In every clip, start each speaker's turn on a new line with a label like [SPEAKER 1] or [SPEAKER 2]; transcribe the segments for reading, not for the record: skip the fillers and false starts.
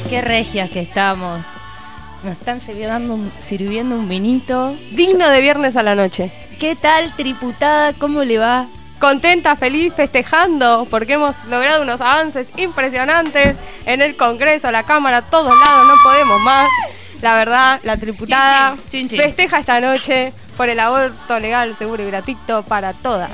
[SPEAKER 1] Qué regias que estamos. Nos están sirviendo un vinito.
[SPEAKER 2] Digno de viernes a la noche.
[SPEAKER 1] ¿Qué tal, triputada? ¿Cómo le va?
[SPEAKER 2] Contenta, feliz, festejando, porque hemos logrado unos avances impresionantes en el Congreso, la Cámara, a todos lados, no podemos más. La verdad, la triputada
[SPEAKER 1] Chin, chin.
[SPEAKER 2] festeja esta noche por el aborto legal, seguro y gratuito para todas.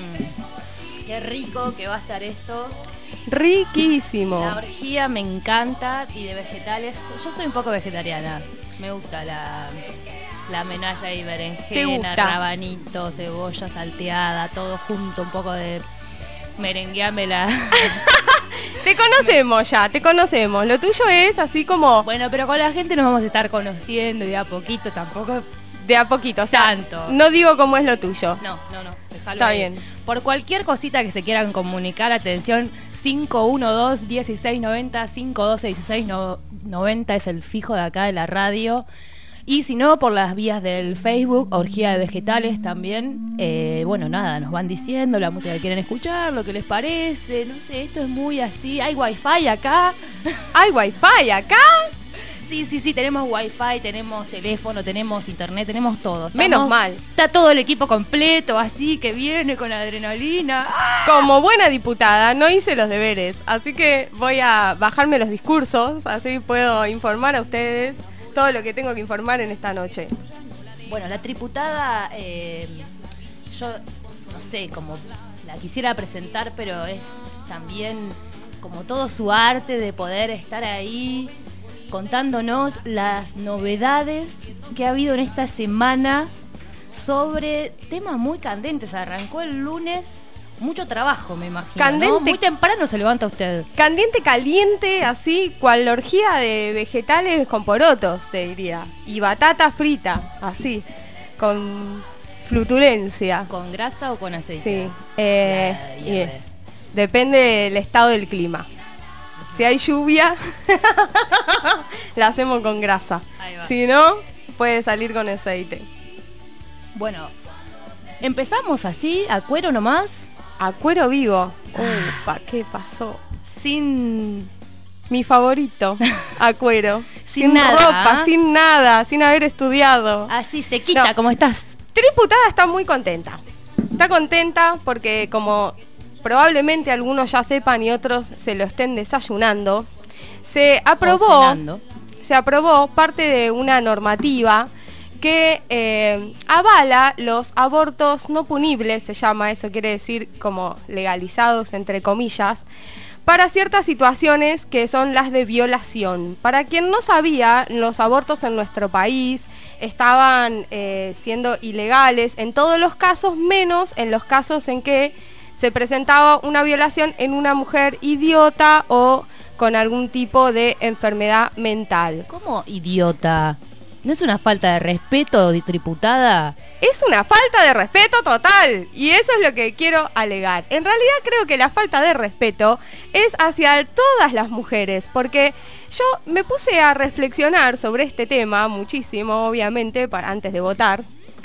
[SPEAKER 1] Qué rico que va a estar esto.
[SPEAKER 2] Riquísimo.
[SPEAKER 1] La orgía me encanta y de vegetales. Yo soy un poco vegetariana. Me gusta la menalla y berenjena, rabanito, cebolla salteada, todo junto, un poco de merengueámela.
[SPEAKER 2] Te conocemos ya, te conocemos. Lo tuyo es así como...
[SPEAKER 1] Bueno, pero con la gente nos vamos a estar conociendo y de a poquito tampoco.
[SPEAKER 2] De a poquito, o sea,
[SPEAKER 1] tanto.
[SPEAKER 2] No digo cómo es lo tuyo.
[SPEAKER 1] No, déjalo.
[SPEAKER 2] Está
[SPEAKER 1] ahí.
[SPEAKER 2] bien.
[SPEAKER 1] Por cualquier cosita que se quieran comunicar, atención, 512-1690, 512-1690 es el fijo de acá de la radio. Y si no, por las vías del Facebook, Orgía de Vegetales también. Bueno, nada, nos van diciendo la música que quieren escuchar, lo que les parece. No sé, esto es muy así. ¿Hay wifi acá?
[SPEAKER 2] ¿Hay wifi acá?
[SPEAKER 1] Sí, tenemos wifi, tenemos teléfono, tenemos internet, tenemos todo.
[SPEAKER 2] Menos mal.
[SPEAKER 1] Está todo el equipo completo, así que viene con adrenalina.
[SPEAKER 2] Como buena diputada, no hice los deberes, así que voy a bajarme los discursos, así puedo informar a ustedes todo lo que tengo que informar en esta noche.
[SPEAKER 1] Bueno, la triputada, yo no sé cómo la quisiera presentar, pero es también como todo su arte de poder estar ahí contándonos las novedades que ha habido en esta semana sobre temas muy candentes. Arrancó el lunes, mucho trabajo, me imagino,
[SPEAKER 2] Candente,
[SPEAKER 1] ¿no? Muy temprano se levanta usted.
[SPEAKER 2] Caliente, así cual la orgía de vegetales con porotos, te diría. Y batata frita, así, con flutulencia.
[SPEAKER 1] ¿Con grasa o con aceite?
[SPEAKER 2] Sí,
[SPEAKER 1] y
[SPEAKER 2] depende del estado del clima. Si hay lluvia, la hacemos con grasa. Si no, puede salir con aceite.
[SPEAKER 1] Bueno, empezamos así, a cuero nomás.
[SPEAKER 2] A cuero vivo. Upa, ¿qué pasó?
[SPEAKER 1] Sin
[SPEAKER 2] mi favorito, a cuero.
[SPEAKER 1] sin nada,
[SPEAKER 2] ropa, sin nada, sin haber estudiado.
[SPEAKER 1] Así sequita, ¿cómo estás?
[SPEAKER 2] Triputada está muy contenta. Está contenta porque como probablemente algunos ya sepan y otros se lo estén desayunando, se aprobó parte de una normativa que avala los abortos no punibles, se llama, eso quiere decir como legalizados entre comillas, para ciertas situaciones que son las de violación. Para quien no sabía, los abortos en nuestro país estaban siendo ilegales en todos los casos, menos en los casos en que se presentaba una violación en una mujer idiota o con algún tipo de enfermedad mental.
[SPEAKER 1] ¿Cómo idiota? ¿No es una falta de respeto, triputada?
[SPEAKER 2] Es una falta de respeto total, y eso es lo que quiero alegar. En realidad creo que la falta de respeto es hacia todas las mujeres, porque yo me puse a reflexionar sobre este tema muchísimo, obviamente, antes de votar,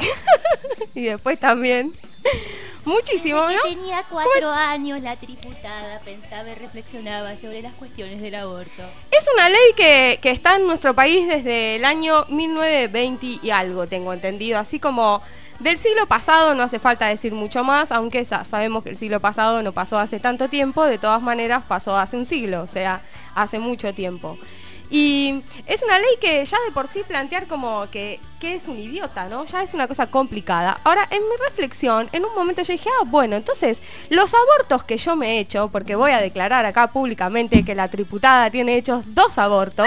[SPEAKER 2] y después también. Muchísimo, ¿no?
[SPEAKER 1] Tenía 4 años, la triputada pensaba y reflexionaba sobre las cuestiones del aborto.
[SPEAKER 2] Es una ley que está en nuestro país desde el año 1920 y algo, tengo entendido. Así como del siglo pasado, no hace falta decir mucho más, aunque sabemos que el siglo pasado no pasó hace tanto tiempo, de todas maneras pasó hace un siglo, o sea, hace mucho tiempo. Y es una ley que ya de por sí plantear como que es un idiota, ¿no? Ya es una cosa complicada. Ahora, en mi reflexión, en un momento yo dije, bueno, entonces, los abortos que yo me he hecho, porque voy a declarar acá públicamente que la triputada tiene hechos 2 abortos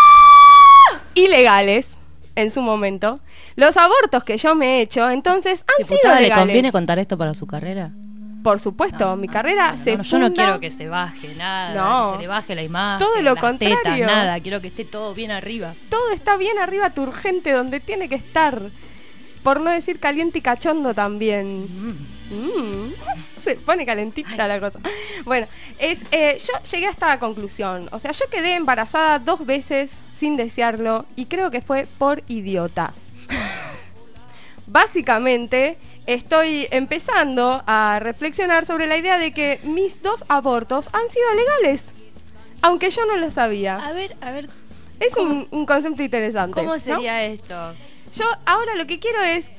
[SPEAKER 2] ilegales en su momento. Los abortos que yo me he hecho, entonces, han sido legales.
[SPEAKER 1] ¿Le conviene contar esto para su carrera?
[SPEAKER 2] Por supuesto, mi carrera se funda...
[SPEAKER 1] Yo no quiero que se baje nada, que se le baje la imagen,
[SPEAKER 2] todo lo
[SPEAKER 1] las
[SPEAKER 2] contrario.
[SPEAKER 1] Tetas, nada, quiero que esté todo bien arriba.
[SPEAKER 2] Todo está bien arriba, turgente, donde tiene que estar. Por no decir caliente y cachondo también. Se pone calentita la cosa. Bueno, yo llegué a esta conclusión. O sea, yo quedé embarazada 2 veces sin desearlo y creo que fue por idiota. Básicamente, estoy empezando a reflexionar sobre la idea de que mis 2 abortos han sido legales. Aunque yo no lo sabía.
[SPEAKER 1] A ver.
[SPEAKER 2] Es un concepto interesante.
[SPEAKER 1] ¿Cómo sería
[SPEAKER 2] ¿no?
[SPEAKER 1] esto?
[SPEAKER 2] Yo ahora lo que quiero es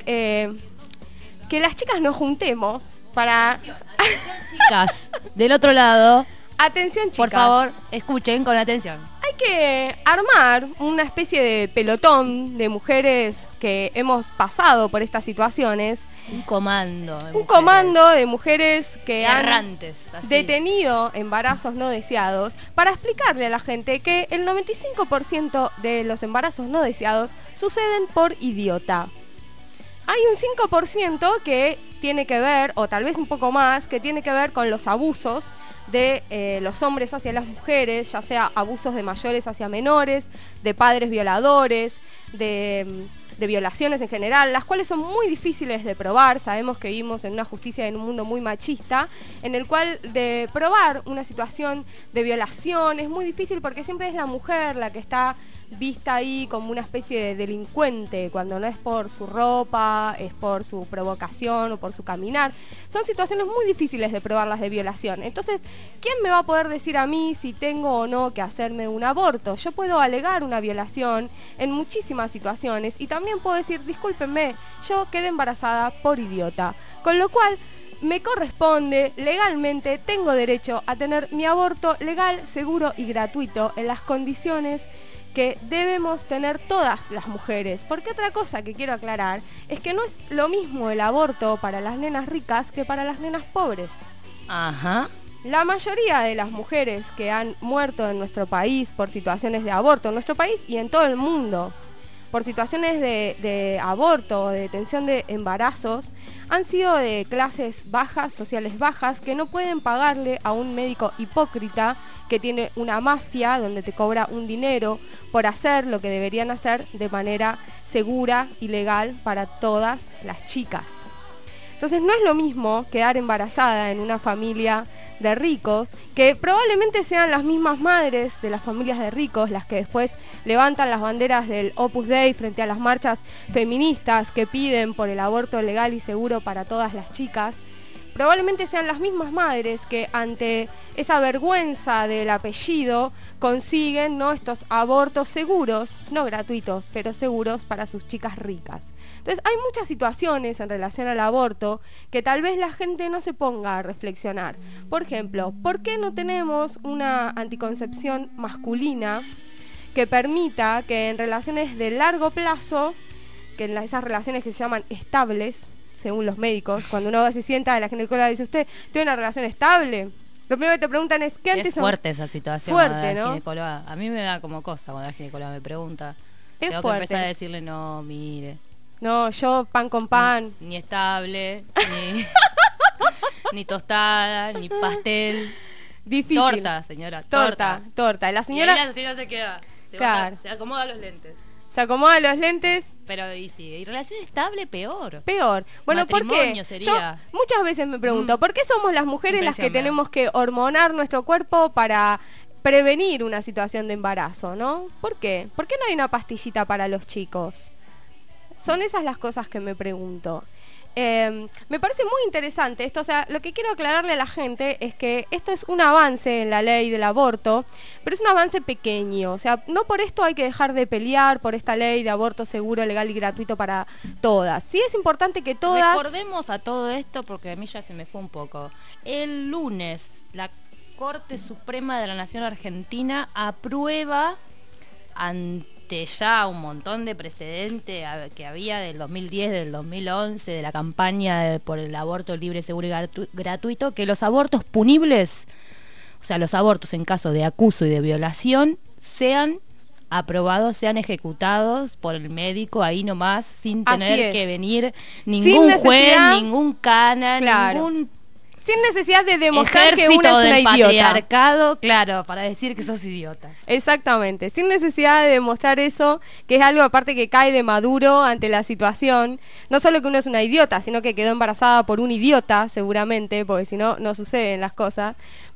[SPEAKER 2] que las chicas nos juntemos para...
[SPEAKER 1] Chicas, del otro lado,
[SPEAKER 2] Atención, chicas.
[SPEAKER 1] por favor, escuchen con atención.
[SPEAKER 2] Hay que armar una especie de pelotón de mujeres que hemos pasado por estas situaciones.
[SPEAKER 1] Un comando.
[SPEAKER 2] Un comando de mujeres que
[SPEAKER 1] errantes,
[SPEAKER 2] han
[SPEAKER 1] así.
[SPEAKER 2] detenido embarazos no deseados para explicarle a la gente que el 95% de los embarazos no deseados suceden por idiota. Hay un 5% que tiene que ver, o tal vez un poco más, que tiene que ver con los abusos de los hombres hacia las mujeres, ya sea abusos de mayores hacia menores, de padres violadores, de violaciones en general, las cuales son muy difíciles de probar. Sabemos que vivimos en una justicia en un mundo muy machista, en el cual de probar una situación de violación es muy difícil porque siempre es la mujer la que está vista ahí como una especie de delincuente, cuando no es por su ropa, es por su provocación o por su caminar. Son situaciones muy difíciles de probarlas de violación. Entonces, ¿quién me va a poder decir a mí si tengo o no que hacerme un aborto? Yo puedo alegar una violación en muchísimas situaciones y también puedo decir, discúlpenme, yo quedé embarazada por idiota. Con lo cual, me corresponde, legalmente, tengo derecho a tener mi aborto legal, seguro y gratuito en las condiciones que debemos tener todas las mujeres. Porque otra cosa que quiero aclarar es que no es lo mismo el aborto para las nenas ricas que para las nenas pobres.
[SPEAKER 1] Ajá.
[SPEAKER 2] La mayoría de las mujeres que han muerto en nuestro país por situaciones de aborto, en nuestro país y en todo el mundo, por situaciones de aborto o de detención de embarazos, han sido de clases bajas, sociales bajas, que no pueden pagarle a un médico hipócrita que tiene una mafia donde te cobra un dinero por hacer lo que deberían hacer de manera segura y legal para todas las chicas. Entonces no es lo mismo quedar embarazada en una familia de ricos, que probablemente sean las mismas madres de las familias de ricos las que después levantan las banderas del Opus Dei frente a las marchas feministas que piden por el aborto legal y seguro para todas las chicas. Probablemente sean las mismas madres que ante esa vergüenza del apellido consiguen, ¿no?, estos abortos seguros, no gratuitos, pero seguros para sus chicas ricas. Entonces hay muchas situaciones en relación al aborto que tal vez la gente no se ponga a reflexionar. Por ejemplo, ¿por qué no tenemos una anticoncepción masculina que permita que en relaciones de largo plazo, que en esas relaciones que se llaman estables, según los médicos, cuando uno se sienta a la ginecóloga y dice, ¿usted tiene una relación estable? Lo primero que te preguntan es, ¿qué antes?
[SPEAKER 1] Es fuerte esa situación.
[SPEAKER 2] Fuerte,
[SPEAKER 1] ¿no?
[SPEAKER 2] ¿no?
[SPEAKER 1] A mí me da como cosa cuando la ginecóloga me pregunta.
[SPEAKER 2] Es
[SPEAKER 1] Tengo
[SPEAKER 2] fuerte.
[SPEAKER 1] que empezar a decirle, no, mire.
[SPEAKER 2] No, yo pan con pan.
[SPEAKER 1] Ni estable, ni tostada, ni pastel.
[SPEAKER 2] Difícil.
[SPEAKER 1] Torta, señora, torta.
[SPEAKER 2] Torta. La
[SPEAKER 1] Y
[SPEAKER 2] señora
[SPEAKER 1] ahí la señora se queda.
[SPEAKER 2] Claro.
[SPEAKER 1] Se acomoda los lentes.
[SPEAKER 2] se acomoda los lentes.
[SPEAKER 1] Pero y sí, y relación estable peor.
[SPEAKER 2] Peor. Bueno, ¿por qué?
[SPEAKER 1] Matrimonio sería.
[SPEAKER 2] Yo muchas veces me pregunto, ¿por qué somos las mujeres las que
[SPEAKER 1] Impresión,
[SPEAKER 2] tenemos que hormonar nuestro cuerpo para prevenir una situación de embarazo, ¿no? ¿Por qué? ¿Por qué no hay una pastillita para los chicos? Son esas las cosas que me pregunto. Me parece muy interesante esto, o sea, lo que quiero aclararle a la gente es que esto es un avance en la ley del aborto, pero es un avance pequeño, o sea, no por esto hay que dejar de pelear por esta ley de aborto seguro, legal y gratuito para todas. Sí es importante que todas...
[SPEAKER 1] Recordemos a todo esto, porque a mí ya se me fue un poco. El lunes, la Corte Suprema de la Nación Argentina aprueba ante ya un montón de precedentes que había del 2010, del 2011, de la campaña por el aborto libre, seguro y gratuito, que los abortos punibles, o sea, los abortos en caso de acuso y de violación, sean aprobados, sean ejecutados por el médico ahí nomás, sin tener que venir ningún juez, ningún cana, ningún...
[SPEAKER 2] Sin necesidad de demostrar que una es una idiota.
[SPEAKER 1] Patriarcado, claro, para decir que sos idiota.
[SPEAKER 2] Exactamente, sin necesidad de demostrar eso, que es algo aparte que cae de maduro ante la situación. No solo que uno es una idiota, sino que quedó embarazada por un idiota, seguramente, porque si no, no suceden las cosas.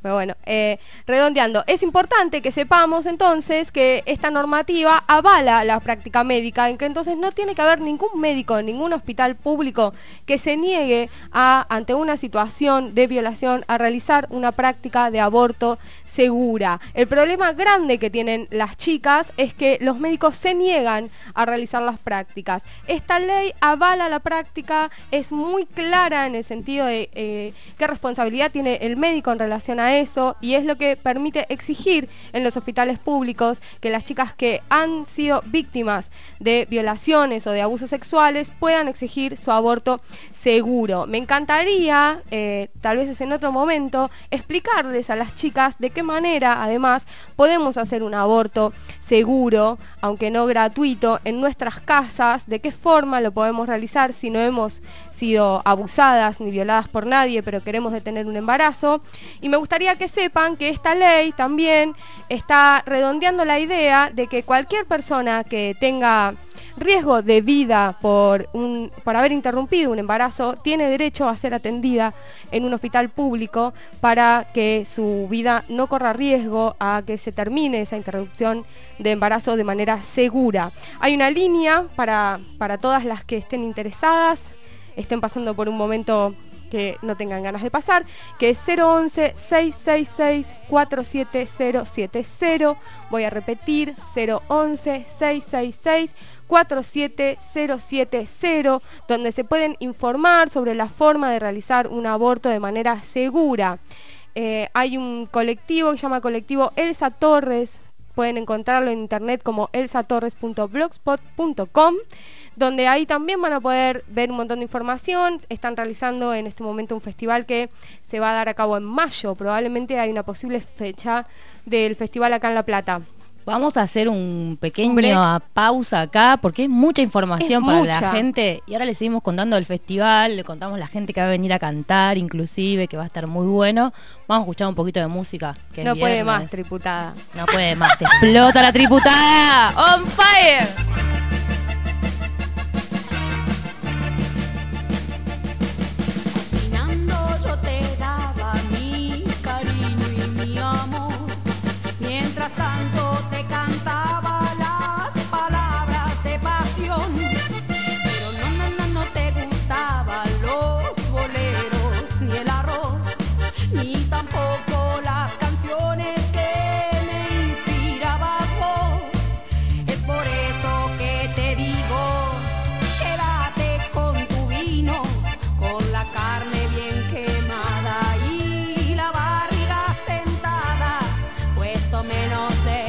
[SPEAKER 2] Pero bueno, redondeando, es importante que sepamos entonces que esta normativa avala la práctica médica, en que entonces no tiene que haber ningún médico en ningún hospital público que se niegue ante una situación de violación a realizar una práctica de aborto segura. El problema grande que tienen las chicas es que los médicos se niegan a realizar las prácticas. Esta ley avala la práctica, es muy clara en el sentido de qué responsabilidad tiene el médico en relación a eso, y es lo que permite exigir en los hospitales públicos que las chicas que han sido víctimas de violaciones o de abusos sexuales puedan exigir su aborto seguro. Me encantaría, tal vez en otro momento, explicarles a las chicas de qué manera además podemos hacer un aborto seguro, aunque no gratuito, en nuestras casas, de qué forma lo podemos realizar si no hemos sido abusadas ni violadas por nadie, pero queremos detener un embarazo. Y me gustaría que sepan que esta ley también está redondeando la idea de que cualquier persona que tenga riesgo de vida por haber interrumpido un embarazo tiene derecho a ser atendida en un hospital público para que su vida no corra riesgo, a que se termine esa interrupción de embarazo de manera segura. Hay una línea para todas las que estén interesadas, estén pasando por un momento que no tengan ganas de pasar, que es 011-666-47070. Voy a repetir, 011-666-47070, donde se pueden informar sobre la forma de realizar un aborto de manera segura. Hay un colectivo que se llama Colectivo Elsa Torres, pueden encontrarlo en internet como elsatorres.blogspot.com, donde ahí también van a poder ver un montón de información. Están realizando en este momento un festival que se va a dar a cabo en mayo. Probablemente hay una posible fecha del festival acá en La Plata.
[SPEAKER 1] Vamos a hacer un pequeño pausa acá porque es mucha información para la gente, y ahora le seguimos contando del festival, le contamos a la gente que va a venir a cantar, inclusive, que va a estar muy bueno. Vamos a escuchar un poquito de música. Que
[SPEAKER 2] no puede más, triputada.
[SPEAKER 1] No puede más, explota la triputada. On fire.
[SPEAKER 3] Menos de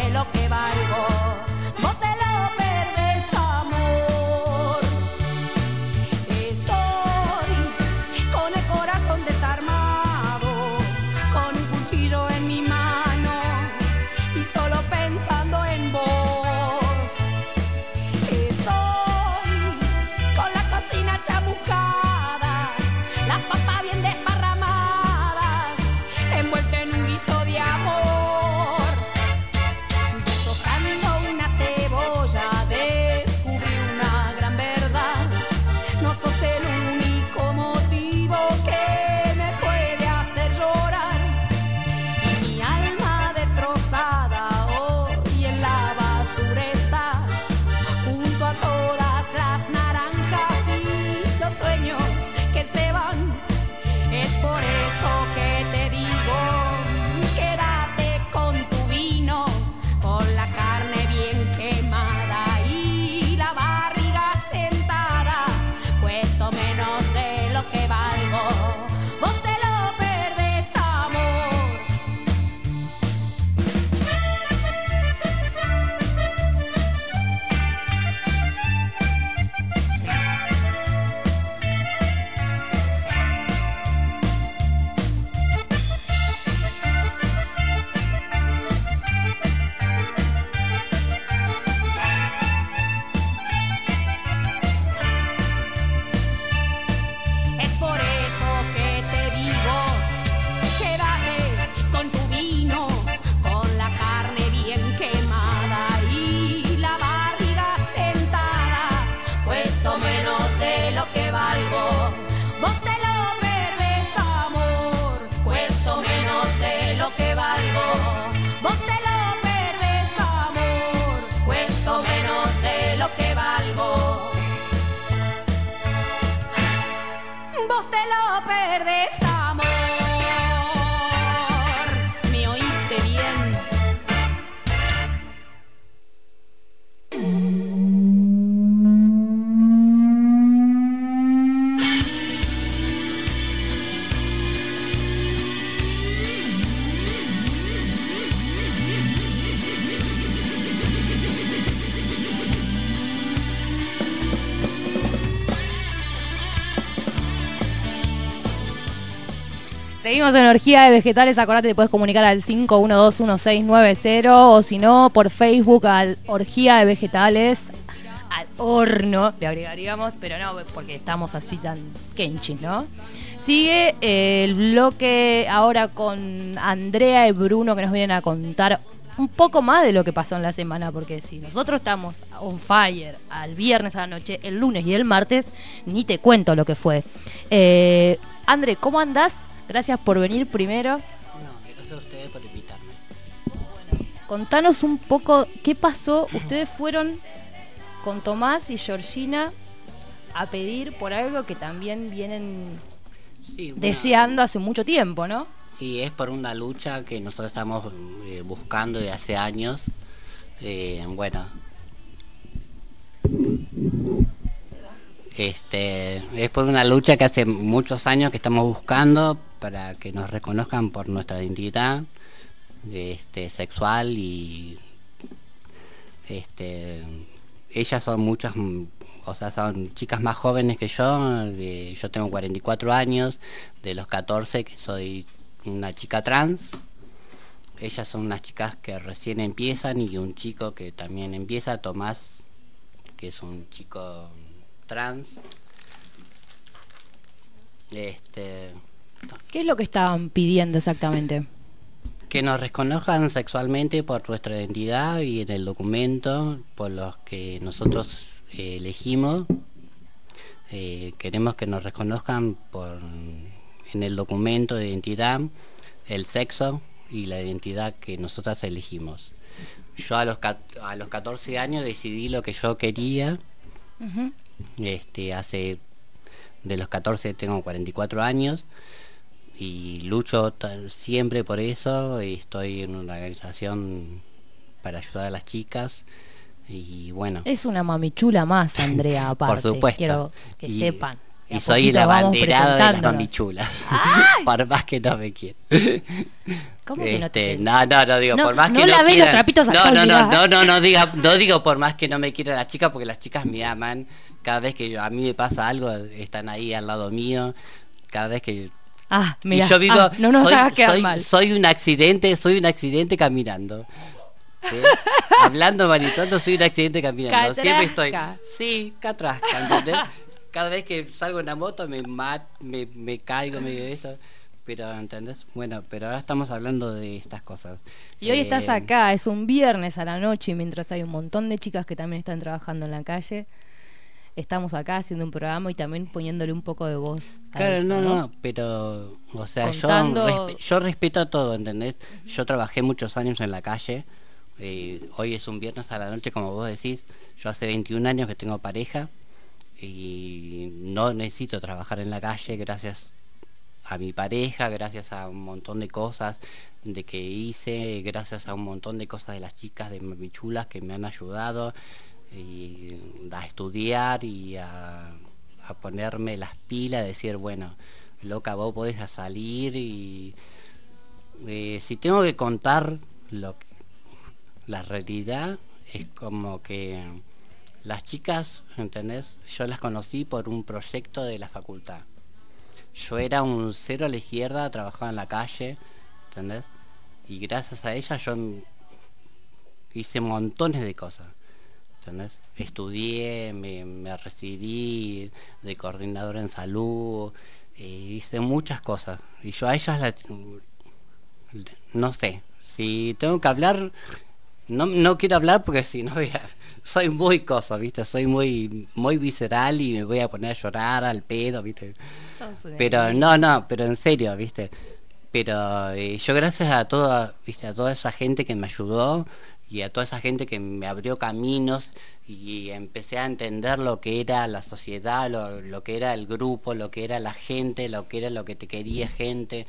[SPEAKER 1] Seguimos en Orgía de Vegetales. Acordate, te puedes comunicar al 5121690 o si no, por Facebook al Orgía de Vegetales. Al horno le agregaríamos, pero no, porque estamos así tan kenchis, ¿no? Sigue el bloque ahora con Andrea y Bruno, que nos vienen a contar un poco más de lo que pasó en la semana, porque si nosotros estamos on fire al viernes a la noche, el lunes y el martes, ni te cuento lo que fue. André, ¿cómo andás? Gracias por venir primero.
[SPEAKER 3] No, gracias a ustedes por invitarme.
[SPEAKER 1] Bueno, contanos un poco qué pasó. Ustedes fueron con Tomás y Georgina a pedir por algo que también vienen deseando hace mucho tiempo, ¿no?
[SPEAKER 3] Y es por una lucha que nosotros estamos buscando de hace años. Bueno, es por una lucha que hace muchos años que estamos buscando para que nos reconozcan por nuestra identidad sexual y ellas son muchas, o sea, son chicas más jóvenes que yo tengo 44 años, de los 14 que soy una chica trans. Ellas son unas chicas que recién empiezan y un chico que también empieza, Tomás, que es un chico trans.
[SPEAKER 1] ¿Qué es lo que estaban pidiendo exactamente?
[SPEAKER 3] Que nos reconozcan sexualmente por nuestra identidad y en el documento por los que nosotros elegimos. Queremos que nos reconozcan en el documento de identidad el sexo y la identidad que nosotras elegimos. Yo a los 14 años decidí lo que yo quería. Uh-huh. De los 14 tengo 44 años y lucho siempre por eso. Estoy en una organización para ayudar a las chicas y bueno.
[SPEAKER 1] Es una mamichula más, Andrea, aparte.
[SPEAKER 3] Por supuesto.
[SPEAKER 1] Quiero que sepan.
[SPEAKER 3] Y soy el abanderado de las mamichulas. Por más que no me quieran.
[SPEAKER 1] ¿Cómo que
[SPEAKER 3] no digo, por más que no
[SPEAKER 1] la
[SPEAKER 3] quieran.
[SPEAKER 1] Trapitos
[SPEAKER 3] No digo por más que no me quieran las chicas, porque las chicas me aman. Cada vez que a mí me pasa algo, están ahí al lado mío. Cada vez que
[SPEAKER 1] mira,
[SPEAKER 3] y yo vivo,
[SPEAKER 1] no nos hagas quedar mal.
[SPEAKER 3] Soy un accidente caminando. ¿Sí? Hablando, manitando, soy un accidente caminando.
[SPEAKER 1] Catrasca.
[SPEAKER 3] Siempre estoy. Sí, catrasca, ¿entendés? Cada vez que salgo en la moto me caigo medio de esto. Pero, ¿entendés? Bueno, pero ahora estamos hablando de estas cosas.
[SPEAKER 1] Y hoy estás acá, es un viernes a la noche, y mientras hay un montón de chicas que también están trabajando en la calle, estamos acá haciendo un programa y también poniéndole un poco de voz.
[SPEAKER 3] Claro,
[SPEAKER 1] eso,
[SPEAKER 3] no, pero, o sea, yo respeto todo, ¿entendés? Yo trabajé muchos años en la calle, hoy es un viernes a la noche, como vos decís, yo hace 21 años que tengo pareja, y no necesito trabajar en la calle gracias a mi pareja, gracias a un montón de cosas de que hice, gracias a un montón de cosas de las chicas de Mamichulas que me han ayudado a estudiar y a ponerme las pilas, a decir, bueno, loca, vos podés salir y si tengo que contar la realidad, es como que las chicas, ¿entendés? Yo las conocí por un proyecto de la facultad. Yo era un cero a la izquierda, trabajaba en la calle, ¿entendés? Y gracias a ella yo hice montones de cosas, ¿entendés? Estudié, me recibí de coordinador en salud, hice muchas cosas. Y yo a ellas no sé, si tengo que hablar, no quiero hablar porque si no soy muy cosa, ¿viste? Soy muy visceral y me voy a poner a llorar al pedo, ¿viste? Pero pero en serio, ¿viste? Pero yo gracias a toda esa gente que me ayudó y a toda esa gente que me abrió caminos y empecé a entender lo que era la sociedad, lo que era el grupo, lo que era la gente, lo que era lo que te quería gente.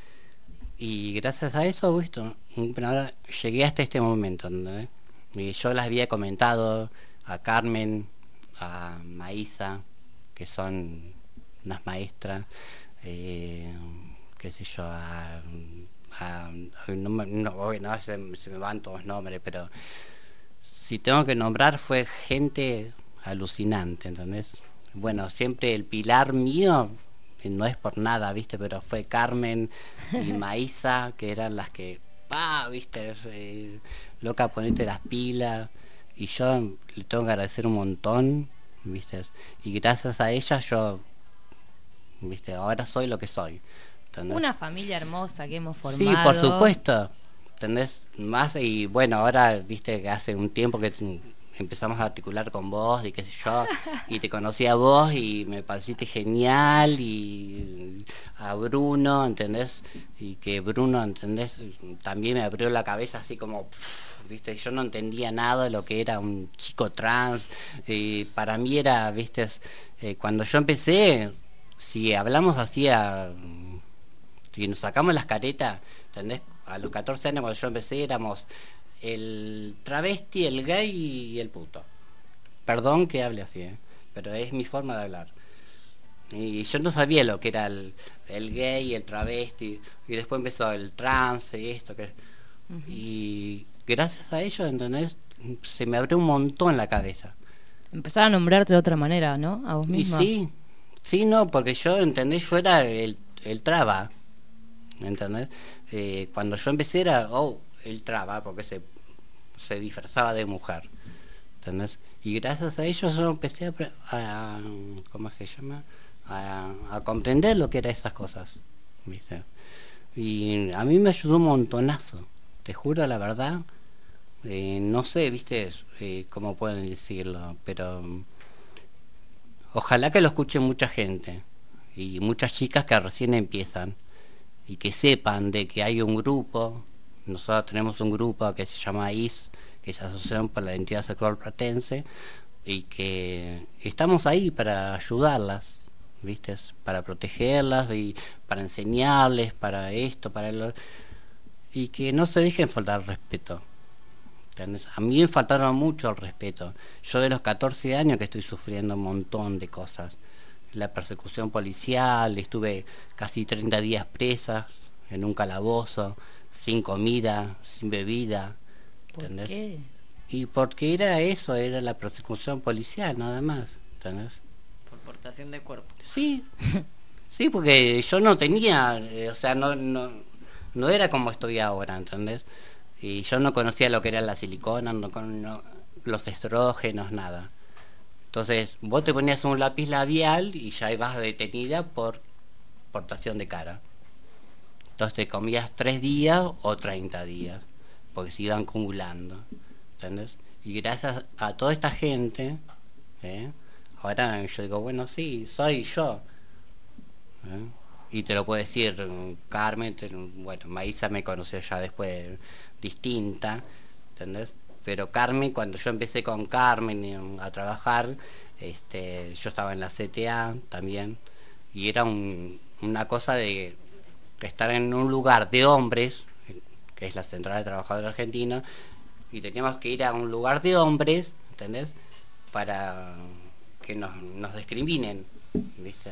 [SPEAKER 3] Y gracias a eso, ¿viste? Ahora llegué hasta este momento, ¿no? Y yo las había comentado a Carmen, a Maísa, que son unas maestras, qué sé yo, se me van todos los nombres, pero si tengo que nombrar fue gente alucinante, ¿entendés? Bueno, siempre el pilar mío no es por nada, ¿viste? Pero fue Carmen y Maísa, que eran las que, ¿viste? Loca, ponete las pilas. Y yo le tengo que agradecer un montón, ¿viste? Y gracias a ellas yo, ¿viste? Ahora soy lo que soy. ¿Entendés?
[SPEAKER 1] Una familia hermosa que hemos formado.
[SPEAKER 3] Sí, por supuesto. ¿Entendés? Más, y bueno, ahora, ¿viste? Que hace un tiempo que empezamos a articular con vos y qué sé yo, y te conocí a vos y me pareciste genial, y a Bruno, ¿entendés? Y que Bruno, ¿entendés? También me abrió la cabeza así como, ¿viste? Yo no entendía nada de lo que era un chico trans, para mí era, ¿viste? Cuando yo empecé, si hablamos así, si nos sacamos las caretas, ¿entendés? A los 14 años cuando yo empecé éramos el travesti, el gay y el puto. Perdón que hable así, pero es mi forma de hablar. Y yo no sabía lo que era el gay, el travesti, y después empezó el trans y esto. Y gracias a ello, ¿entendés? Se me abrió un montón la cabeza.
[SPEAKER 1] Empezar a nombrarte de otra manera, ¿no? A vos misma.
[SPEAKER 3] Y sí, no, porque yo, ¿entendés? Yo era el traba, ¿entendés? Cuando yo empecé era, el traba, porque se disfrazaba de mujer, ¿entendés? Y gracias a ellos yo empecé a ¿cómo se llama? A comprender lo que eran esas cosas, ¿viste? Y a mí me ayudó un montonazo, te juro la verdad. No sé, ¿viste? Cómo pueden decirlo, pero ojalá que lo escuche mucha gente y muchas chicas que recién empiezan y que sepan de que hay un grupo. Nosotros tenemos un grupo que se llama AIS, que es Asociación para la Identidad Sexual Platense, y que estamos ahí para ayudarlas, ¿viste? Para protegerlas y para enseñarles, para esto, y que no se dejen faltar el respeto. ¿Entendés? A mí me faltaron mucho el respeto. Yo de los 14 años que estoy sufriendo un montón de cosas. La persecución policial, estuve casi 30 días presas en un calabozo, sin comida, sin bebida, ¿entendés?
[SPEAKER 1] ¿Por qué?
[SPEAKER 3] Y porque era eso, era la persecución policial, nada más, ¿entendés?
[SPEAKER 4] Por portación de cuerpo.
[SPEAKER 3] Sí, sí, porque yo no tenía, o sea, no era como estoy ahora, ¿entendés? Y yo no conocía lo que era la silicona, los estrógenos, nada. Entonces, vos te ponías un lápiz labial y ya ibas detenida por portación de cara. Entonces te comías 3 días o 30 días, porque se iban acumulando, ¿entendés? Y gracias a toda esta gente, ahora yo digo, bueno, sí, soy yo. Y te lo puedo decir, Carmen, bueno, Maísa me conoció ya después distinta, ¿entendés? Pero Carmen, cuando yo empecé con Carmen a trabajar, yo estaba en la CTA también, y era una cosa de estar en un lugar de hombres, que es la Central de Trabajadores Argentinos, y teníamos que ir a un lugar de hombres, ¿entendés? Para que nos discriminen, ¿viste?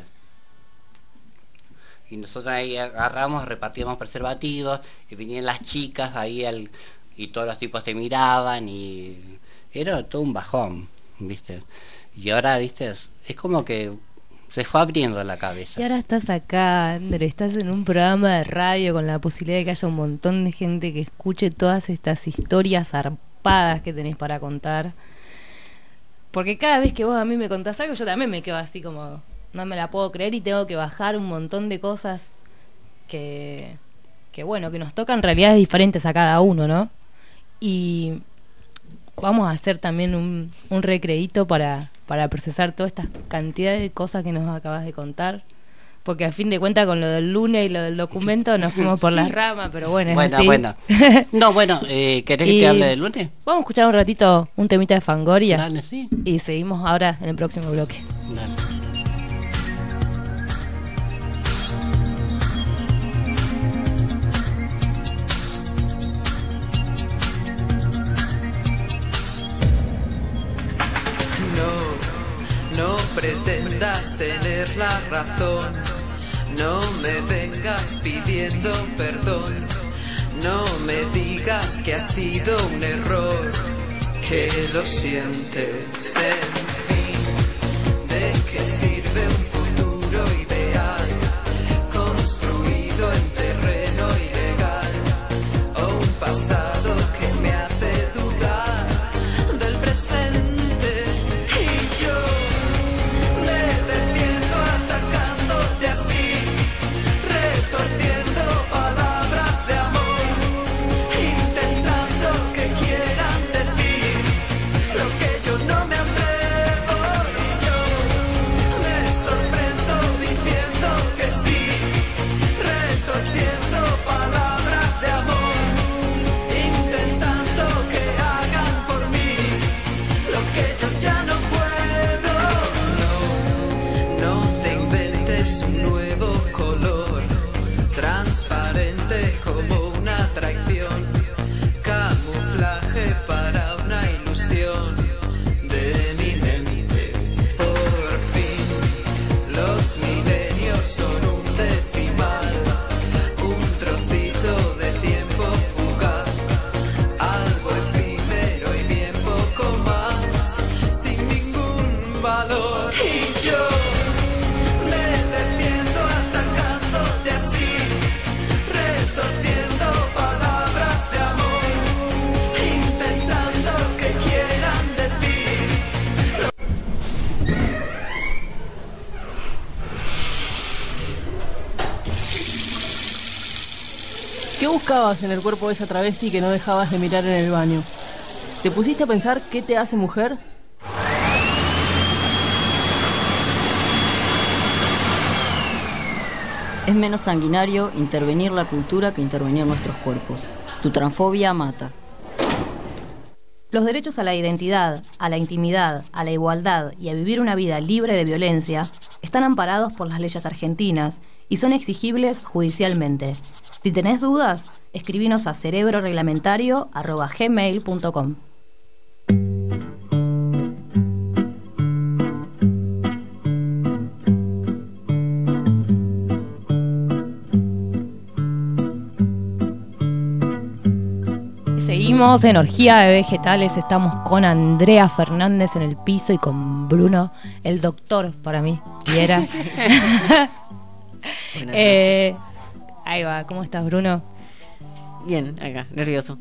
[SPEAKER 3] Y nosotros ahí agarramos, repartíamos preservativos, y venían las chicas ahí y todos los tipos te miraban, y era todo un bajón, ¿viste? Y ahora, ¿viste? Es como que se fue abriendo la cabeza.
[SPEAKER 1] Y ahora estás acá, André, estás en un programa de radio con la posibilidad de que haya un montón de gente que escuche todas estas historias zarpadas que tenés para contar. Porque cada vez que vos a mí me contás algo, yo también me quedo así como, no me la puedo creer, y tengo que bajar un montón de cosas que bueno, que nos tocan realidades diferentes a cada uno, ¿no? Y vamos a hacer también un recreíto para procesar toda esta cantidad de cosas que nos acabas de contar, porque a fin de cuentas con lo del lunes y lo del documento nos fuimos por las ramas, pero bueno, es así.
[SPEAKER 3] Bueno. No, bueno, ¿querés que hable del lunes?
[SPEAKER 1] Vamos a escuchar un ratito un temita de Fangoria.
[SPEAKER 3] Dale, sí.
[SPEAKER 1] Y seguimos ahora en el próximo bloque.
[SPEAKER 3] Dale.
[SPEAKER 5] No pretendas tener la razón, no me vengas pidiendo perdón, no me digas que ha sido un error, que lo sientes, en fin, ¿de qué sirve un futuro ideal?
[SPEAKER 6] buscabas en el cuerpo de esa travesti que no dejabas de mirar en el baño? ¿Te pusiste a pensar qué te hace mujer?
[SPEAKER 7] Es menos sanguinario intervenir la cultura que intervenir nuestros cuerpos. Tu transfobia mata.
[SPEAKER 1] Los derechos a la identidad, a la intimidad, a la igualdad y a vivir una vida libre de violencia están amparados por las leyes argentinas y son exigibles judicialmente. Si tenés dudas, escribinos a cerebroreglamentario@gmail.com. Seguimos en Orgía de Vegetales, estamos con Andrea Fernández en el piso y con Bruno, el doctor para mí, y era. Ahí va, ¿cómo estás, Bruno?
[SPEAKER 4] Bien, acá, nervioso.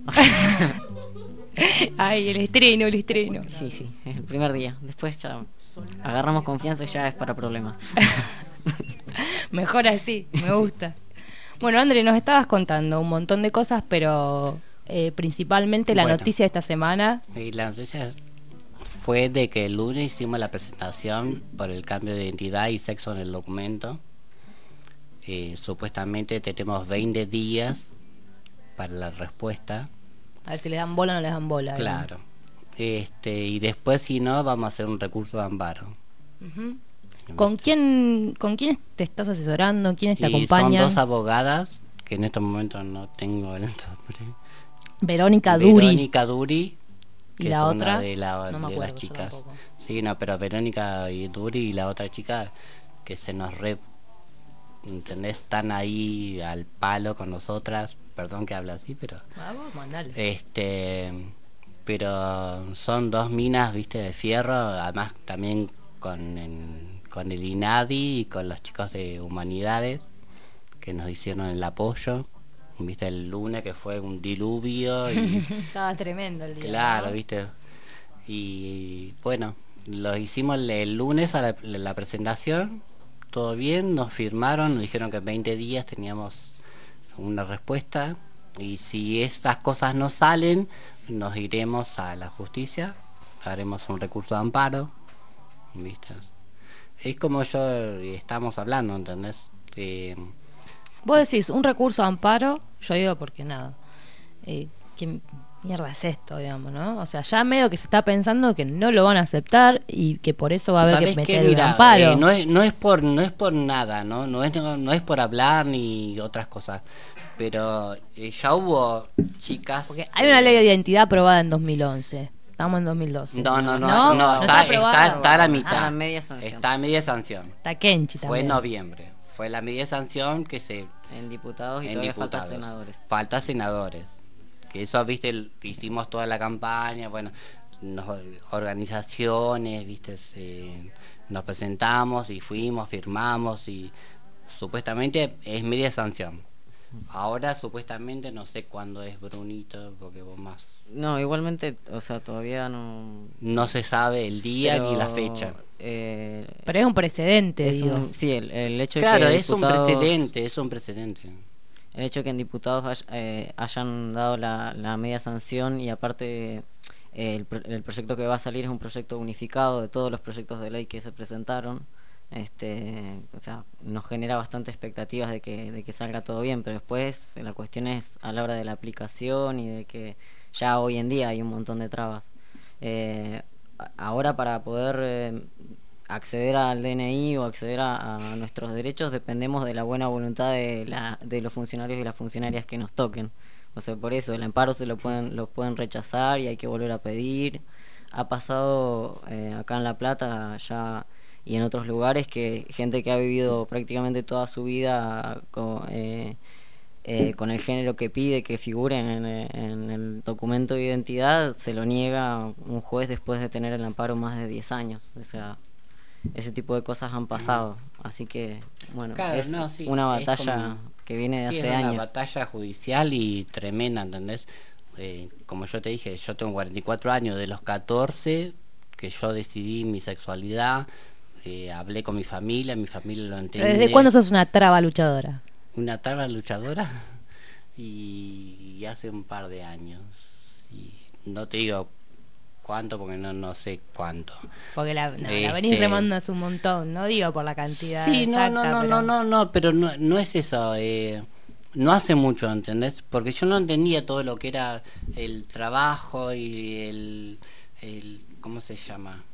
[SPEAKER 1] Ay, el estreno.
[SPEAKER 4] Sí, es el primer día. Después ya agarramos confianza y ya es para problemas.
[SPEAKER 1] Mejor así, me gusta. Bueno, André, nos estabas contando un montón de cosas, pero principalmente la noticia de esta semana.
[SPEAKER 3] Y la noticia fue de que el lunes hicimos la presentación por el cambio de identidad y sexo en el documento. Supuestamente tenemos 20 días para la respuesta.
[SPEAKER 1] A ver si les dan bola o no les dan bola.
[SPEAKER 3] Claro. Y después, si no, vamos a hacer un recurso de amparo.
[SPEAKER 1] Uh-huh. ¿Con quién te estás asesorando? ¿Quiénes te acompañan?
[SPEAKER 3] Son dos abogadas, que en estos momentos no tengo el nombre.
[SPEAKER 1] Verónica
[SPEAKER 3] Duri.
[SPEAKER 1] ¿Y la otra?
[SPEAKER 3] De las chicas. Sí, no, pero Verónica y Duri y la otra chica que se nos ¿entendés? Están ahí al palo con nosotras. Perdón que habla así, pero...
[SPEAKER 1] Vamos, mandale.
[SPEAKER 3] Pero son dos minas, viste, de fierro, además también con el INADI y con los chicos de Humanidades que nos hicieron el apoyo. Viste, el lunes que fue un diluvio y
[SPEAKER 1] estaba tremendo el día.
[SPEAKER 3] Claro,
[SPEAKER 1] ¿no?
[SPEAKER 3] viste. Y bueno, lo hicimos el lunes a la presentación, todo bien, nos firmaron, nos dijeron que en 20 días teníamos una respuesta y si estas cosas no salen, nos iremos a la justicia, haremos un recurso de amparo, ¿viste? Es como estamos hablando, ¿entendés?
[SPEAKER 1] Vos decís un recurso de amparo, yo digo porque nada. ¿Qué mierda es esto, digamos, no? O sea, ya medio que se está pensando que no lo van a aceptar y que por eso va a haber que meter un amparo.
[SPEAKER 3] No es por nada, ¿no? No es por hablar ni otras cosas. Pero ya hubo chicas...
[SPEAKER 1] Porque hay una ley de identidad aprobada en 2011. Estamos en 2012.
[SPEAKER 3] No, está a la mitad.
[SPEAKER 4] Está a media sanción.
[SPEAKER 3] Está a media sanción.
[SPEAKER 1] Está Kenchi también.
[SPEAKER 3] Fue en noviembre. Fue la media sanción que se...
[SPEAKER 4] En diputados y todavía falta senadores.
[SPEAKER 3] Falta senadores. Que eso, viste, hicimos toda la campaña, bueno, organizaciones, viste, nos presentamos y fuimos, firmamos y supuestamente es media sanción. Ahora supuestamente no sé cuándo es, Brunito, porque vos más...
[SPEAKER 4] No, igualmente, o sea, todavía no...
[SPEAKER 3] No se sabe el día ni la fecha.
[SPEAKER 1] Pero es un precedente, digo.
[SPEAKER 4] Sí, el hecho de
[SPEAKER 3] claro,
[SPEAKER 4] que
[SPEAKER 3] es un precedente.
[SPEAKER 4] El hecho de que en diputados hayan dado la media sanción y aparte el proyecto que va a salir es un proyecto unificado de todos los proyectos de ley que se presentaron. O sea, nos genera bastante expectativas de que salga todo bien, pero después la cuestión es a la hora de la aplicación y de que ya hoy en día hay un montón de trabas. Ahora para poder acceder al DNI o acceder a nuestros derechos dependemos de la buena voluntad de los funcionarios y las funcionarias que nos toquen. O sea, por eso el amparo lo pueden rechazar y hay que volver a pedir. Ha pasado acá en La Plata ya y en otros lugares que gente que ha vivido prácticamente toda su vida con el género que pide que figure en el documento de identidad, se lo niega un juez después de tener el amparo más de 10 años. O sea, ese tipo de cosas han pasado. Así que, bueno,
[SPEAKER 3] claro,
[SPEAKER 4] es una batalla que viene de hace años. Es una
[SPEAKER 3] batalla judicial y tremenda, ¿entendés? Como yo te dije, yo tengo 44 años, de los 14 que yo decidí mi sexualidad, hablé con mi familia lo entiende.
[SPEAKER 1] ¿Desde cuándo sos una traba luchadora?
[SPEAKER 3] ¿Una traba luchadora? y hace un par de años. Y no te digo cuánto porque no sé cuánto.
[SPEAKER 1] Porque la venís remando hace un montón, no digo por la cantidad.
[SPEAKER 3] Sí,
[SPEAKER 1] exacta,
[SPEAKER 3] pero no es eso. No hace mucho, ¿entendés? Porque yo no entendía todo lo que era el trabajo y el ¿cómo se llama?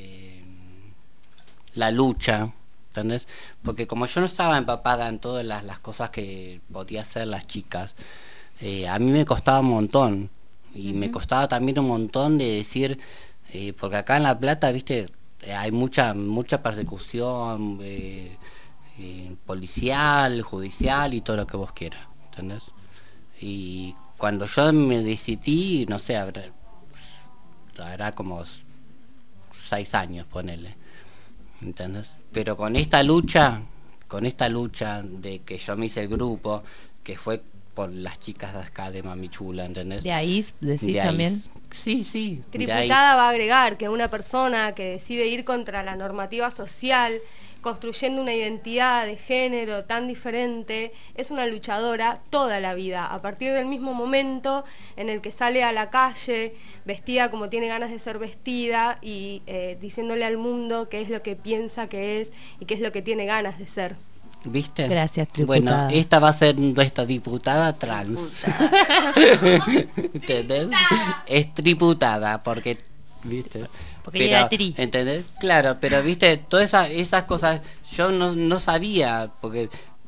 [SPEAKER 3] La lucha, ¿entendés? Porque como yo no estaba empapada en todas las cosas que podía hacer las chicas, a mí me costaba un montón. Y me costaba también un montón de decir, porque acá en La Plata, viste, hay mucha persecución policial, judicial y todo lo que vos quieras, ¿entendés? Y cuando yo me decidí, no sé, habrá como 6 años, ponele, ¿entendés? Pero con esta lucha de que yo me hice el grupo, que fue por las chicas de acá de Mami Chula, ¿entendés?
[SPEAKER 1] ¿De ahí decís
[SPEAKER 3] de
[SPEAKER 1] también?
[SPEAKER 3] Sí.
[SPEAKER 2] Triputada va a agregar que una persona que decide ir contra la normativa social, construyendo una identidad de género tan diferente, es una luchadora toda la vida, a partir del mismo momento en el que sale a la calle, vestida como tiene ganas de ser vestida y diciéndole al mundo qué es lo que piensa que es y qué es lo que tiene ganas de ser.
[SPEAKER 3] ¿Viste?
[SPEAKER 1] Gracias, triputada.
[SPEAKER 3] Bueno, esta va a ser nuestra diputada trans. ¿Entendés? Es triputada porque, ¿viste?
[SPEAKER 1] Porque llega tri.
[SPEAKER 3] ¿Entendés? Claro, pero viste, todas esas cosas yo no sabía, porque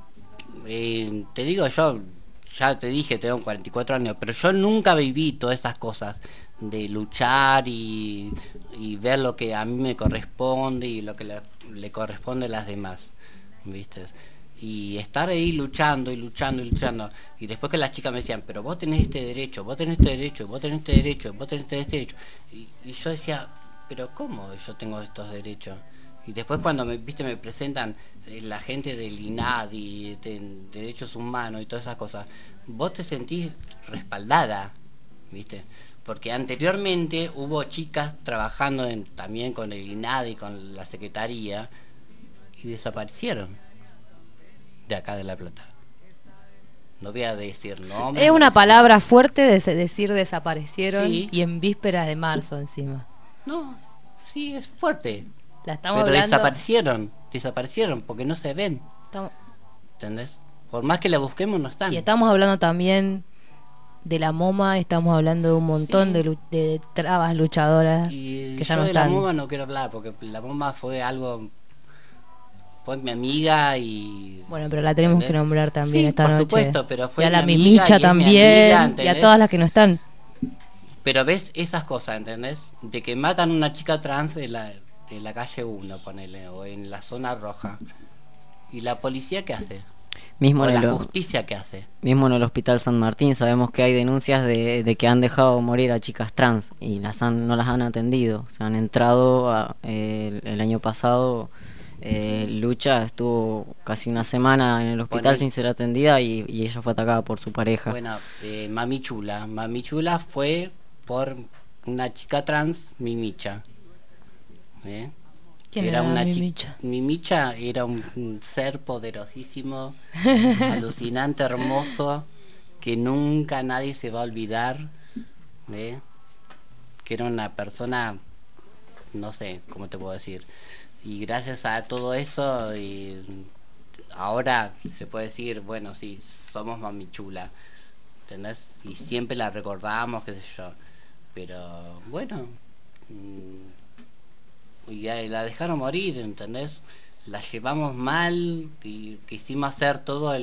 [SPEAKER 3] te digo, yo ya te dije, tengo 44 años, pero yo nunca viví todas esas cosas de luchar y ver lo que a mí me corresponde y lo que le corresponde a las demás, ¿viste? Y estar ahí luchando y después que las chicas me decían, pero vos tenés este derecho, vos tenés este derecho, vos tenés este derecho, vos tenés este derecho, y yo decía, pero ¿cómo yo tengo estos derechos? Y después cuando me presentan la gente del INADI, de derechos humanos y todas esas cosas, vos te sentís respaldada, ¿viste? Porque anteriormente hubo chicas trabajando también con el INADI, con la Secretaría, y desaparecieron de acá de La Plata. No voy a decir nombres.
[SPEAKER 1] Es una palabra fuerte de decir desaparecieron,
[SPEAKER 3] sí.
[SPEAKER 1] Y en vísperas de marzo encima.
[SPEAKER 3] No, sí, es fuerte.
[SPEAKER 1] La estamos
[SPEAKER 3] pero
[SPEAKER 1] hablando...
[SPEAKER 3] desaparecieron porque no se ven. ¿Entendés? Por más que la busquemos no están.
[SPEAKER 1] Y estamos hablando también de la MoMA, estamos hablando de un montón de trabas luchadoras
[SPEAKER 3] y
[SPEAKER 1] que ya
[SPEAKER 3] yo
[SPEAKER 1] no
[SPEAKER 3] de
[SPEAKER 1] están.
[SPEAKER 3] La MoMA no quiero hablar porque la MoMA fue mi amiga y...
[SPEAKER 1] Bueno, pero la tenemos, ¿entendés?, que nombrar también, sí, esta noche.
[SPEAKER 3] Por supuesto, pero fue
[SPEAKER 1] y a la
[SPEAKER 3] mi
[SPEAKER 1] Mimicha
[SPEAKER 3] amiga,
[SPEAKER 1] también,
[SPEAKER 3] amiga,
[SPEAKER 1] y a todas las que no están.
[SPEAKER 3] Pero ves esas cosas, ¿entendés? De que matan a una chica trans de la calle 1, ponele, o en la zona roja. ¿Y la policía qué hace?
[SPEAKER 4] Mismo
[SPEAKER 3] o
[SPEAKER 4] en
[SPEAKER 3] la justicia qué hace.
[SPEAKER 4] Mismo en el Hospital San Martín sabemos que hay denuncias de que han dejado morir a chicas trans y no las han atendido. O sea, han entrado el año pasado... Lucha estuvo casi una semana en el hospital sin ser atendida y ella fue atacada por su pareja.
[SPEAKER 3] Bueno, Mami Chula fue por una chica trans, Mimicha.
[SPEAKER 1] ¿Quién era una Mimicha?
[SPEAKER 3] Mimicha era un ser poderosísimo, alucinante, hermoso, que nunca nadie se va a olvidar, que era una persona, no sé cómo te puedo decir. Y gracias a todo eso, y ahora se puede decir, bueno, sí, somos Mami Chula, ¿entendés? Y siempre la recordamos, qué sé yo. Pero, bueno, y la dejaron morir, ¿entendés? La llevamos mal y quisimos hacer todo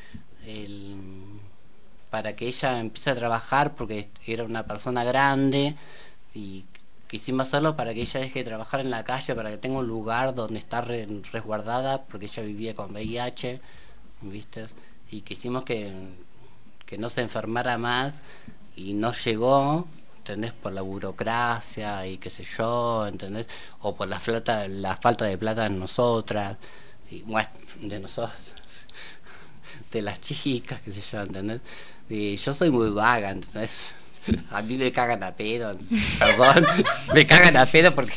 [SPEAKER 3] para que ella empiece a trabajar, porque era una persona grande, y quisimos hacerlo para que ella deje de trabajar en la calle, para que tenga un lugar donde estar resguardada, porque ella vivía con VIH, ¿viste? Y quisimos que no se enfermara más, y no llegó, ¿entendés? Por la burocracia y qué sé yo, ¿entendés? O por la falta de plata en nosotras, y bueno, de nosotros, de las chicas, qué sé yo, ¿entendés? Y yo soy muy vaga, ¿entendés? A mí me cagan a pedo, perdón, me cagan a pedo porque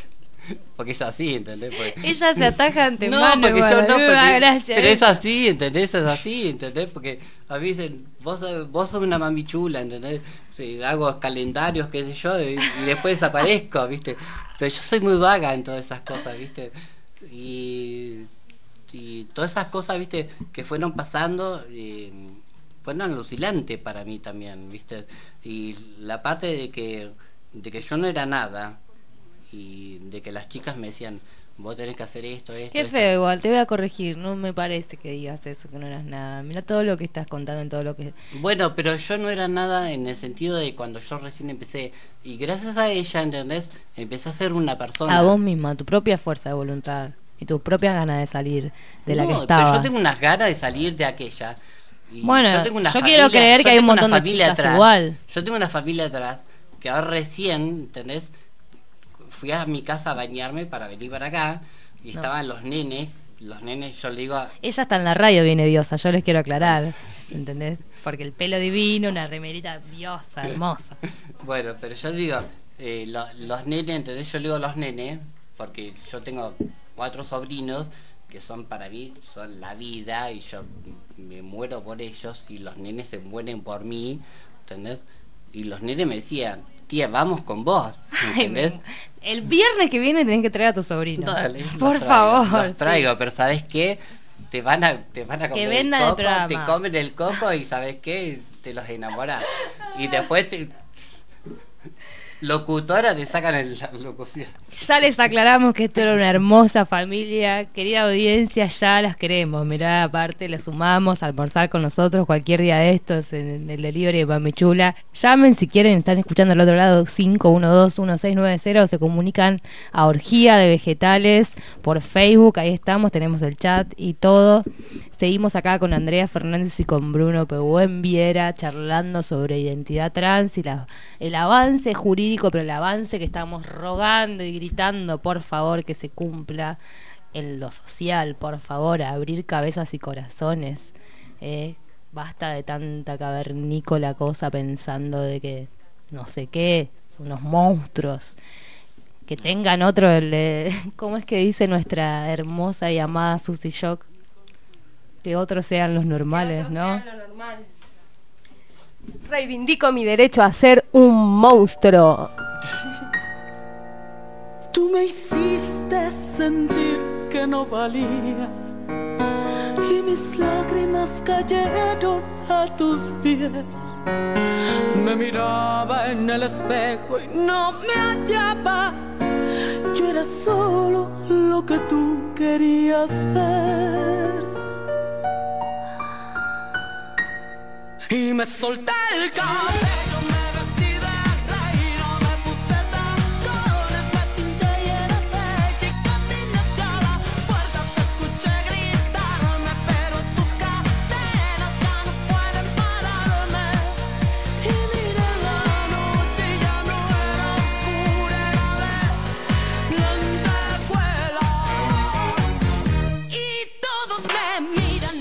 [SPEAKER 3] Porque es así, ¿entendés? Porque...
[SPEAKER 1] Ella se ataja ante
[SPEAKER 3] no,
[SPEAKER 1] mano.
[SPEAKER 3] porque yo no, porque, pero es
[SPEAKER 1] así.
[SPEAKER 3] así, ¿entendés? Es así, ¿entendés? Porque a mí dicen, vos sos una mami chula, ¿entendés? Sí, hago calendarios, qué sé yo, y después desaparezco, ¿viste? Pero yo soy muy vaga en todas esas cosas, ¿viste? Y todas esas cosas, ¿viste? Que fueron pasando, fueron alucinantes para mí también, ¿viste? Y la parte de que yo no era nada, y de que las chicas me decían, vos tenés que hacer esto.
[SPEAKER 1] Qué feo, igual, te voy a corregir, no me parece que digas eso, que no eras nada. Mira todo lo que estás contando en todo lo que...
[SPEAKER 3] Bueno, pero yo no era nada en el sentido de cuando yo recién empecé, y gracias a ella, ¿entendés? Empecé a ser una persona.
[SPEAKER 1] A vos misma, tu propia fuerza de voluntad, y tus propias ganas de salir de la que estabas.
[SPEAKER 3] Pero yo tengo unas ganas de salir de aquella. Y
[SPEAKER 1] bueno, yo quiero creer que hay un montón de chicas
[SPEAKER 3] atrás,
[SPEAKER 1] igual.
[SPEAKER 3] Yo tengo una familia atrás, que ahora recién, ¿entendés? Fui a mi casa a bañarme para venir para acá y estaban los nenes, yo le digo...
[SPEAKER 1] Ella está en la radio, viene diosa, yo les quiero aclarar, ¿entendés? Porque el pelo divino, una remerita diosa, hermosa.
[SPEAKER 3] Bueno, pero yo digo, los nenes, ¿entendés? Yo le digo los nenes, porque yo tengo 4 sobrinos que son para mí, son la vida y yo me muero por ellos y los nenes se mueren por mí, ¿entendés? Y los nenes me decían, tía, vamos con vos, ¿entendés?
[SPEAKER 1] Ay, el viernes que viene tenés que traer a tus sobrinos.
[SPEAKER 3] Dale,
[SPEAKER 1] por favor.
[SPEAKER 3] Los traigo, sí. Pero ¿sabés qué? Te van a comer el coco, te comen el coco y ¿sabés qué? Te los enamoras. Y después locutora te sacan la locución.
[SPEAKER 1] Ya les aclaramos que esto era una hermosa familia, querida audiencia, ya las queremos. Mirá, aparte las sumamos a almorzar con nosotros cualquier día de estos en el delivery de Mami Chula. Llamen si quieren, están escuchando al otro lado 512-1690, se comunican a Orgía de Vegetales por Facebook, ahí estamos, tenemos el chat y todo. Seguimos acá con Andrea Fernández y con Bruno Pehuen Viera charlando sobre identidad trans y el avance jurídico, pero el avance que estamos rogando y gritando, por favor, que se cumpla en lo social, por favor, abrir cabezas y corazones. Basta de tanta cavernícola cosa pensando de que no sé qué, son unos monstruos. Que tengan otro, ¿cómo es que dice nuestra hermosa y amada Susy Shock? Que otros sean los normales, ¿no?
[SPEAKER 2] Reivindico mi derecho a ser un monstruo.
[SPEAKER 8] Tú me hiciste sentir que no valía y mis lágrimas cayeron a tus pies. Me miraba en el espejo y no me hallaba. Yo era solo lo que tú querías ver. Y me solté el cabello, me vestí de reina, me puse tacones, me pinté y era bella y caminé hacia la puerta. Te escuché gritarme, pero tus cadenas ya no pueden pararme. Y miré la noche y ya no era oscura, era de lentejuelas. Y todos me miran,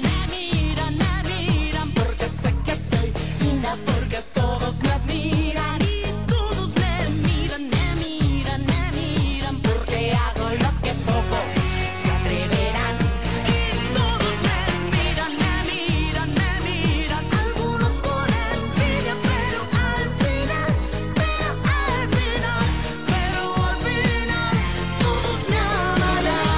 [SPEAKER 8] porque sé que soy linda, porque todos me admiran. Y todos me miran, porque hago lo que pocos se atreverán. Y todos me miran, algunos con envidia, pero al final, todos me amarán.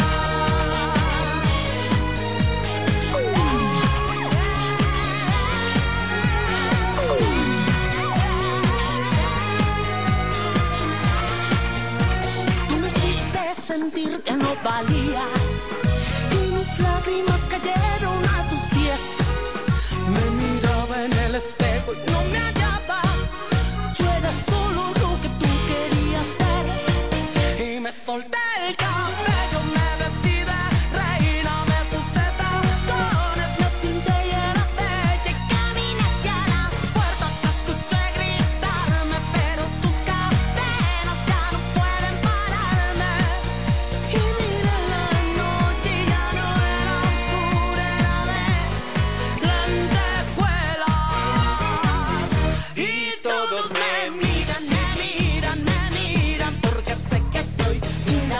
[SPEAKER 8] Tú me hiciste sentir que no valía y mis lágrimas cayeron a tus pies. Me miraba en el espejo y no me hallaba. Yo era solo lo que tú querías ver. Y me solté el cabello, me vestí de reina, me puse tacones, me pinté y era bella y caminé hacia la puerta. Te escuché gritarme, pero tus cadenas ya no pueden pararme. Y miré la noche y ya no era oscura, era de lentejuelas. Y todos me miran, porque sé que soy linda,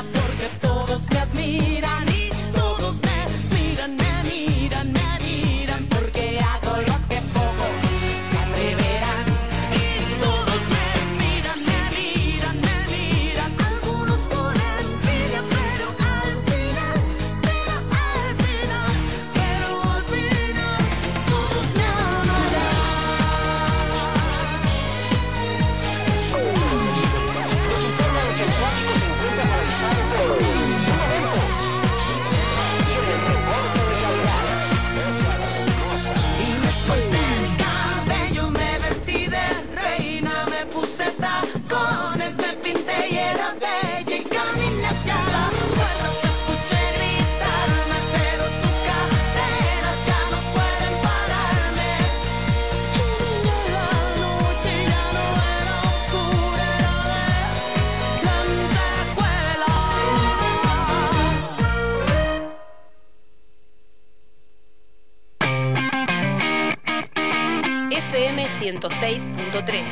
[SPEAKER 9] 106.3.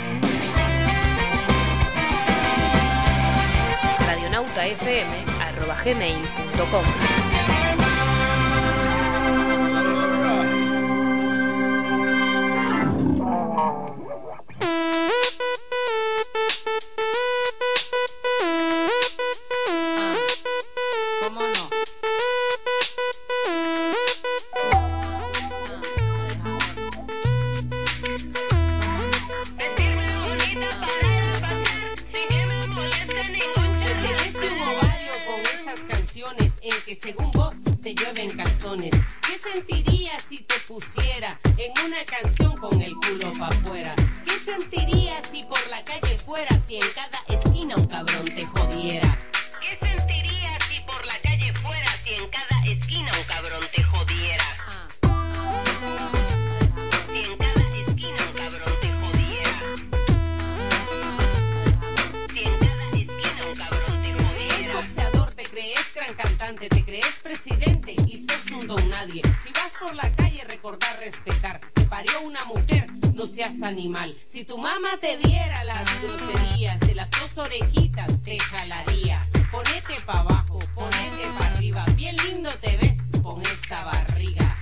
[SPEAKER 9] radionautafm@gmail.com.
[SPEAKER 10] Según vos te llueven calzones. ¿Qué sentirías si te pusiera en una canción con el culo pa' afuera? ¿Qué sentirías si por la calle fuera, si en cada esquina un cabrón te jodiera? ¿Qué sentirías si por la calle fuera, si en cada esquina un cabrón te jodiera? Si en cada esquina un cabrón te jodiera. Si en cada esquina un cabrón te jodiera. Eres boxeador, te crees gran cantante, te crees presidente y sos un don nadie. Si vas por la calle, recordar respetar. Te parió una mujer, no seas animal. Si tu mamá te viera las groserías de las dos orejitas, te jalaría. Ponete pa' abajo, ponete pa' arriba. Bien lindo te ves con esa barriga.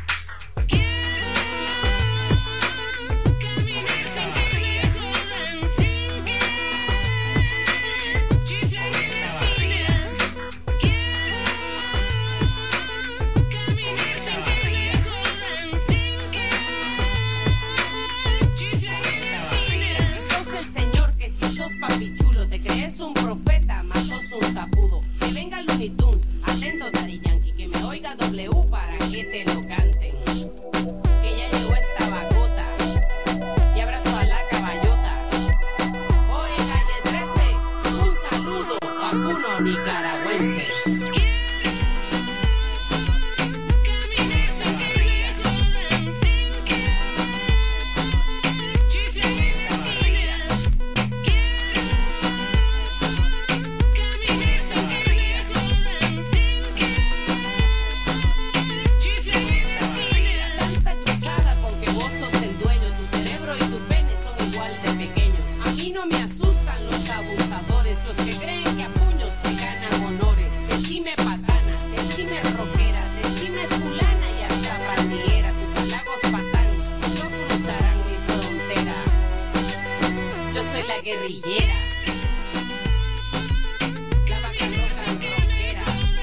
[SPEAKER 10] Papi chulo, te crees un profeta, más sos un tapudo. Que venga Looney Tunes, atento Daddy Yankee, que me oiga W para que te lo canten. Que ya llegó esta bacota, y abrazo a la caballota. Oye, calle 13, un saludo pa' uno nicaragüense. Guerrillera. La vaca loca rockera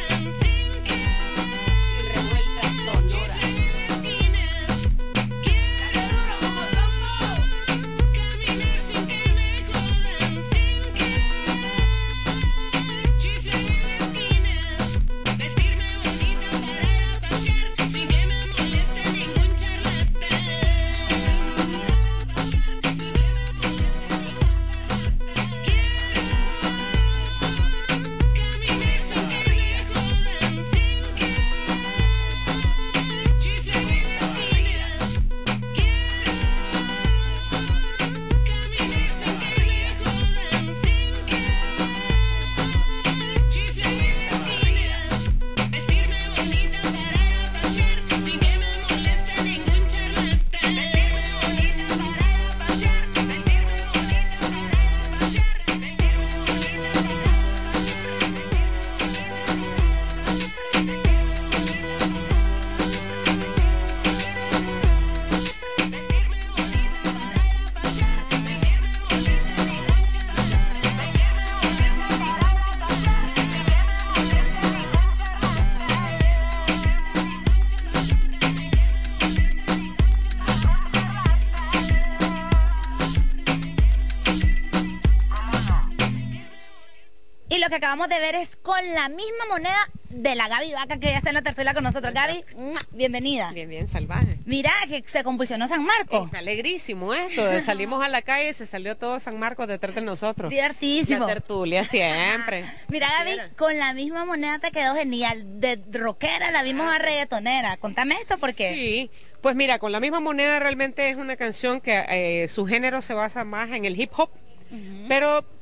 [SPEAKER 10] y revuelta sonora. Dale duro como tombo. Caminar sin que me jodan, sin que chiflar en la esquina. Vestirme bonita para pasear, sin que me moleste ningún charlatán.
[SPEAKER 11] Lo que acabamos de ver es con la misma moneda de la Gaby Vaca, que ya está en la tercera con nosotros. Gaby, bienvenida.
[SPEAKER 12] Bien, bien, salvaje.
[SPEAKER 11] Mira, que se compulsionó San Marcos.
[SPEAKER 12] Alegrísimo esto. Salimos a la calle, se salió todo San Marcos detrás de nosotros.
[SPEAKER 11] Divertísimo.
[SPEAKER 12] La tertulia siempre.
[SPEAKER 11] Mira, Gaby, con la misma moneda te quedó genial. De rockera la vimos a reggaetonera. Contame esto, ¿por qué?
[SPEAKER 12] Sí. Pues mira, con la misma moneda realmente es una canción que su género se basa más en el hip hop, pero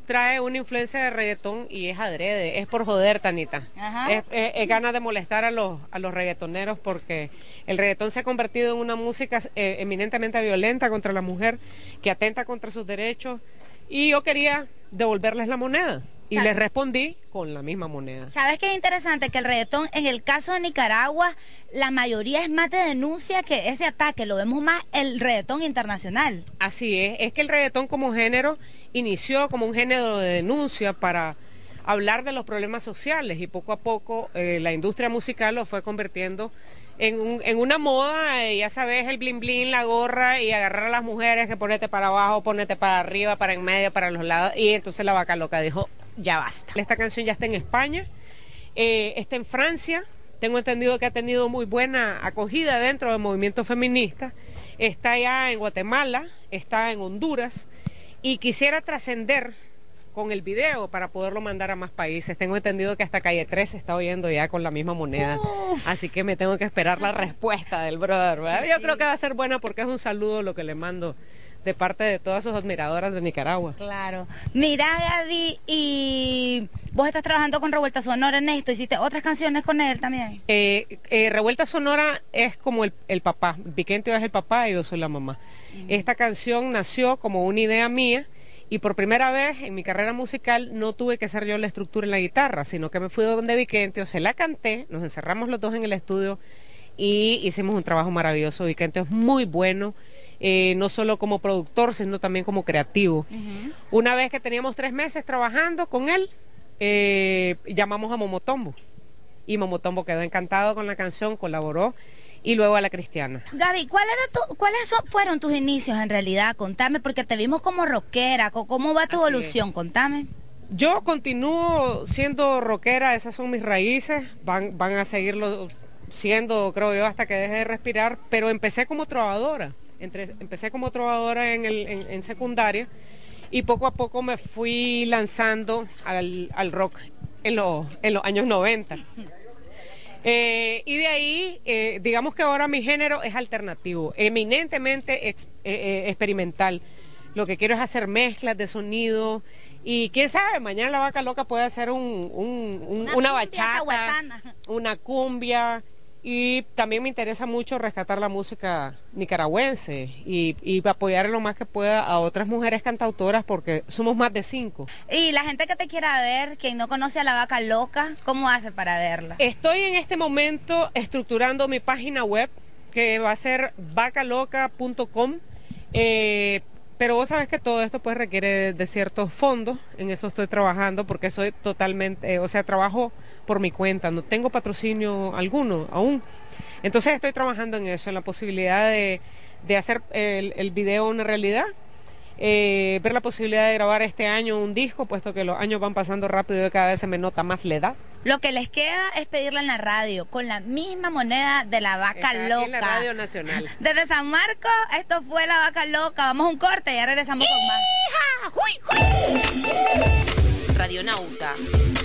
[SPEAKER 12] trae una influencia de reggaetón y es adrede, es por joder, Tanita. Es ganas de molestar a los reggaetoneros porque el reggaetón se ha convertido en una música eminentemente violenta contra la mujer, que atenta contra sus derechos, y yo quería devolverles la moneda. Y les respondí con la misma moneda.
[SPEAKER 11] ¿Sabes qué es interesante? Que el reggaetón, en el caso de Nicaragua, la mayoría es más de denuncia que ese ataque. Lo vemos más el reggaetón internacional.
[SPEAKER 12] Así es que el reggaetón como género inició como un género de denuncia para hablar de los problemas sociales y poco a poco la industria musical lo fue convirtiendo en una moda, ya sabes, el blin blin, la gorra y agarrar a las mujeres, que ponete para abajo, ponete para arriba, para en medio, para los lados, y entonces la Vaca Loca dijo, ya basta. Esta canción ya está en España, está en Francia, tengo entendido que ha tenido muy buena acogida dentro del movimiento feminista, está ya en Guatemala, está en Honduras, y quisiera trascender con el video para poderlo mandar a más países. Tengo entendido que hasta Calle 13 se está oyendo ya con la misma moneda. Así que me tengo que esperar la respuesta del brother, ¿verdad? Yo creo que va a ser buena porque es un saludo lo que le mando de parte de todas sus admiradoras de Nicaragua.
[SPEAKER 11] Claro. Mira, Gaby, y vos estás trabajando con Revuelta Sonora en esto, hiciste otras canciones con él también.
[SPEAKER 12] Revuelta Sonora es como el papá. Viquentio es el papá y yo soy la mamá. Esta canción nació como una idea mía. Y por primera vez en mi carrera musical no tuve que hacer yo la estructura en la guitarra, sino que me fui donde Viquentio, se la canté, nos encerramos los dos en el estudio y hicimos un trabajo maravilloso. Viquentio es muy bueno, no solo como productor, sino también como creativo. Una vez que teníamos 3 meses trabajando con él, llamamos a Momotombo. Y Momotombo quedó encantado con la canción, colaboró. Y luego a La Cristiana.
[SPEAKER 11] Gaby, ¿cuáles fueron tus inicios en realidad? Contame, porque te vimos como rockera. ¿Cómo va tu evolución? Contame.
[SPEAKER 12] Yo continúo siendo rockera, esas son mis raíces. Van a seguirlo siendo, creo yo, hasta que deje de respirar. Pero empecé como trovadora. Empecé como trovadora en secundaria. Y poco a poco me fui lanzando al rock en los años 90. Y de ahí, digamos que ahora mi género es alternativo, eminentemente experimental. Lo que quiero es hacer mezclas de sonido y quién sabe, mañana la Vaca Loca puede hacer una bachata, una cumbia. Y también me interesa mucho rescatar la música nicaragüense y apoyar lo más que pueda a otras mujeres cantautoras porque somos más de 5.
[SPEAKER 11] Y la gente que te quiera ver, quien no conoce a la Vaca Loca, ¿cómo hace para verla?
[SPEAKER 12] Estoy en este momento estructurando mi página web que va a ser vacaloca.com. Pero vos sabes que todo esto pues requiere de ciertos fondos, en eso estoy trabajando porque soy totalmente, trabajo por mi cuenta, no tengo patrocinio alguno aún. Entonces estoy trabajando en eso, en la posibilidad de hacer el video una realidad, ver la posibilidad de grabar este año un disco, puesto que los años van pasando rápido y cada vez se me nota más la edad.
[SPEAKER 11] Lo que les queda es pedirla en la radio, con la misma moneda de la Vaca Loca.
[SPEAKER 12] En la Radio Nacional.
[SPEAKER 11] Desde San Marcos, esto fue la Vaca Loca. Vamos a un corte y ya regresamos con más.
[SPEAKER 9] Radionauta.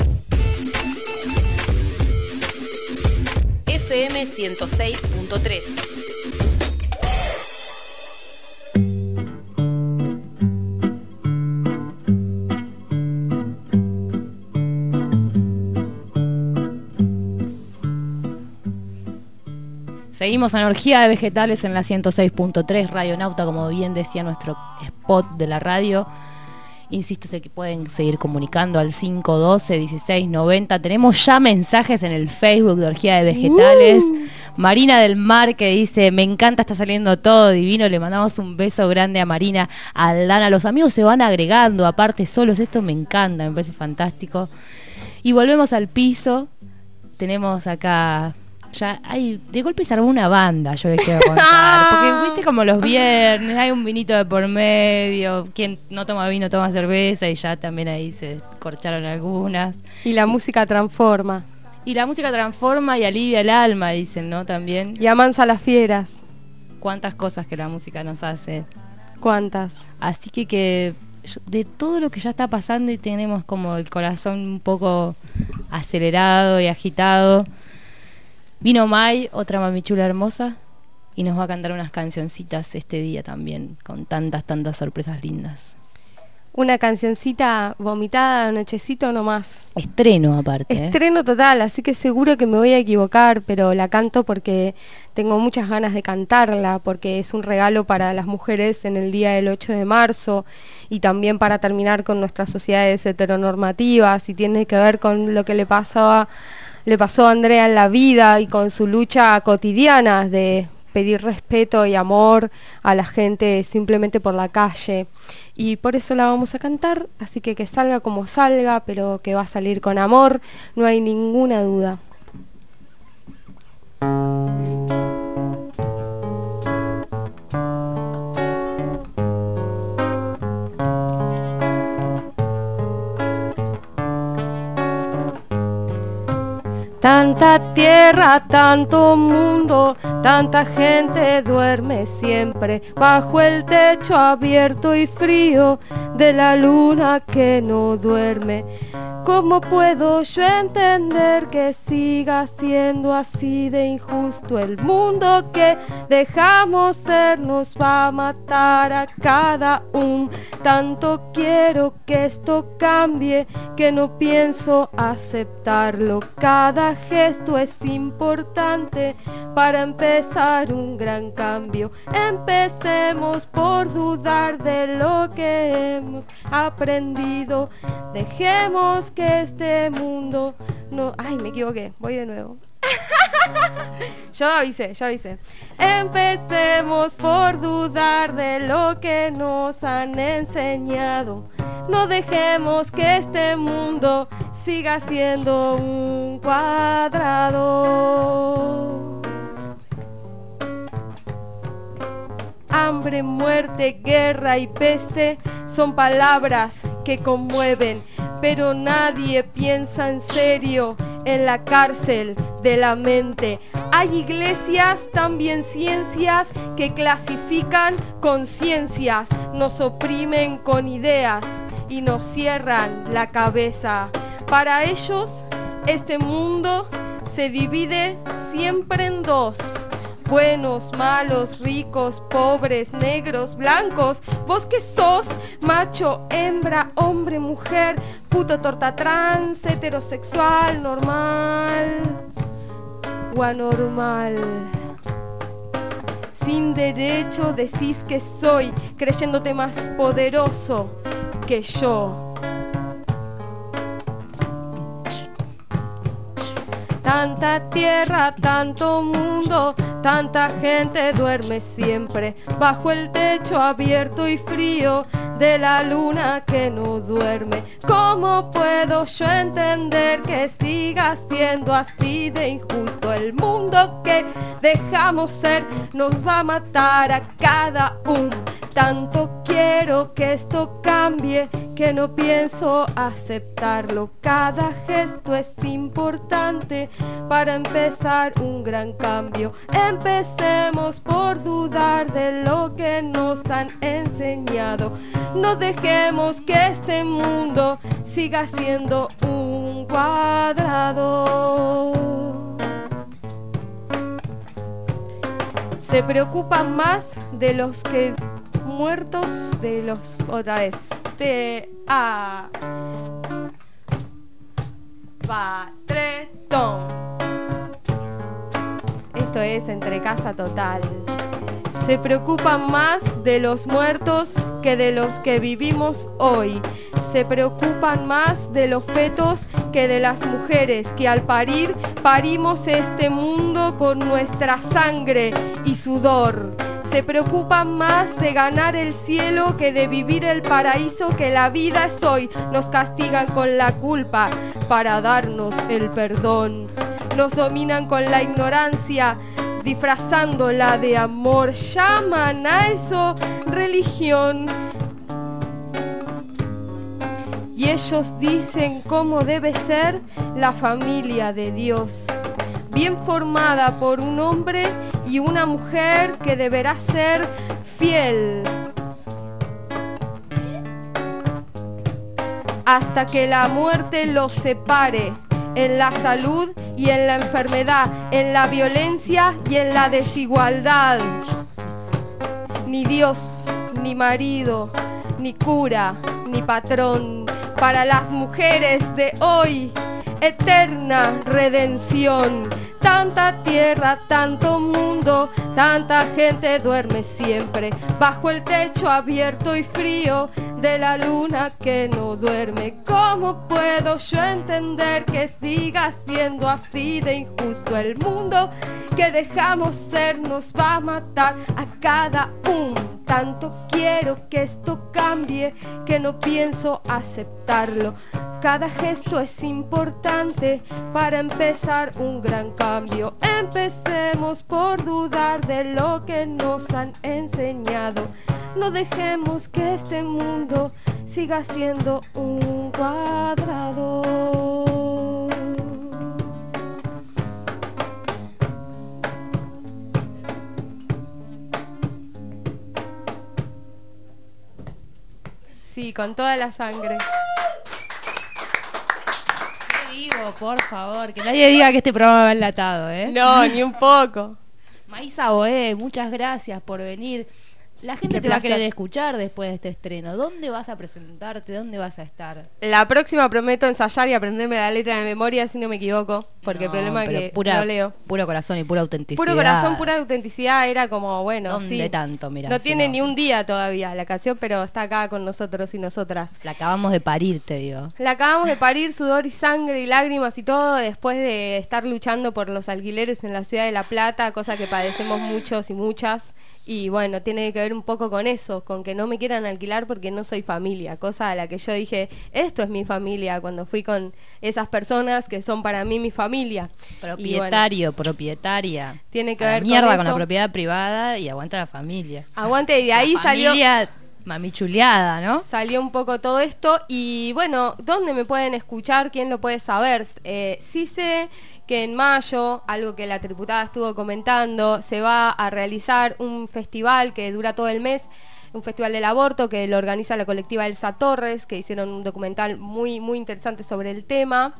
[SPEAKER 9] FM 106.3.
[SPEAKER 1] Seguimos en Orgía de Vegetales en la 106.3 Radionauta, como bien decía nuestro spot de la radio. Insisto, sé que pueden seguir comunicando al 512-1690. Tenemos ya mensajes en el Facebook de Orgía de Vegetales. Marina del Mar que dice, me encanta, está saliendo todo divino. Le mandamos un beso grande a Marina, a Aldana. Los amigos se van agregando, aparte solos. Esto me encanta, me parece fantástico. Y volvemos al piso. Tenemos acá... Ya hay, de golpe se armó una banda, yo les quiero contar. Porque viste como los viernes, hay un vinito de por medio. Quien no toma vino toma cerveza y ya también ahí se corcharon algunas.
[SPEAKER 2] Y la música transforma.
[SPEAKER 1] Y la música transforma y alivia el alma, dicen, ¿no? También.
[SPEAKER 2] Y amansa a las fieras.
[SPEAKER 1] Cuántas cosas que la música nos hace.
[SPEAKER 2] Cuántas.
[SPEAKER 1] Así que de todo lo que ya está pasando y tenemos como el corazón un poco acelerado y agitado. Vino May, otra mamichula hermosa, y nos va a cantar unas cancioncitas este día también, con tantas sorpresas lindas.
[SPEAKER 2] una cancioncita vomitada, nochecito nomás.
[SPEAKER 1] Estreno aparte.
[SPEAKER 2] Estreno total, así que seguro que me voy a equivocar, pero la canto porque tengo muchas ganas de cantarla, porque es un regalo para las mujeres en el día del 8 de marzo y también para terminar con nuestras sociedades heteronormativas, y tiene que ver con lo que le pasó a Andrea en la vida y con su lucha cotidiana de pedir respeto y amor a la gente simplemente por la calle. Y por eso la vamos a cantar, así que salga como salga, pero que va a salir con amor, no hay ninguna duda. Tanta tierra, tanto mundo, tanta gente duerme siempre bajo el techo abierto y frío de la luna que no duerme. ¿Cómo puedo yo entender que siga siendo así de injusto el mundo que dejamos ser? Nos va a matar a cada uno. Tanto quiero que esto cambie que no pienso aceptarlo. Cada gesto es importante para empezar un gran cambio. Empecemos por dudar de lo que hemos aprendido. Dejemos que este mundo no... Ay, me equivoqué, voy de nuevo. Yo avisé. Empecemos por dudar de lo que nos han enseñado. No dejemos que este mundo siga siendo un cuadrado. Hambre, muerte, guerra y peste son palabras que conmueven, pero nadie piensa en serio en la cárcel de la mente. Hay iglesias, también ciencias, que clasifican conciencias, nos oprimen con ideas y nos cierran la cabeza. Para ellos, este mundo se divide siempre en dos: buenos, malos, ricos, pobres, negros, blancos. Vos que sos macho, hembra, hombre, mujer, puto, torta, trans, heterosexual, normal o anormal. Sin derecho decís que soy, creyéndote más poderoso que yo. Tanta tierra, tanto mundo, tanta gente duerme siempre bajo el techo abierto y frío de la luna que no duerme. ¿Cómo puedo yo entender que siga siendo así de injusto el mundo que dejamos ser? Nos va a matar a cada uno. Tanto quiero que esto cambie que no pienso aceptarlo. Cada gesto es importante para empezar un gran cambio. Empecemos por dudar de lo que nos han enseñado. No dejemos que este mundo siga siendo un cuadrado. Se preocupan más de los que muertos de los otra vez Patretón. Esto es Entre Casa Total. Se preocupan más de los muertos que de los que vivimos hoy. Se preocupan más de los fetos que de las mujeres que al parir parimos este mundo con nuestra sangre y sudor. Se preocupan más de ganar el cielo que de vivir el paraíso que la vida es hoy. Nos castigan con la culpa para darnos el perdón. Nos dominan con la ignorancia, disfrazándola de amor. Llaman a eso religión. Y ellos dicen cómo debe ser la familia de Dios, bien formada por un hombre y una mujer que deberá ser fiel hasta que la muerte los separe, en la salud y en la enfermedad, en la violencia y en la desigualdad. Ni Dios, ni marido, ni cura, ni patrón. Para las mujeres de hoy, eterna redención. Tanta tierra, tanto mundo, tanta gente duerme siempre bajo el techo abierto y frío de la luna que no duerme. ¿Cómo puedo yo entender que siga siendo así de injusto el mundo que dejamos ser? Nos va a matar a cada uno. Tanto quiero que esto cambie que no pienso aceptarlo. Cada gesto es importante para empezar un gran cambio. Empecemos por dudar de lo que nos han enseñado. No dejemos que este mundo siga siendo un cuadrado. Sí, con toda la sangre.
[SPEAKER 1] Qué vivo, por favor, que nadie diga que este programa va enlatado, ¿eh?
[SPEAKER 2] No, ni un poco.
[SPEAKER 1] Maísa Boé, muchas gracias por venir. La gente te va a querer escuchar después de este estreno. ¿Dónde vas a presentarte? ¿Dónde vas a estar?
[SPEAKER 2] La próxima prometo ensayar y aprenderme la letra de memoria, si no me equivoco. Porque el problema es que no leo.
[SPEAKER 1] Puro corazón y pura autenticidad.
[SPEAKER 2] Puro corazón, pura autenticidad. Era como, bueno,
[SPEAKER 1] ¿dónde
[SPEAKER 2] sí.
[SPEAKER 1] tanto? Mirá,
[SPEAKER 2] no tiene ni un día todavía la canción, pero está acá con nosotros y nosotras.
[SPEAKER 1] La acabamos de parir, te digo.
[SPEAKER 2] La acabamos de parir, sudor y sangre y lágrimas y todo, después de estar luchando por los alquileres en la ciudad de La Plata, cosa que padecemos muchos y muchas. Y bueno, tiene que ver un poco con eso, con que no me quieran alquilar porque no soy familia, cosa a la que yo dije, esto es mi familia, cuando fui con esas personas que son para mí mi familia.
[SPEAKER 1] Propietario, bueno, propietaria.
[SPEAKER 2] Tiene que ver
[SPEAKER 1] mierda
[SPEAKER 2] con
[SPEAKER 1] la propiedad privada y aguanta la familia.
[SPEAKER 2] Aguante, y de ahí salió...
[SPEAKER 1] Mamichuleada, ¿no?
[SPEAKER 2] Salió un poco todo esto y bueno, ¿dónde me pueden escuchar? ¿Quién lo puede saber? Sí sé que en mayo, algo que la triputada estuvo comentando, se va a realizar un festival que dura todo el mes, un festival del aborto que lo organiza la colectiva Elsa Torres, que hicieron un documental muy, muy interesante sobre el tema.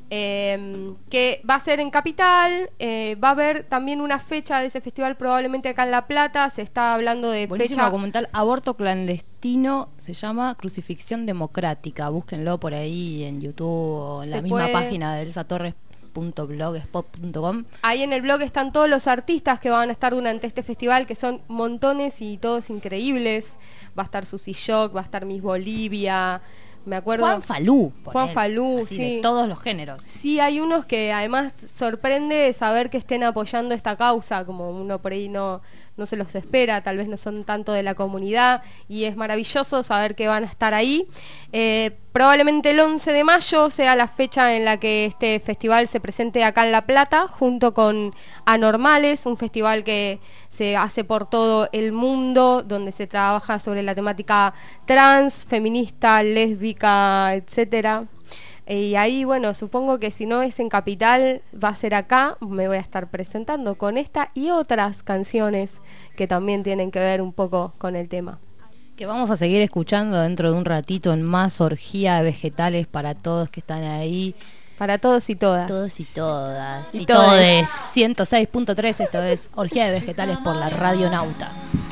[SPEAKER 2] Que va a ser en Capital, va a haber también una fecha de ese festival probablemente acá en La Plata, se está hablando de
[SPEAKER 1] buenísimo
[SPEAKER 2] fecha...
[SPEAKER 1] documental, Aborto Clandestino, se llama Crucifixión Democrática, búsquenlo por ahí en YouTube o en la misma página de elsatorres.blogspot.com.
[SPEAKER 2] Ahí en el blog están todos los artistas que van a estar durante este festival, que son montones y todos increíbles. Va a estar Susy Shock, va a estar Miss Bolivia... Me acuerdo
[SPEAKER 1] Juan Falú,
[SPEAKER 2] sí,
[SPEAKER 1] de todos los géneros.
[SPEAKER 2] Sí, hay unos que además sorprende saber que estén apoyando esta causa, como uno por ahí no se los espera, tal vez no son tanto de la comunidad, y es maravilloso saber que van a estar ahí. Probablemente el 11 de mayo sea la fecha en la que este festival se presente acá en La Plata, junto con Anormales, un festival que se hace por todo el mundo, donde se trabaja sobre la temática trans, feminista, lésbica, etcétera. Y ahí, bueno, supongo que si no es en Capital, va a ser acá. Me voy a estar presentando con esta y otras canciones que también tienen que ver un poco con el tema.
[SPEAKER 1] Que vamos a seguir escuchando dentro de un ratito en más orgía de vegetales para todos que están ahí.
[SPEAKER 2] Para todos y todas.
[SPEAKER 1] Todos y todas. Y todes. 106.3, esto es Orgía de Vegetales por la Radio Nauta.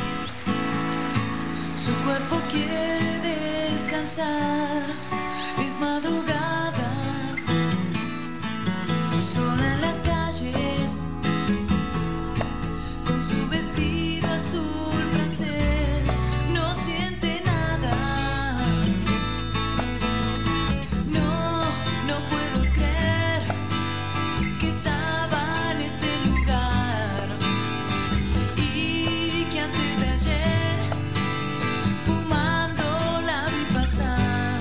[SPEAKER 8] Su cuerpo quiere descansar, es madrugada, sola en las calles, con su vestido azul francés, no siente nada. No puedo creer que estaba en este lugar y que antes de ayer fumando la vi pasar.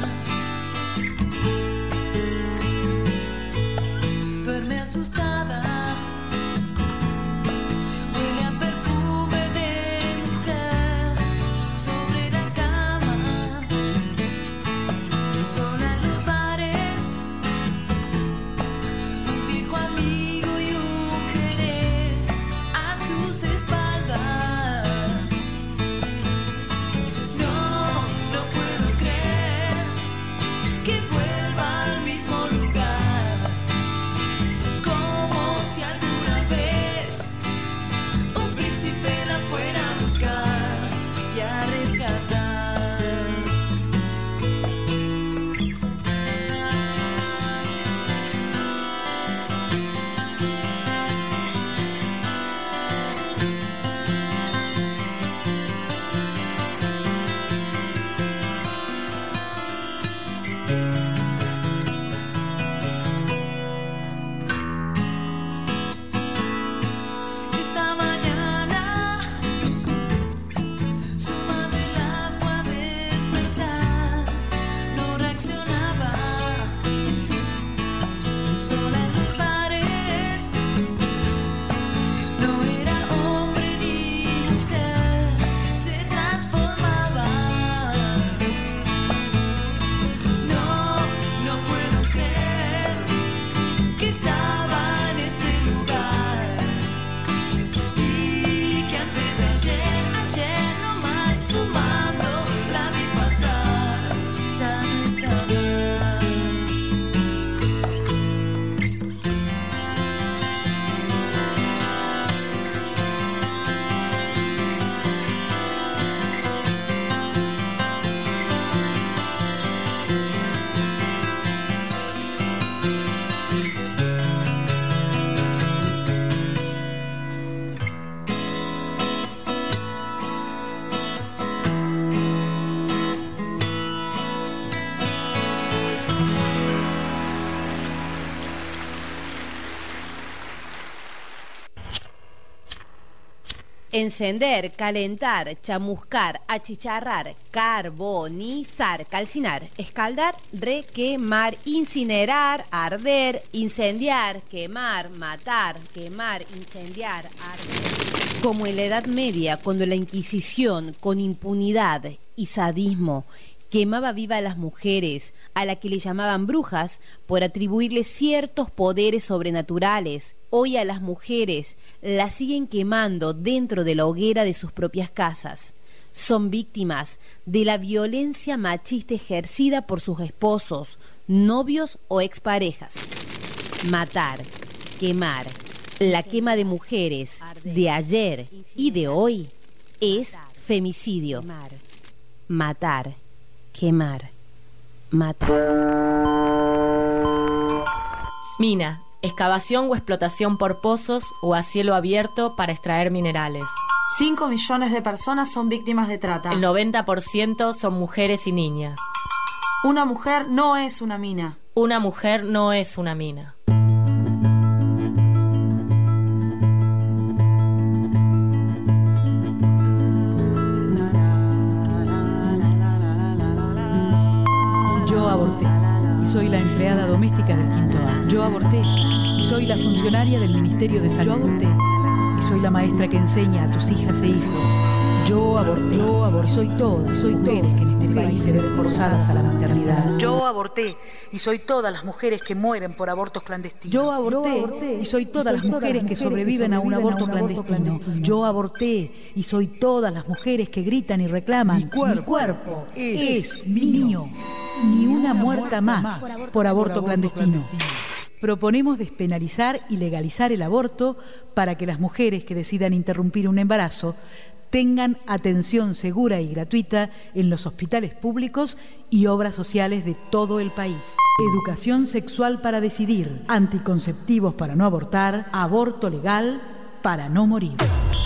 [SPEAKER 8] Duerme asustada, huele a perfume de mujer sobre la cama, sola en los bares, un viejo amigo y un jerez a sus espaldas. No puedo creer que vuelva al mismo lugar, como si alguna vez un príncipe la fuera a buscar y a rescatar.
[SPEAKER 13] Encender, calentar, chamuscar, achicharrar, carbonizar, calcinar, escaldar, requemar, incinerar, arder, incendiar, quemar, matar, quemar, incendiar, arder. Como en la Edad Media, cuando la Inquisición, con impunidad y sadismo, quemaba viva a las mujeres, a las que le llamaban brujas, por atribuirles ciertos poderes sobrenaturales. Hoy a las mujeres las siguen quemando dentro de la hoguera de sus propias casas. Son víctimas de la violencia machista ejercida por sus esposos, novios o exparejas. Matar, quemar, la quema de mujeres de ayer y de hoy es femicidio. Matar, quemar, matar.
[SPEAKER 14] Mina, excavación o explotación por pozos o a cielo abierto para extraer minerales.
[SPEAKER 15] 5 millones de personas son víctimas de trata.
[SPEAKER 14] El 90% son mujeres y niñas.
[SPEAKER 15] Una mujer no es una mina.
[SPEAKER 14] Una mujer no es una mina.
[SPEAKER 16] Yo aborté y soy la empleada doméstica del quinto A. Yo aborté y soy la funcionaria del Ministerio de Salud. Yo aborté y soy la maestra que enseña a tus hijas e hijos. Yo aborté y soy todas, mujeres que en este país se ven forzadas a la maternidad.
[SPEAKER 17] Yo aborté y soy todas las mujeres que mueren por abortos clandestinos.
[SPEAKER 16] Yo aborté y soy todas las mujeres que sobreviven a un aborto clandestino. Yo aborté y soy todas las mujeres que gritan y reclaman: mi cuerpo es mío. Ni una muerta más por aborto clandestino. Proponemos despenalizar y legalizar el aborto para que las mujeres que decidan interrumpir un embarazo tengan atención segura y gratuita en los hospitales públicos y obras sociales de todo el país. Educación sexual para decidir, anticonceptivos para no abortar, aborto legal para no morir.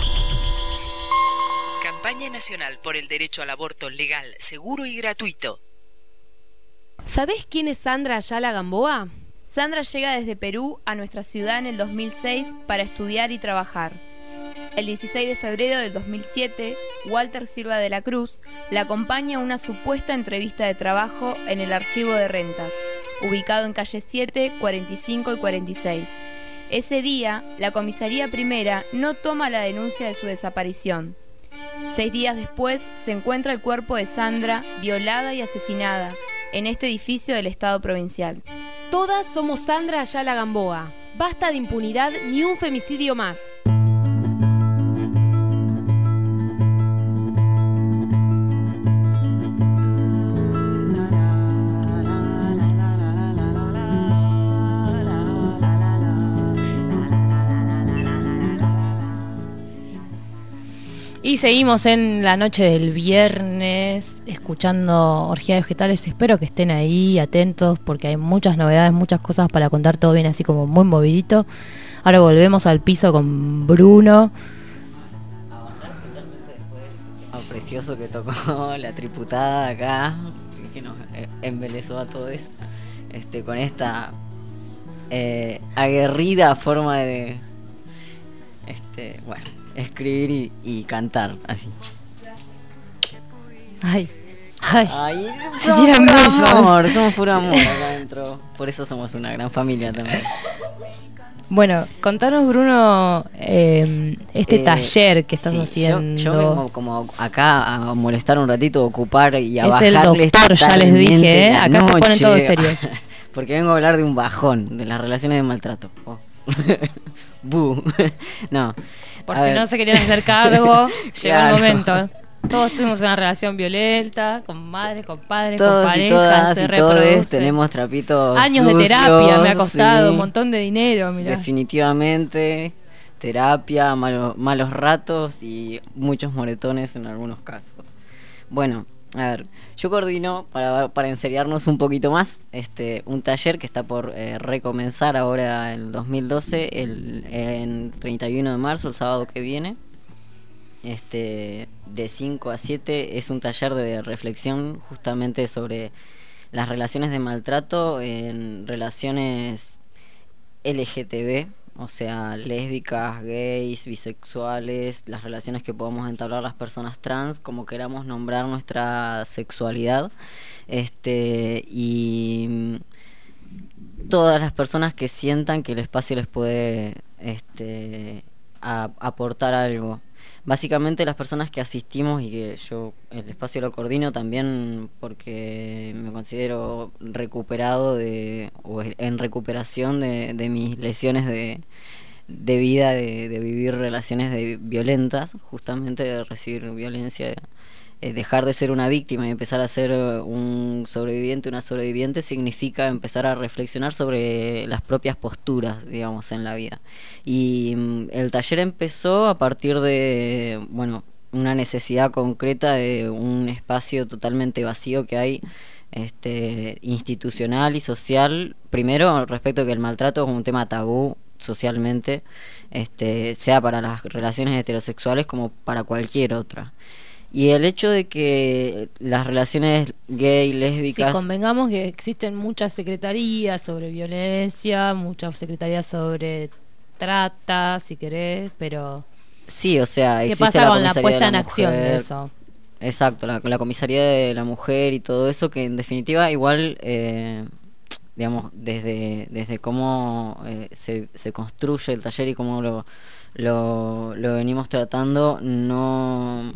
[SPEAKER 18] Campaña Nacional por el Derecho al Aborto Legal, Seguro y Gratuito.
[SPEAKER 19] ¿Sabés quién es Sandra Ayala Gamboa? Sandra llega desde Perú a nuestra ciudad en el 2006 para estudiar y trabajar. El 16 de febrero del 2007, Walter Silva de la Cruz la acompaña a una supuesta entrevista de trabajo en el archivo de rentas, ubicado en calle 7, 45 y 46. Ese día, la comisaría primera no toma la denuncia de su desaparición. 6 días después, se encuentra el cuerpo de Sandra, violada y asesinada, en este edificio del Estado provincial.
[SPEAKER 13] Todas somos Sandra Ayala Gamboa. Basta de impunidad ni un femicidio más.
[SPEAKER 1] Y seguimos en la noche del viernes escuchando Orgía de Vegetales. Espero que estén ahí atentos porque hay muchas novedades, muchas cosas para contar. Todo bien así como muy movidito. Ahora volvemos al piso con Bruno.
[SPEAKER 4] Precioso que tocó la triputada acá, que nos embelezó a todos con esta aguerrida forma de escribir y cantar así.
[SPEAKER 1] Ay,
[SPEAKER 4] se tiran besos. Somos puro amor acá adentro. Por eso somos una gran familia también.
[SPEAKER 1] Bueno, contanos, Bruno, taller que estás haciendo.
[SPEAKER 4] Yo vengo como acá a molestar un ratito, a ocupar y a bajarles.
[SPEAKER 1] Es el doctor, ya les dije, acá se ponen todos serios.
[SPEAKER 4] Porque vengo a hablar de un bajón, de las relaciones de maltrato. No.
[SPEAKER 1] Por si no se querían hacer cargo, llegó el momento. Todos tuvimos una relación violenta, con madres, con padres,
[SPEAKER 4] todos
[SPEAKER 1] con parejas,
[SPEAKER 4] y todos tenemos trapitos
[SPEAKER 1] años
[SPEAKER 4] sucios,
[SPEAKER 1] de terapia, me ha costado un montón de dinero, mirá.
[SPEAKER 4] Definitivamente, terapia, malos ratos y muchos moretones en algunos casos. Bueno, a ver, yo coordino para enseriarnos un poquito más un taller que está por recomenzar ahora el 2012, en 31 de marzo, el sábado que viene. De 5 a 7 es un taller de reflexión justamente sobre las relaciones de maltrato en relaciones LGTB o sea, lésbicas, gays, bisexuales, las relaciones que podamos entablar las personas trans, como queramos nombrar nuestra sexualidad, y todas las personas que sientan que el espacio les puede aportar algo. Básicamente las personas que asistimos, y que yo el espacio lo coordino también porque me considero recuperado o en recuperación de mis lesiones de vida, de vivir relaciones violentas, justamente de recibir violencia. Dejar de ser una víctima y empezar a ser un sobreviviente, una sobreviviente, significa empezar a reflexionar sobre las propias posturas, digamos, en la vida. Y el taller empezó a partir de, bueno, una necesidad concreta de un espacio totalmente vacío que hay, institucional y social. Primero, respecto a que el maltrato es un tema tabú socialmente, sea para las relaciones heterosexuales como para cualquier otra. Y el hecho de que las relaciones gay, lésbicas...
[SPEAKER 1] Sí, convengamos que existen muchas secretarías sobre violencia, muchas secretarías sobre trata, si querés, pero...
[SPEAKER 4] Sí, o sea,
[SPEAKER 1] ¿qué
[SPEAKER 4] existe
[SPEAKER 1] pasa
[SPEAKER 4] la
[SPEAKER 1] con la
[SPEAKER 4] comisaría
[SPEAKER 1] puesta
[SPEAKER 4] de
[SPEAKER 1] en
[SPEAKER 4] la
[SPEAKER 1] acción de
[SPEAKER 4] mujer.
[SPEAKER 1] eso?
[SPEAKER 4] Exacto, la comisaría de la mujer y todo eso, que en definitiva igual, digamos, desde cómo se construye el taller y cómo lo venimos tratando, no...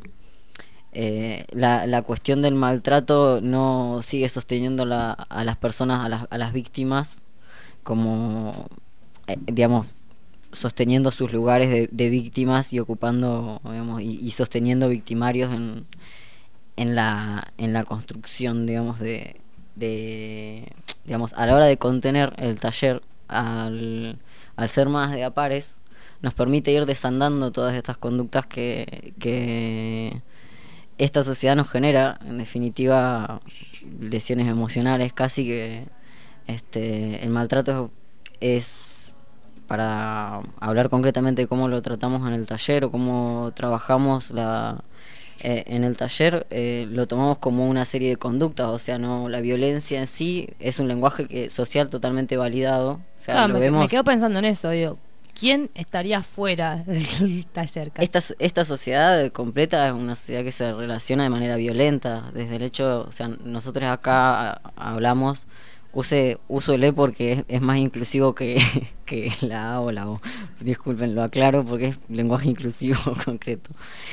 [SPEAKER 4] la cuestión del maltrato no sigue sosteniendo a las personas, a las víctimas, como, digamos, sosteniendo sus lugares de víctimas y ocupando, digamos, y sosteniendo victimarios en la construcción, digamos, digamos, a la hora de contener el taller, al ser más de a pares, nos permite ir desandando todas estas conductas que esta sociedad nos genera, en definitiva, lesiones emocionales casi, que el maltrato es, para hablar concretamente de cómo lo tratamos en el taller o cómo trabajamos en el taller, lo tomamos como una serie de conductas, o sea, no, la violencia en sí es un lenguaje social totalmente validado, o sea,
[SPEAKER 1] claro,
[SPEAKER 4] lo vemos.
[SPEAKER 1] Me quedo pensando en eso, digo, ¿quién estaría fuera del taller?
[SPEAKER 4] Esta sociedad completa es una sociedad que se relaciona de manera violenta, desde el hecho, o sea, nosotros acá hablamos, uso el E porque es más inclusivo que la A o la O. Disculpen, lo aclaro porque es lenguaje inclusivo concreto.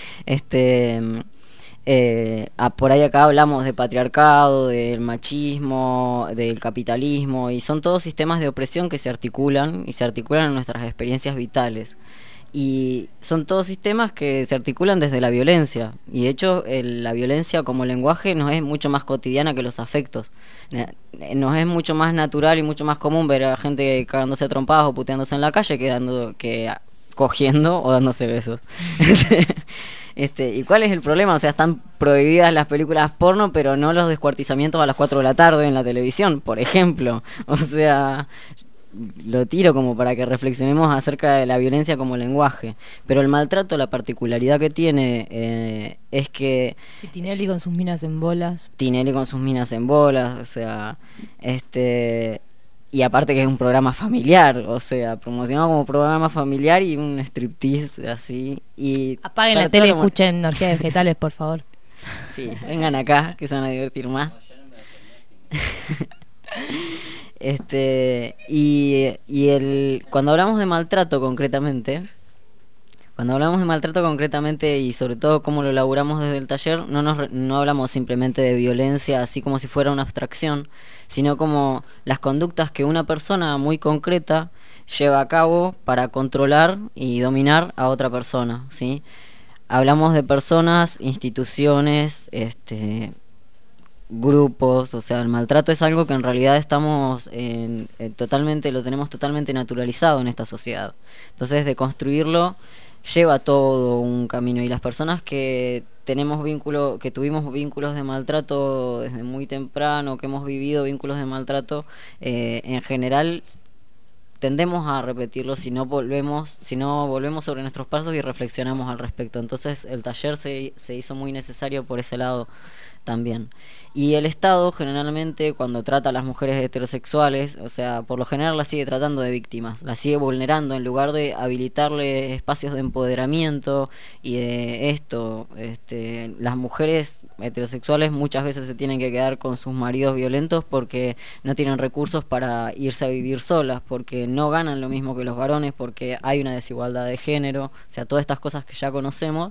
[SPEAKER 4] Por ahí acá hablamos de patriarcado, del machismo, del capitalismo, y son todos sistemas de opresión que se articulan en nuestras experiencias vitales. Y son todos sistemas que se articulan desde la violencia, y de hecho la violencia como lenguaje nos es mucho más cotidiana que los afectos. Nos es mucho más natural y mucho más común ver a gente cagándose a trompadas o puteándose en la calle que cogiendo o dándose besos. ¿Y cuál es el problema? O sea, están prohibidas las películas porno, pero no los descuartizamientos a las 4 de la tarde en la televisión, por ejemplo. O sea, lo tiro como para que reflexionemos acerca de la violencia como lenguaje. Pero el maltrato, la particularidad que tiene es que...
[SPEAKER 1] Y Tinelli con sus minas en bolas.
[SPEAKER 4] O sea, y aparte que es un programa familiar, o sea, promocionado como programa familiar y un striptease así. Y
[SPEAKER 1] apaguen la tele y escuchen Orgías Vegetales, por favor.
[SPEAKER 4] Sí, vengan acá, que se van a divertir más. Cuando hablamos de maltrato concretamente, y sobre todo cómo lo elaboramos desde el taller, no hablamos simplemente de violencia así como si fuera una abstracción, sino como las conductas que una persona muy concreta lleva a cabo para controlar y dominar a otra persona, ¿sí? Hablamos de personas, instituciones, grupos, o sea, el maltrato es algo que en realidad estamos lo tenemos totalmente naturalizado en esta sociedad. Entonces, de construirlo lleva todo un camino, y las personas que tuvimos vínculos de maltrato desde muy temprano, que hemos vivido vínculos de maltrato, en general tendemos a repetirlo si no volvemos sobre nuestros pasos y reflexionamos al respecto. Entonces el taller se hizo muy necesario por ese lado, también. Y el Estado generalmente cuando trata a las mujeres heterosexuales, o sea, por lo general las sigue tratando de víctimas, las sigue vulnerando en lugar de habilitarle espacios de empoderamiento y de esto. Las mujeres heterosexuales muchas veces se tienen que quedar con sus maridos violentos porque no tienen recursos para irse a vivir solas, porque no ganan lo mismo que los varones, porque hay una desigualdad de género, o sea, todas estas cosas que ya conocemos.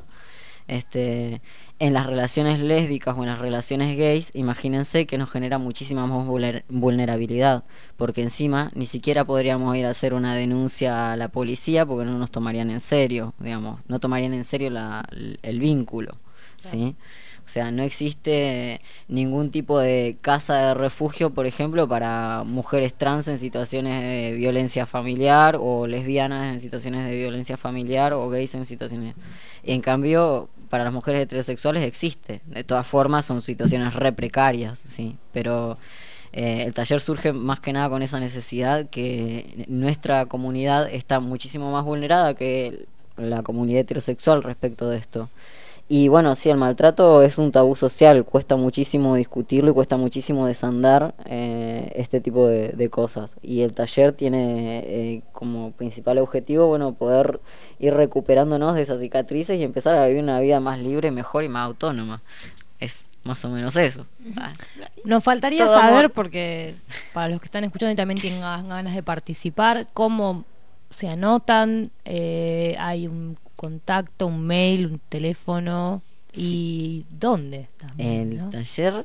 [SPEAKER 4] En las relaciones lésbicas o en las relaciones gays, imagínense que nos genera muchísima más vulnerabilidad, porque encima ni siquiera podríamos ir a hacer una denuncia a la policía porque no nos tomarían en serio, digamos, no tomarían en serio el vínculo, ¿sí? O sea, no existe ningún tipo de casa de refugio, por ejemplo, para mujeres trans en situaciones de violencia familiar, o lesbianas en situaciones de violencia familiar, o gays en situaciones... En cambio, para las mujeres heterosexuales existe. De todas formas, son situaciones re precarias, sí. Pero el taller surge más que nada con esa necesidad que nuestra comunidad está muchísimo más vulnerada que la comunidad heterosexual respecto de esto. Y bueno, sí, el maltrato es un tabú social, cuesta muchísimo discutirlo y cuesta muchísimo desandar este tipo de cosas. Y el taller tiene como principal objetivo, bueno, poder ir recuperándonos de esas cicatrices y empezar a vivir una vida más libre, mejor y más autónoma. Es más o menos eso.
[SPEAKER 1] Nos faltaría saber, porque para los que están escuchando y también tienen ganas de participar, cómo se anotan, hay un contacto, un mail, un teléfono y dónde también, ¿no?
[SPEAKER 4] Taller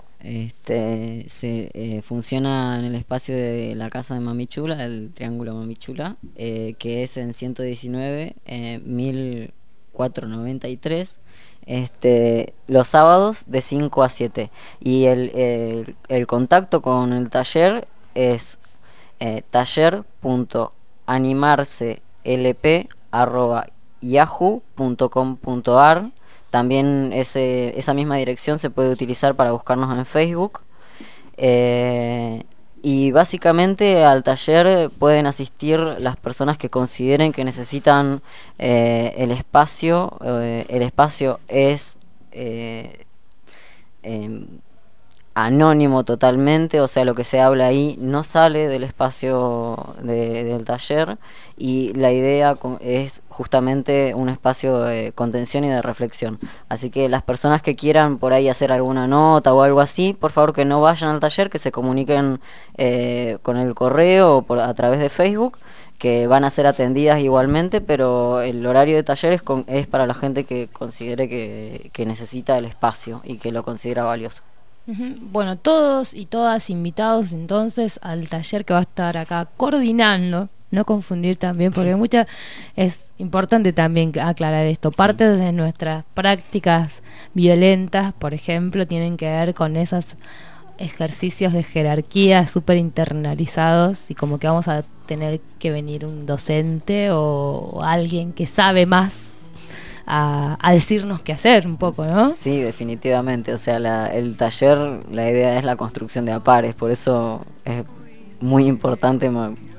[SPEAKER 4] se funciona en el espacio de la casa de Mami Chula, el Triángulo Mami Chula, que es en 119 1493, los sábados de 5 a 7. Y el contacto con el taller es taller.animarcelp@yahoo.com.ar. También esa misma dirección se puede utilizar para buscarnos en Facebook. Y básicamente al taller pueden asistir las personas que consideren que necesitan el espacio. El espacio es anónimo totalmente, o sea, lo que se habla ahí no sale del espacio del taller, y la idea es justamente un espacio de contención y de reflexión. Así que las personas que quieran por ahí hacer alguna nota o algo así, por favor que no vayan al taller, que se comuniquen con el correo o a través de Facebook, que van a ser atendidas igualmente, pero el horario de taller es para la gente que considere que necesita el espacio y que lo considera valioso.
[SPEAKER 1] Bueno, todos y todas invitados entonces al taller que va a estar acá coordinando, no confundir también, porque es importante también aclarar esto. Parte de nuestras prácticas violentas, por ejemplo, tienen que ver con esos ejercicios de jerarquía súper internalizados, y como que vamos a tener que venir un docente o alguien que sabe más a decirnos qué hacer un poco, ¿no?
[SPEAKER 4] Sí, definitivamente. O sea, el taller, la idea es la construcción de a pares, por eso es muy importante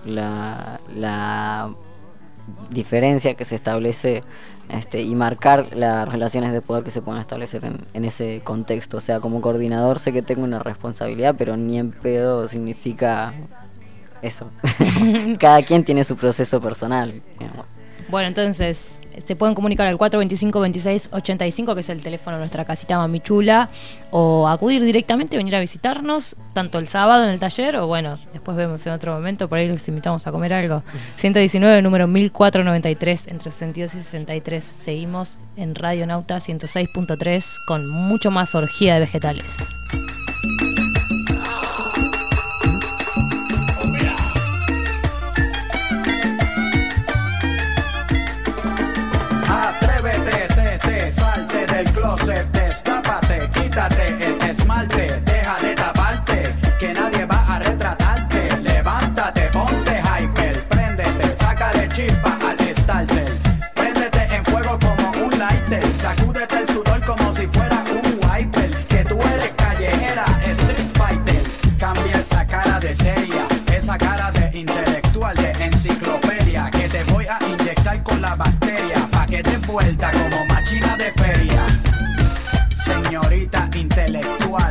[SPEAKER 4] la diferencia que se establece y marcar las relaciones de poder que se pueden establecer en ese contexto. O sea, como coordinador sé que tengo una responsabilidad, pero ni en pedo significa eso. Cada quien tiene su proceso personal, digamos.
[SPEAKER 1] Bueno, entonces se pueden comunicar al 425-2685, que es el teléfono de nuestra casita Mami Chula, o acudir directamente, venir a visitarnos, tanto el sábado en el taller, o bueno, después vemos en otro momento, por ahí los invitamos a comer algo. 119, número 1493, entre 62 y 63. Seguimos en Radio Nauta 106.3 con mucho más orgía de vegetales.
[SPEAKER 20] Salte del closet, destápate, quítate el esmalte, deja de taparte, que nadie va a retratarte. Levántate, ponte hyper, préndete, sácale chispa al starter. Préndete en fuego como un lighter, sacúdete el sudor como si fuera un wiper. Que tú eres callejera, street fighter. Cambia esa cara de seria, esa cara de intelectual, de enciclopedia, que te voy a inyectar con la bacteria, pa' que des vuelta como máquina de feria. Señorita intelectual,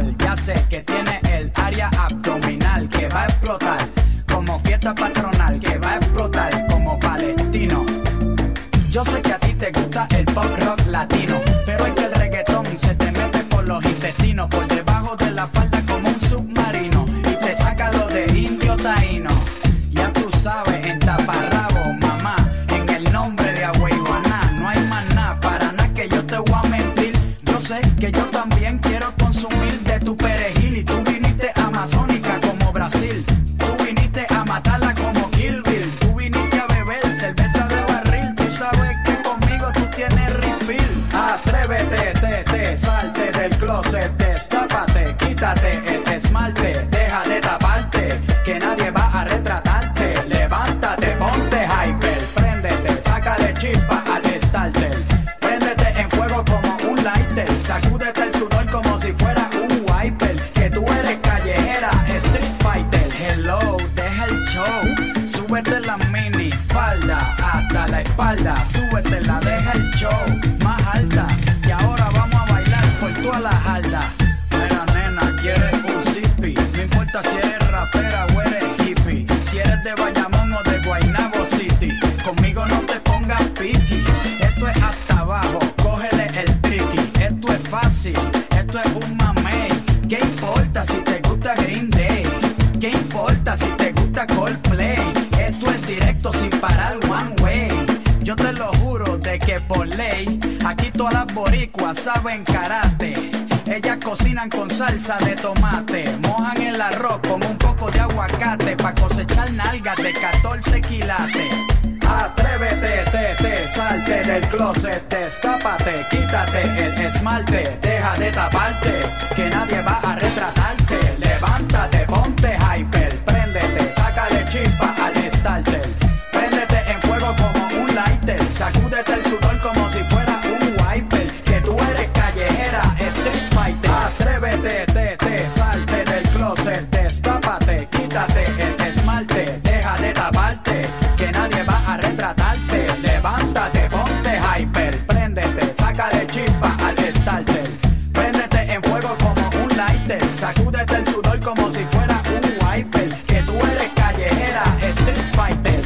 [SPEAKER 20] sé que tiene el área abdominal que va a explotar como fiesta patronal, que va a explotar como palestino. Yo sé que a ti te gusta el pop rock latino, pero es que el reggaetón se te mete por los intestinos, por debajo de la falda como un submarino, y te saca lo de indio taíno. Ya tú sabes, en taparrabo, mamá, en el nombre de Agüeyuaná, no hay más nada, para nada que yo te voy a mentir. Yo sé que yo también quiero consumir de tu perejil, y tú viniste amazónica como Brasil, tú viniste a matarla como Kill Bill, tú viniste a beber cerveza de barril, tú sabes que conmigo tú tienes refill. Atrévete, salte del closet, destápate, quítate el esmalte, deja de taparte, que nadie va a retratarte. Levántate, ponte hyper, préndete, sácale chispa al starter, préndete en fuego como un lighter, sacúdete el sudor como si fuera un wiper, que tú eres callejera, street fighter. Hello, deja el show, súbete la mini falda hasta la espalda, súbetela, deja el show más alta, y ahora vamos a bailar por toda la jarda. Mira nena, quieres un zippy, no importa si eres rapera o eres hippie, si eres de Bayamón o de Guaynabo City, conmigo no te pongas piqui, esto es hasta abajo, cógele el tricky, esto es fácil, esto es un mamey, ¿qué importa si te gusta Green Day? ¿Qué importa si te gusta Coldplay? Esto es directo sin parar one way. Yo te lo juro de que por ley, aquí todas las boricuas saben karate. Ellas cocinan con salsa de tomate, mojan el arroz con un poco de aguacate, pa' cosechar nalgas de 14 quilates. Atrévete, salte del closet, destápate, quítate el esmalte, deja de taparte, que nadie va a retratarte. Levántate, ponte hyper, préndete, sácale chispa al starter, préndete en fuego como un lighter, sacúdete el sudor como si fuera un wiper, que tú eres callejera, street fighter. Atrévete, salte del closet, destápate, quítate el esmalte, deja de taparte, que nadie va a retratarte. Levántate, ponte hyper, préndete, sácale chispa al starter, préndete en fuego como un lighter, sacúdete el sudor como si fuera un wiper, que tú eres callejera, street fighter.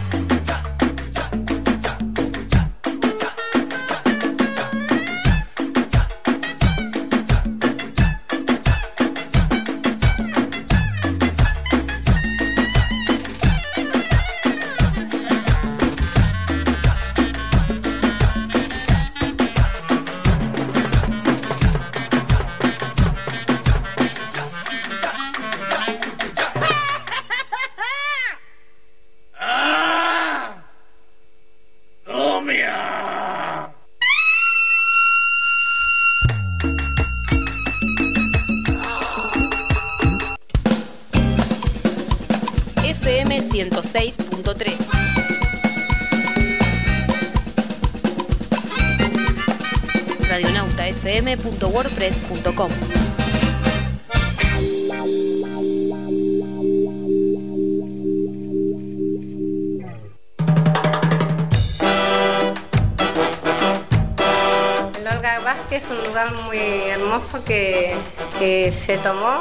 [SPEAKER 9] FM 106.3. radionautafm.wordpress.com.
[SPEAKER 21] El Olga Vázquez es un lugar muy hermoso que se tomó.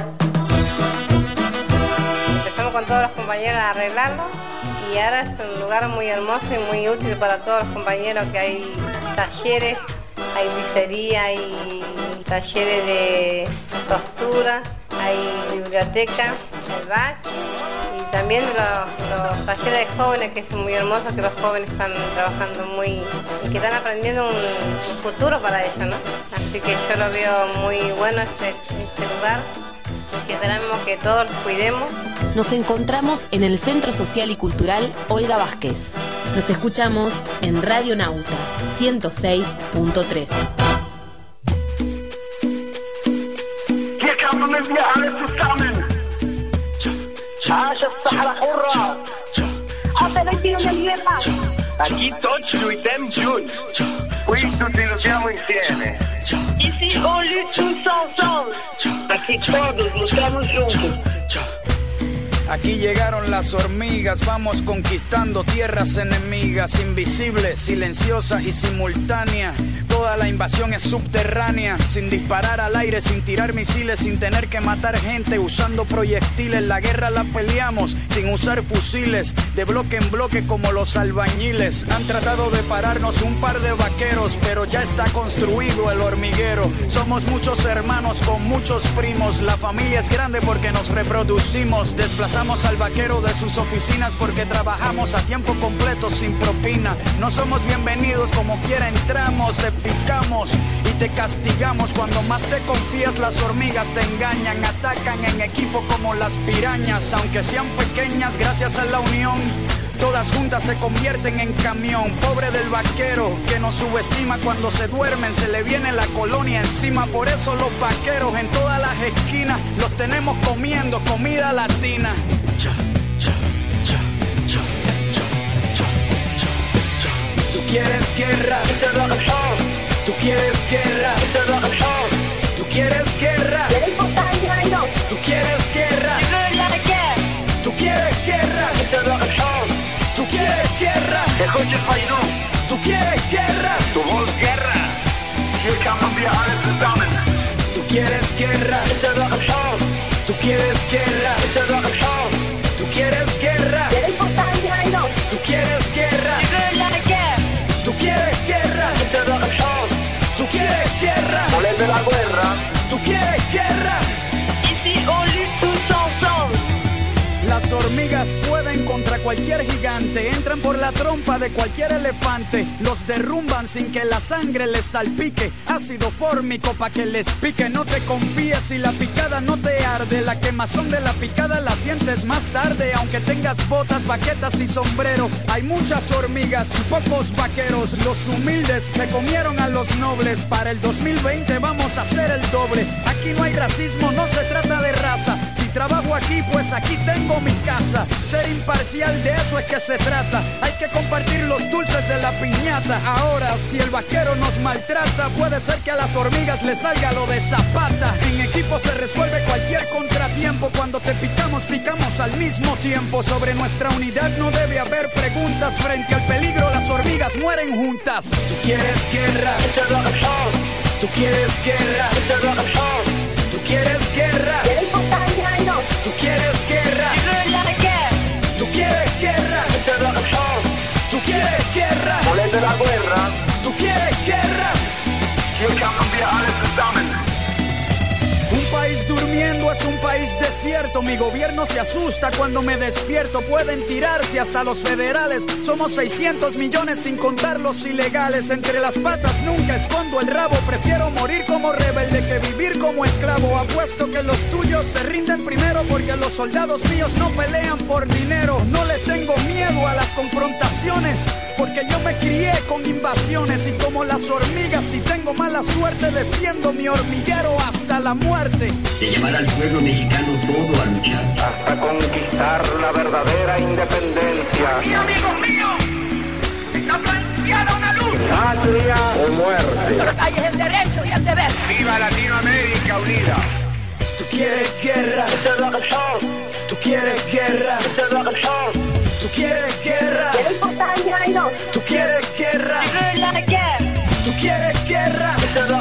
[SPEAKER 21] Empezamos con todos los compañeros a arreglarlo y ahora es un lugar muy hermoso y muy útil para todos los compañeros, que hay talleres, hay pizzería, hay talleres de costura, hay biblioteca, el bar y también los talleres de jóvenes, que es muy hermoso, que los jóvenes están trabajando muy y que están aprendiendo un futuro para ellos, ¿no? Así que yo lo veo muy bueno este lugar, que esperamos que todos los cuidemos.
[SPEAKER 9] Nos encontramos en el Centro Social y Cultural Olga Vázquez. Nos escuchamos en Radio Nauta 106.3.
[SPEAKER 22] Aquí tutti luttiamo juntos, qui tutti luttiamo insieme. Ici on lutte tous ensemble, aquí todos luchamos juntos.
[SPEAKER 20] Aquí llegaron las hormigas, vamos conquistando tierras enemigas, invisibles, silenciosas y simultáneas. toda la invasión es subterránea, sin disparar al aire, sin tirar misiles, sin tener que matar gente usando proyectiles. La guerra la peleamos sin usar fusiles, de bloque en bloque como los albañiles. Han tratado de pararnos un par de vaqueros, pero ya está construido el hormiguero. Somos muchos hermanos con muchos primos, la familia es grande porque nos reproducimos. Desplazamos al vaquero de sus oficinas porque trabajamos a tiempo completo sin propina. No somos bienvenidos, como quiera entramos, te picamos y te castigamos. Cuando más te confías las hormigas te engañan, atacan en equipo como las pirañas. Aunque sean pequeñas, gracias a la unión, todas juntas se convierten en camión. Pobre del vaquero que nos subestima, cuando se duermen se le viene la colonia encima. Por eso los vaqueros en todas las esquinas los tenemos comiendo comida latina. Tú quieres guerra, tú quieres guerra, tú quieres guerra, tú quieres guerra, tú quieres guerra, tú quieres guerra, tú quieres guerra,
[SPEAKER 22] Du willst Guerra. Hier kämpfen wir alle zusammen.
[SPEAKER 20] tú quieres guerra, tú quieres guerra, tú quieres guerra, tú quieres guerra, tú quieres guerra, tú quieres guerra,
[SPEAKER 22] Volver de la guerra.
[SPEAKER 20] tú quieres guerra.
[SPEAKER 22] Ici on lutte tous ensemble.
[SPEAKER 20] Las hormigas pueden contra cualquier gigante, entran por la trompa de cualquier elefante, los derrumban sin que la sangre les salpique, ácido fórmico pa' que les pique. No te confíes si la picada no te arde, la quemazón de la picada la sientes más tarde. Aunque tengas botas, baquetas y sombrero, hay muchas hormigas y pocos vaqueros. Los humildes se comieron a los nobles, para el 2020 vamos a hacer el doble. Aquí no hay racismo, no se trata de raza, si trabajo aquí pues aquí tengo mi casa. Ser imparcial, de eso es que se trata, hay que compartir los dulces de la piñata. Ahora si el vaquero nos maltrata, puede ser que a las hormigas les salga lo de Zapata. En equipo se resuelve cualquier contratiempo, cuando te picamos, picamos al mismo tiempo. Sobre nuestra unidad no debe haber preguntas, frente al peligro las hormigas mueren juntas. Tú quieres guerra, tú quieres guerra, tú quieres guerra, tú quieres guerra, tú quieres guerra, tú quieres guerra,
[SPEAKER 22] Volver de la guerra.
[SPEAKER 20] tú quieres guerra.
[SPEAKER 22] Hier kämpfen wir alle zusammen.
[SPEAKER 20] Un país durmiendo es un país desierto. Mi gobierno se asusta cuando me despierto. Pueden tirarse hasta los federales. Somos 600 millones sin contar los ilegales. Entre las patas nunca escondo el rabo. Prefiero morir como rebelde que vivir como esclavo. Apuesto que los tuyos se rinden primero, porque los soldados míos no pelean por dinero. No le tengo miedo a las confrontaciones, porque yo me crié con invasiones. Y como las hormigas, si tengo mala suerte, defiendo mi hormiguero hasta la muerte.
[SPEAKER 5] De llamar al pueblo mexicano todo a luchar.
[SPEAKER 22] Hasta conquistar la verdadera independencia.
[SPEAKER 8] Y amigos míos, está planteada una lucha.
[SPEAKER 22] Patria o muerte.
[SPEAKER 8] Hay el derecho y el deber.
[SPEAKER 22] ¡Viva Latinoamérica unida!
[SPEAKER 20] Tú quieres guerra, tú quieres guerra, tú quieres guerra, tú quieres guerra, tú quieres guerra,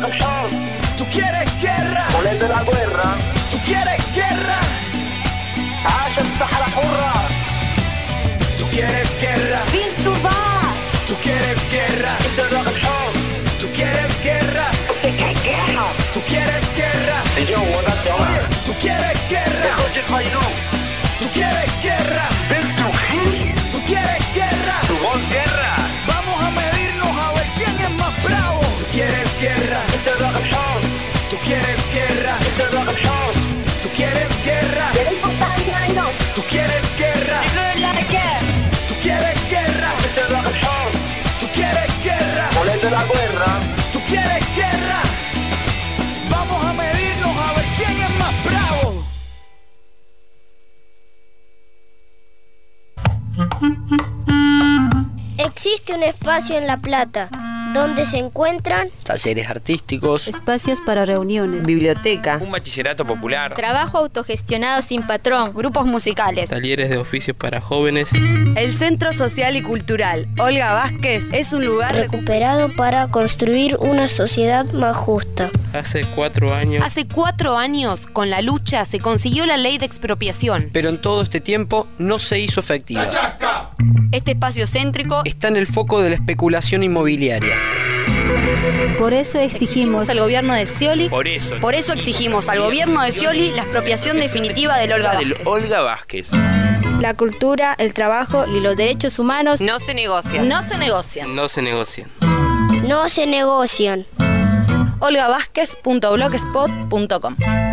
[SPEAKER 20] tú quieres guerra,
[SPEAKER 22] Volver de la guerra.
[SPEAKER 20] tú quieres guerra,
[SPEAKER 22] عاش الصحراء حرة.
[SPEAKER 20] tú quieres guerra, tú quieres guerra, tú quieres guerra, tú quieres guerra,
[SPEAKER 22] الجو ده الجواب.
[SPEAKER 20] tú quieres guerra,
[SPEAKER 22] تخرج الخينوم.
[SPEAKER 20] tú quieres guerra, tú quieres guerra,
[SPEAKER 22] Du willst Guerra.
[SPEAKER 20] vamos a medirnos a ver quién es más bravo. Tú quieres guerra, tú quieres guerra, tú quieres guerra, tú quieres guerra, tú quieres guerra, tú quieres guerra,
[SPEAKER 22] Volver de la guerra.
[SPEAKER 20] tú quieres guerra, vamos a medirnos a ver quién es más bravo.
[SPEAKER 6] Existe un espacio en La Plata donde se encuentran
[SPEAKER 7] talleres artísticos,
[SPEAKER 23] espacios para reuniones,
[SPEAKER 7] biblioteca,
[SPEAKER 24] un bachillerato popular,
[SPEAKER 23] trabajo autogestionado sin patrón,
[SPEAKER 6] grupos musicales,
[SPEAKER 24] talleres de oficios para jóvenes.
[SPEAKER 25] El Centro Social y Cultural Olga Vázquez es un lugar
[SPEAKER 6] recuperado para construir una sociedad más justa.
[SPEAKER 24] Hace 4 años.
[SPEAKER 9] Hace 4 años, con la lucha, se consiguió la ley de expropiación.
[SPEAKER 7] Pero en todo este tiempo no se hizo efectiva.
[SPEAKER 23] Este espacio céntrico
[SPEAKER 7] está en el foco de la especulación inmobiliaria.
[SPEAKER 23] Por eso exigimos
[SPEAKER 25] al gobierno de Scioli.
[SPEAKER 24] Por eso
[SPEAKER 25] exigimos al gobierno de Scioli la expropiación definitiva del
[SPEAKER 24] Olga Vázquez.
[SPEAKER 6] La cultura, el trabajo
[SPEAKER 23] y los derechos humanos
[SPEAKER 25] no se negocian.
[SPEAKER 24] No se negocian.
[SPEAKER 6] No se negocian.
[SPEAKER 25] olgavázquez.blogspot.com.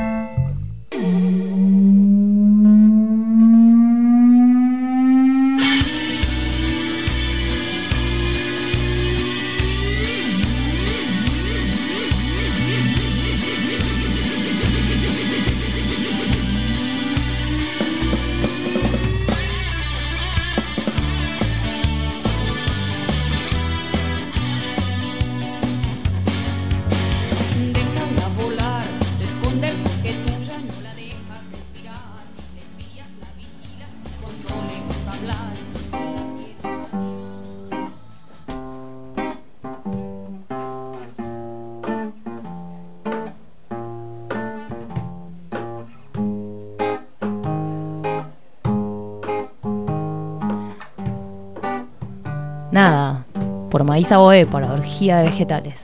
[SPEAKER 1] Nada, por Maíz Aboé, por la orgía de vegetales.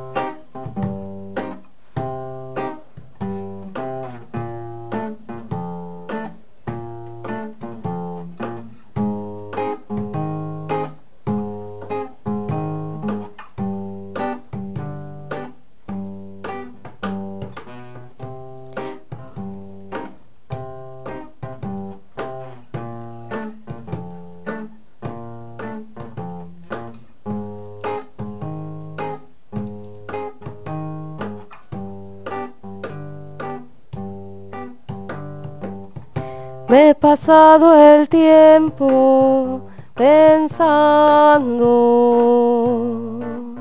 [SPEAKER 2] Me he pasado el tiempo pensando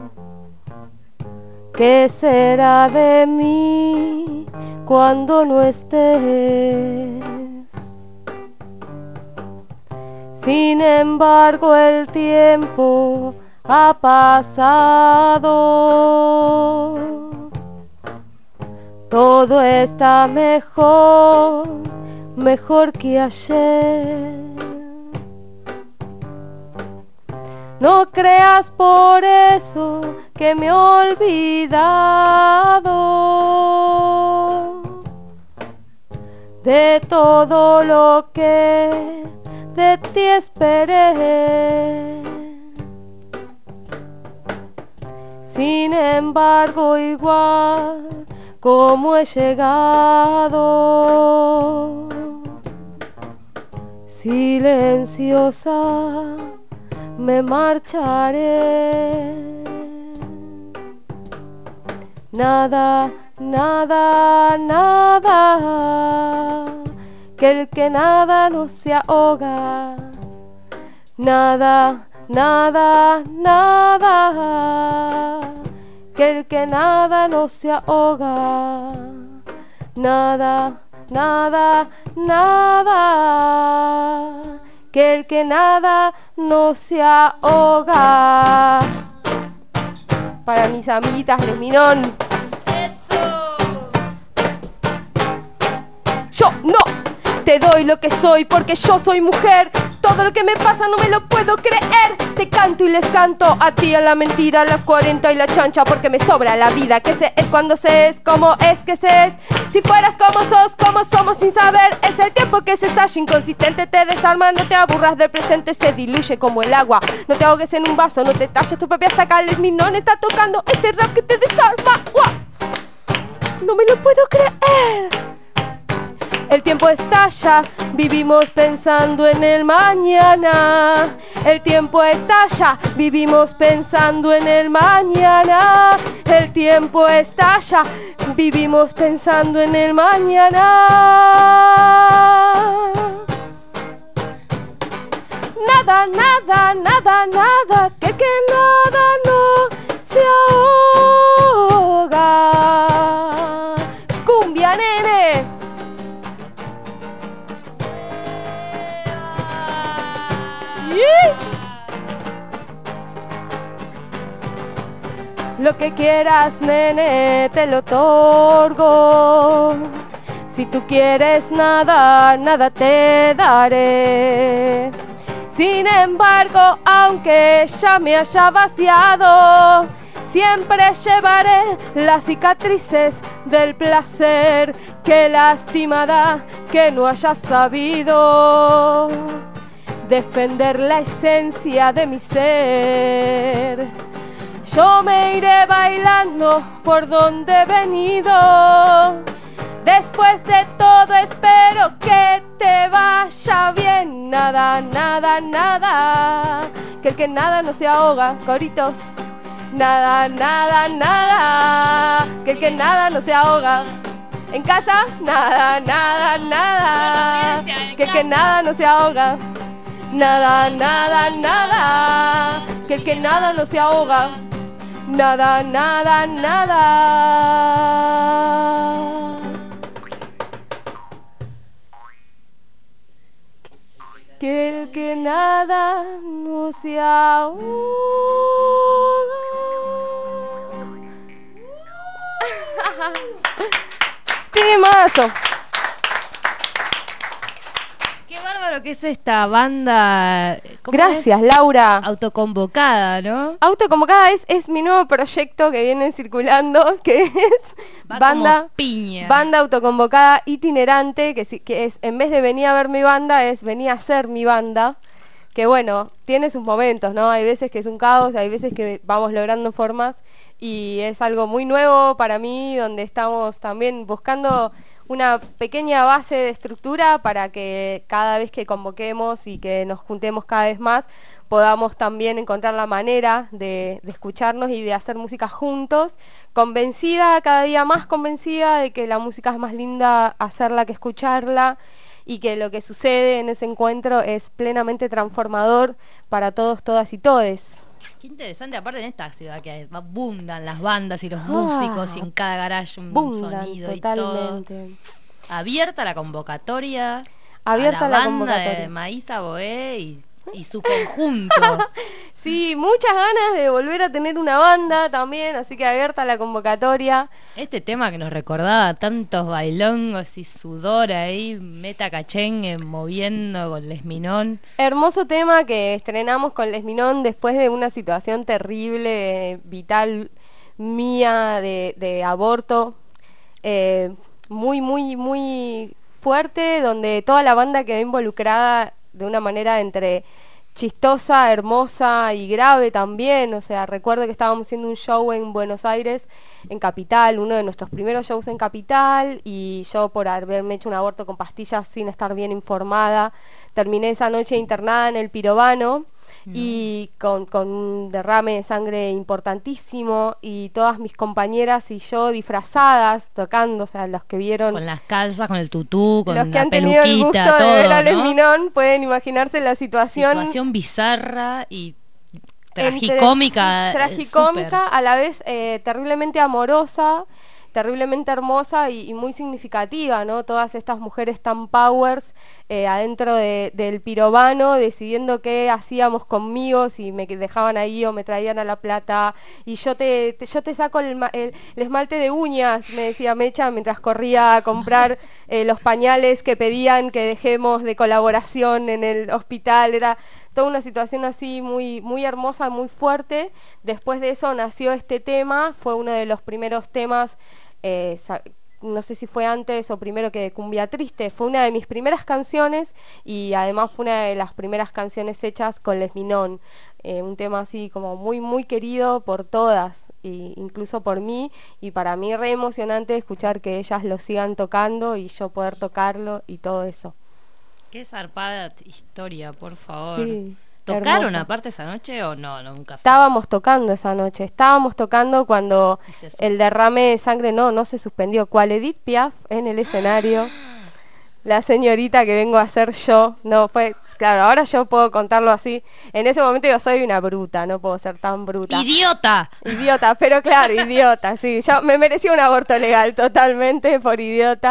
[SPEAKER 2] ¿qué será de mí cuando no estés? Sin embargo el tiempo ha pasado, todo está mejor que ayer. No creas por eso que me he olvidado de todo lo que de ti esperé. Sin embargo, igual como he llegado, silenciosa me marcharé. Nada, nada, nada, que el que nada no se ahoga. Nada, nada, nada, que el que nada no se ahoga. Nada, nada, nada, que el que nada no se ahoga. Para mis amiguitas de Minón. Yo no te doy lo que soy porque yo soy mujer. Todo lo que me pasa no me lo puedo creer. Te canto y les canto a ti, a la mentira, a las 40 y la chancha, porque me sobra la vida. Que se es cuando se es, como es que se es. Si fueras como sos, como somos sin saber. Es el tiempo que se estalla inconsistente, te desarma. No te aburras del presente, se diluye como el agua. No te ahogues en un vaso, no te talles tus propias tacales. Minón está tocando este rap que te desarma. ¡Wow! No me lo puedo creer. El tiempo estalla, vivimos pensando en el mañana. El tiempo estalla, vivimos pensando en el mañana. El tiempo estalla, vivimos pensando en el mañana. Nada, nada, nada, nada, que nada no Lo que quieras, nene, te lo otorgo. Si tú quieres nada, nada te daré. Sin embargo, aunque ya me haya vaciado, siempre llevaré las cicatrices del placer. Qué lastimada que no hayas sabido defender la esencia de mi ser. Yo me iré bailando por donde he venido. Después de todo espero que te vaya bien. Nada, nada, nada. Que el que nada no se ahoga. Coritos. Nada, nada, nada. Que el que nada no se ahoga. En casa, nada, nada, nada. Que el que nada no se ahoga. Nada, nada, nada. Que el que nada no se ahoga. Nada, nada, nada. Que el que nada no se ahoga. ¡Temazo!
[SPEAKER 1] Qué bárbaro que es esta banda.
[SPEAKER 2] Gracias, Laura.
[SPEAKER 1] Autoconvocada, ¿no?
[SPEAKER 2] Autoconvocada es mi nuevo proyecto que viene circulando, que es banda
[SPEAKER 1] piña.
[SPEAKER 2] Banda autoconvocada itinerante, que es, en vez de venir a ver mi banda, es venir a hacer mi banda. Que bueno, tiene sus momentos, ¿no? Hay veces que es un caos, hay veces que vamos logrando formas, y es algo muy nuevo para mí, donde estamos también buscando una pequeña base de estructura para que cada vez que convoquemos y que nos juntemos cada vez más, podamos también encontrar la manera de escucharnos y de hacer música juntos, convencida, cada día más convencida de que la música es más linda hacerla que escucharla, y que lo que sucede en ese encuentro es plenamente transformador para todos, todas y todes.
[SPEAKER 1] Qué interesante, aparte en esta ciudad que abundan las bandas y los músicos, y en cada garage un sonido totalmente. Y todo. Abierta la convocatoria.
[SPEAKER 2] Abierta
[SPEAKER 1] a la banda
[SPEAKER 2] convocatoria
[SPEAKER 1] de Maísa Boé y su conjunto.
[SPEAKER 2] Sí, muchas ganas de volver a tener una banda también, así que abierta la convocatoria.
[SPEAKER 1] Este tema que nos recordaba tantos bailongos y sudor ahí, meta cachengue moviendo con Les Minón.
[SPEAKER 2] Hermoso tema que estrenamos con Les Minón después de una situación terrible, vital mía de aborto, muy, muy, muy fuerte, donde toda la banda quedó involucrada de una manera entre chistosa, hermosa y grave también. O sea, recuerdo que estábamos haciendo un show en Buenos Aires, en Capital, uno de nuestros primeros shows en Capital, y yo, por haberme hecho un aborto con pastillas sin estar bien informada, terminé esa noche internada en el Pirobano. Y con un derrame de sangre importantísimo, y todas mis compañeras y yo disfrazadas tocando, o sea, los que vieron
[SPEAKER 1] con las calzas, con el tutú, con
[SPEAKER 2] los que
[SPEAKER 1] la
[SPEAKER 2] han tenido el gusto
[SPEAKER 1] todo,
[SPEAKER 2] de ver a Les
[SPEAKER 1] ¿no?
[SPEAKER 2] Minón pueden imaginarse la situación
[SPEAKER 1] bizarra y tragicómica,
[SPEAKER 2] tragicómica, a la vez terriblemente amorosa, terriblemente hermosa y muy significativa, ¿no? Todas estas mujeres tan powers adentro del Pirobano, decidiendo qué hacíamos conmigo, si me dejaban ahí o me traían a La Plata, y yo te saco el esmalte de uñas, me decía Mecha, mientras corría a comprar los pañales que pedían que dejemos de colaboración en el hospital. Era toda una situación así muy, muy hermosa, muy fuerte. Después de eso nació este tema, fue uno de los primeros temas, no sé si fue antes o primero que Cumbia Triste, fue una de mis primeras canciones, y además fue una de las primeras canciones hechas con Les Minón, un tema así como muy, muy querido por todas, e incluso por mí, y para mí re emocionante escuchar que ellas lo sigan tocando y yo poder tocarlo y todo eso.
[SPEAKER 1] Qué zarpada historia, por favor.
[SPEAKER 2] Sí,
[SPEAKER 1] ¿tocaron
[SPEAKER 2] hermosa.
[SPEAKER 1] aparte esa noche o no? Nunca fue.
[SPEAKER 2] Estábamos tocando esa noche, estábamos tocando cuando el derrame de sangre no se suspendió, cual Edith Piaf en el escenario. La señorita que vengo a ser yo, no fue, claro, ahora yo puedo contarlo así. En ese momento yo soy una bruta, no puedo ser tan bruta.
[SPEAKER 1] ¡Idiota!
[SPEAKER 2] Idiota, pero claro, idiota, sí. Yo me merecía un aborto legal totalmente por idiota.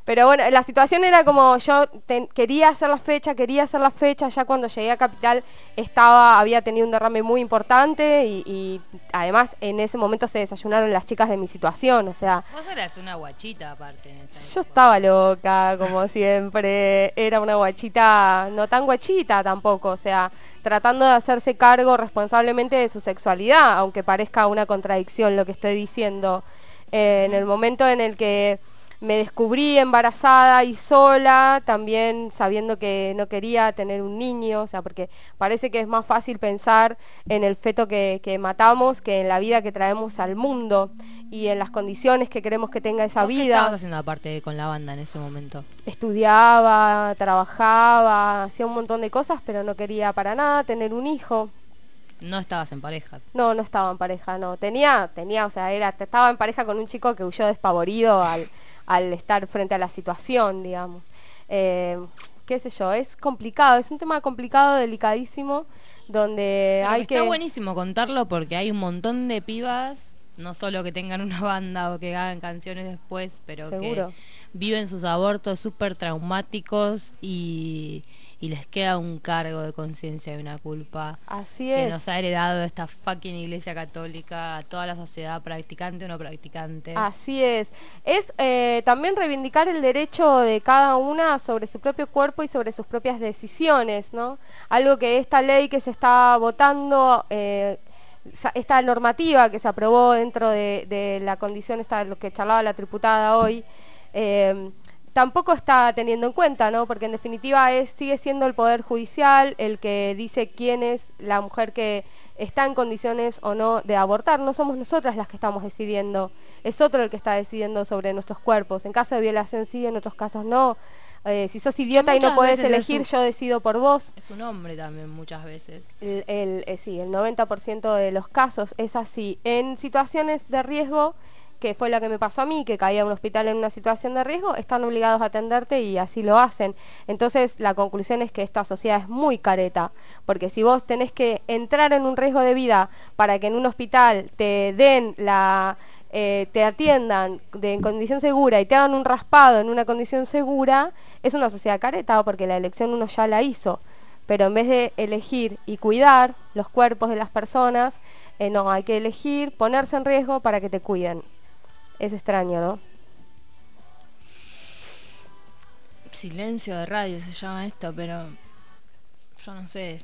[SPEAKER 2] Pero bueno, la situación era como yo quería hacer la fecha, ya cuando llegué a Capital había tenido un derrame muy importante y además en ese momento se desayunaron las chicas de mi situación, o sea...
[SPEAKER 1] Vos eras una guachita aparte. En esa
[SPEAKER 2] yo estaba loca, como siempre, era una guachita, no tan guachita tampoco, o sea, tratando de hacerse cargo responsablemente de su sexualidad, aunque parezca una contradicción lo que estoy diciendo. En el momento en el que me descubrí embarazada y sola, también sabiendo que no quería tener un niño, o sea, porque parece que es más fácil pensar en el feto que matamos que en la vida que traemos al mundo y en las condiciones que queremos que tenga esa vida.
[SPEAKER 1] ¿Qué estabas haciendo aparte con la banda en ese momento?
[SPEAKER 2] Estudiaba, trabajaba, hacía un montón de cosas, pero no quería para nada tener un hijo.
[SPEAKER 1] ¿No estabas en pareja?
[SPEAKER 2] No estaba en pareja, no. Tenía, o sea, estaba en pareja con un chico que huyó despavorido al estar frente a la situación, digamos. Qué sé yo, es complicado, es un tema complicado, delicadísimo, donde
[SPEAKER 1] pero
[SPEAKER 2] hay que...
[SPEAKER 1] Está buenísimo contarlo porque hay un montón de pibas, no solo que tengan una banda o que hagan canciones después, pero
[SPEAKER 2] seguro
[SPEAKER 1] que viven sus abortos súper traumáticos y les queda un cargo de conciencia y una culpa.
[SPEAKER 2] Así
[SPEAKER 1] que
[SPEAKER 2] es.
[SPEAKER 1] nos ha heredado esta fucking iglesia católica a toda la sociedad, practicante o no practicante.
[SPEAKER 2] Así es. Es también reivindicar el derecho de cada una sobre su propio cuerpo y sobre sus propias decisiones, ¿no? Algo que esta ley que se está votando, esta normativa que se aprobó dentro de la condición, lo que charlaba la triputada hoy, tampoco está teniendo en cuenta, ¿no? Porque en definitiva sigue siendo el Poder Judicial el que dice quién es la mujer que está en condiciones o no de abortar. No somos nosotras las que estamos decidiendo, es otro el que está decidiendo sobre nuestros cuerpos. En caso de violación sí, en otros casos no. Si sos idiota y no podés elegir, yo decido por vos.
[SPEAKER 1] Es un hombre también muchas veces.
[SPEAKER 2] Sí, el 90% de los casos es así. En situaciones de riesgo, que fue la que me pasó a mí, que caí a un hospital en una situación de riesgo, están obligados a atenderte y así lo hacen. Entonces la conclusión es que esta sociedad es muy careta, porque si vos tenés que entrar en un riesgo de vida para que en un hospital te den te atiendan en condición segura y te hagan un raspado en una condición segura, es una sociedad careta, porque la elección uno ya la hizo. Pero en vez de elegir y cuidar los cuerpos de las personas, no, hay que elegir ponerse en riesgo para que te cuiden. Es extraño, ¿no?
[SPEAKER 1] Silencio de radio se llama esto, pero yo no sé.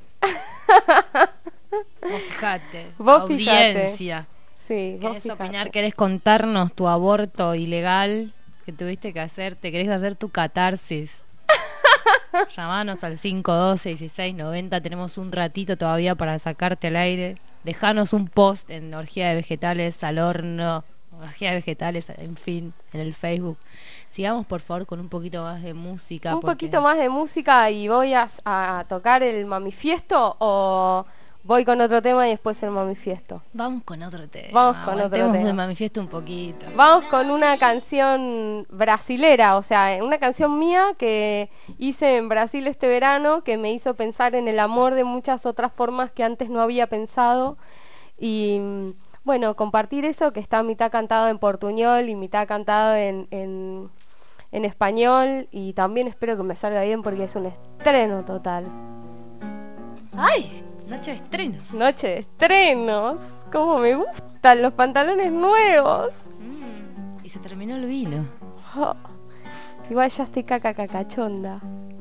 [SPEAKER 1] Vos fijate.
[SPEAKER 2] Vos
[SPEAKER 1] audiencia.
[SPEAKER 2] Fijate. Sí, vos
[SPEAKER 1] ¿Querés
[SPEAKER 2] fijate.
[SPEAKER 1] opinar? ¿Querés contarnos tu aborto ilegal que tuviste que hacer? ¿Te querés hacer tu catarsis? Llamanos al 512-1690. Tenemos un ratito todavía para sacarte al aire. Dejanos un post en Orgía de Vegetales al horno. Orgía de Vegetales, en fin, en el Facebook. Sigamos por favor con un poquito más de música.
[SPEAKER 2] Un poquito más de música y voy a tocar el Mamifiesto, o voy con otro tema y después el Mamifiesto.
[SPEAKER 1] Vamos con otro tema.
[SPEAKER 2] Vamos con otro tema.
[SPEAKER 1] de Mamifiesto un poquito.
[SPEAKER 2] Vamos con una canción brasilera, o sea, una canción mía que hice en Brasil este verano, que me hizo pensar en el amor de muchas otras formas que antes no había pensado. Y bueno, compartir eso, que está mitad cantado en portuñol y mitad cantado en español, y también espero que me salga bien porque es un estreno total.
[SPEAKER 1] ¡Ay! Noche de estrenos.
[SPEAKER 2] Noche de estrenos. Cómo me gustan los pantalones nuevos.
[SPEAKER 1] Y se terminó el vino.
[SPEAKER 2] Oh, igual ya estoy cachonda.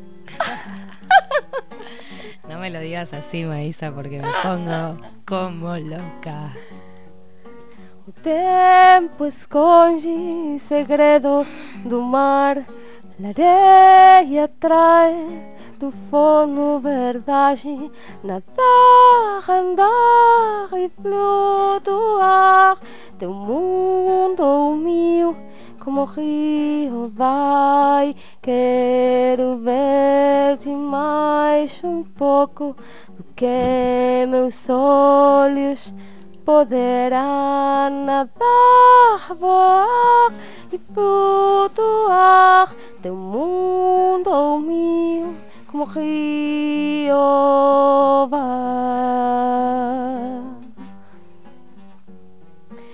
[SPEAKER 1] No me lo digas así, Maísa, porque me pongo como loca.
[SPEAKER 2] O tempo esconde segredos do mar, a areia trae do fono verdade, nadar, andar e flutuar. Teu mundo o meu, como rio vai, quero ver-te mais pouco do que meus olhos poderán nadar, voar e flutuar. Teu mundo o meu, como rio vai.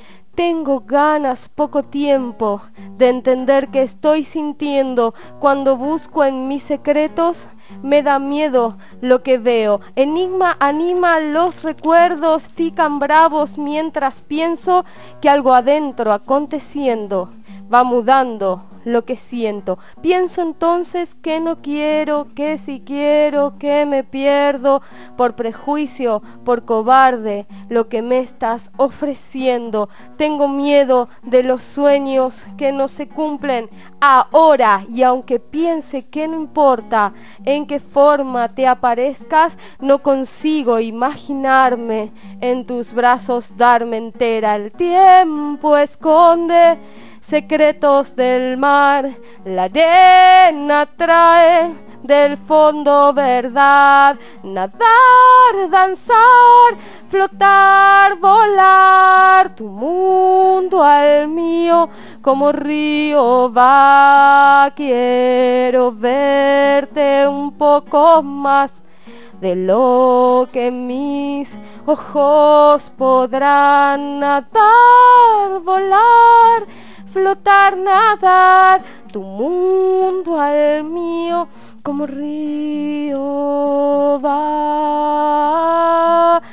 [SPEAKER 2] Tengo ganas, poco tiempo, de entender qué estoy sintiendo. Cuando busco en mis secretos, me da miedo lo que veo. Enigma anima los recuerdos, fican bravos mientras pienso que algo adentro aconteciendo va mudando lo que siento. Pienso entonces que no quiero, que si quiero, que me pierdo por prejuicio, por cobarde, lo que me estás ofreciendo. Tengo miedo de los sueños que no se cumplen ahora, y aunque piense que no importa en qué forma te aparezcas, no consigo imaginarme en tus brazos darme entera. El tiempo esconde secretos del mar, la arena trae del fondo verdad. Nadar, danzar, flotar, volar, tu mundo al mío como río va. Quiero verte un poco más de lo que mis ojos podrán. Nadar, volar, flotar, nadar, tu mundo al mío como río va.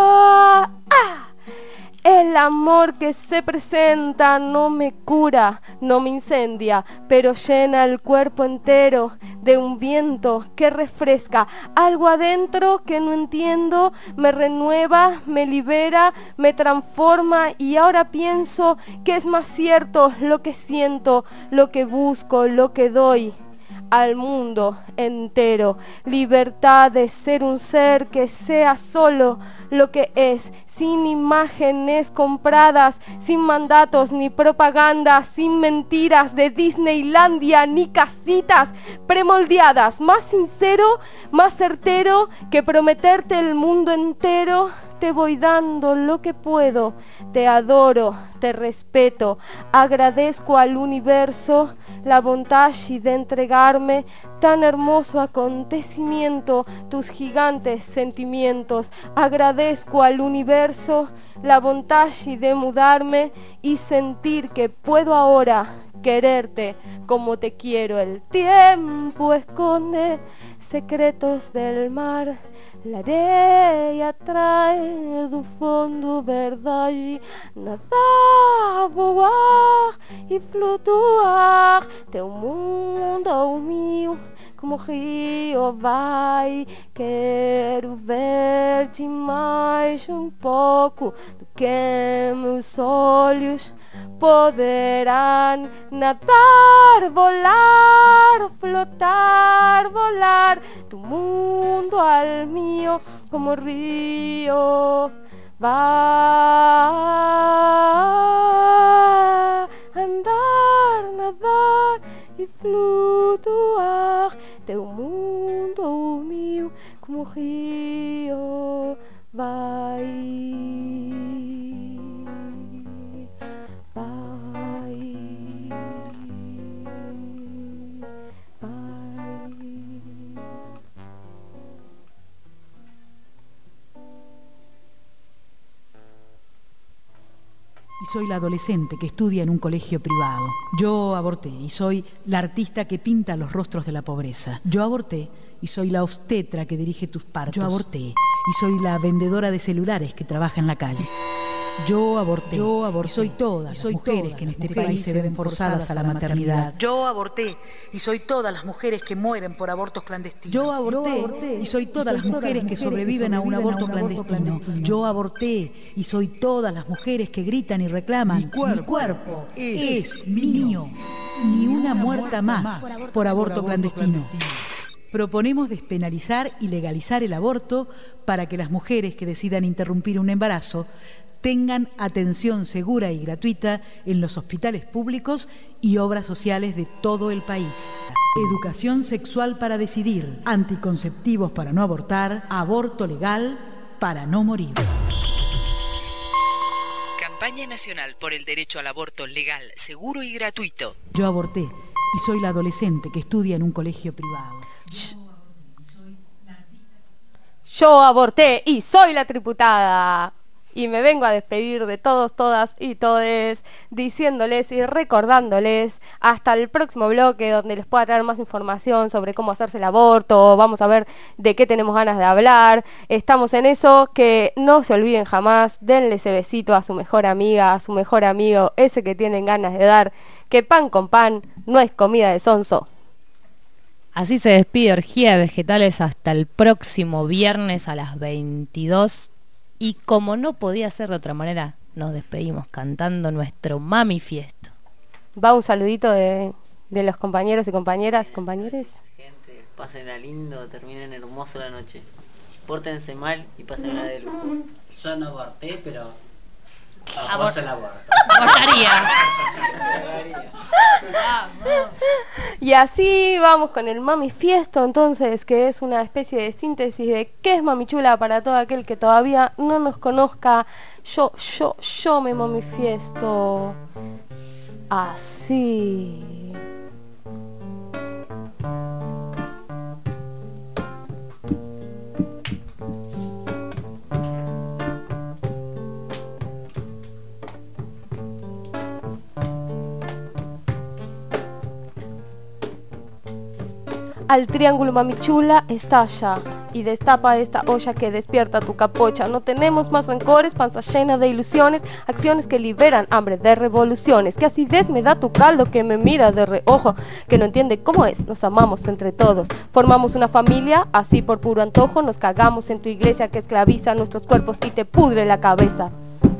[SPEAKER 2] El amor que se presenta no me cura, no me incendia, pero llena el cuerpo entero de un viento que refresca. Algo adentro que no entiendo, me renueva, me libera, me transforma, y ahora pienso que es más cierto lo que siento, lo que busco, lo que doy al mundo entero. Libertad de ser un ser que sea solo lo que es, sin imágenes compradas, sin mandatos ni propaganda, sin mentiras de Disneylandia ni casitas premoldeadas. Más sincero, más certero que prometerte el mundo entero. Te voy dando lo que puedo, te adoro, te respeto, agradezco al universo la bondad de entregarme tan hermoso acontecimiento, tus gigantes sentimientos. Agradezco al universo la bondad de mudarme y sentir que puedo ahora quererte como te quiero. El tiempo esconde secretos del mar, la areia trae do fundo verdade. Nadar, voar e flutuar, teu mundo ao meu como rio vai. Quero ver-te mais um pouco do que meus olhos poderán. Nadar, volar, flotar, volar, tu mundo al mío como río va. Andar, nadar e flutuar, teu mundo o meu como río vai.
[SPEAKER 16] Y soy la adolescente que estudia en un colegio privado. Yo aborté y soy la artista que pinta los rostros de la pobreza. Yo aborté y soy la obstetra que dirige tus partos. Yo aborté y soy la vendedora de celulares que trabaja en la calle. Yo aborté y soy todas las mujeres que en este país se ven forzadas a la maternidad.
[SPEAKER 17] Yo aborté y soy todas las mujeres que mueren por abortos clandestinos.
[SPEAKER 16] Yo aborté y soy todas las mujeres que sobreviven a un aborto clandestino. Yo aborté y soy todas las mujeres que gritan y reclaman: mi cuerpo es mío. Ni una muerta más por aborto clandestino. Proponemos despenalizar y legalizar el aborto para que las mujeres que decidan interrumpir un embarazo tengan atención segura y gratuita en los hospitales públicos y obras sociales de todo el país. Educación sexual para decidir, anticonceptivos para no abortar, aborto legal para no morir.
[SPEAKER 18] Campaña Nacional por el Derecho al Aborto Legal, Seguro y Gratuito.
[SPEAKER 16] Yo aborté y soy la adolescente que estudia en un colegio privado.
[SPEAKER 2] Yo aborté y soy la triputada. y me vengo a despedir de todos, todas y todes, diciéndoles y recordándoles hasta el próximo bloque donde les pueda traer más información sobre cómo hacerse el aborto. Vamos a ver de qué tenemos ganas de hablar. Estamos en eso, que no se olviden jamás, denle ese besito a su mejor amiga, a su mejor amigo, ese que tienen ganas de dar, que pan con pan no es comida de sonso.
[SPEAKER 1] Así se despide Orgía de Vegetales hasta el próximo viernes a las 22. Y como no podía ser de otra manera, nos despedimos cantando nuestro Mami Fiesto.
[SPEAKER 2] Va un saludito de los compañeros y compañeras, compañeros.
[SPEAKER 4] Gente, pásenla lindo, terminen hermoso la noche. Pórtense mal y pásenla de lujo.
[SPEAKER 3] Yo no aborté, pero
[SPEAKER 1] Abortaría.
[SPEAKER 2] Y así vamos con el Mami Fiesto, entonces, que es una especie de síntesis de qué es Mami Chula para todo aquel que todavía no nos conozca. Yo me manifiesto así. Al triángulo Mami Chula estalla y destapa esta olla que despierta tu capocha. No tenemos más rencores, panza llena de ilusiones, acciones que liberan hambre de revoluciones. Que acidez me da tu caldo que me mira de reojo, que no entiende cómo es, nos amamos entre todos. Formamos una familia, así por puro antojo, nos cagamos en tu iglesia que esclaviza nuestros cuerpos y te pudre la cabeza.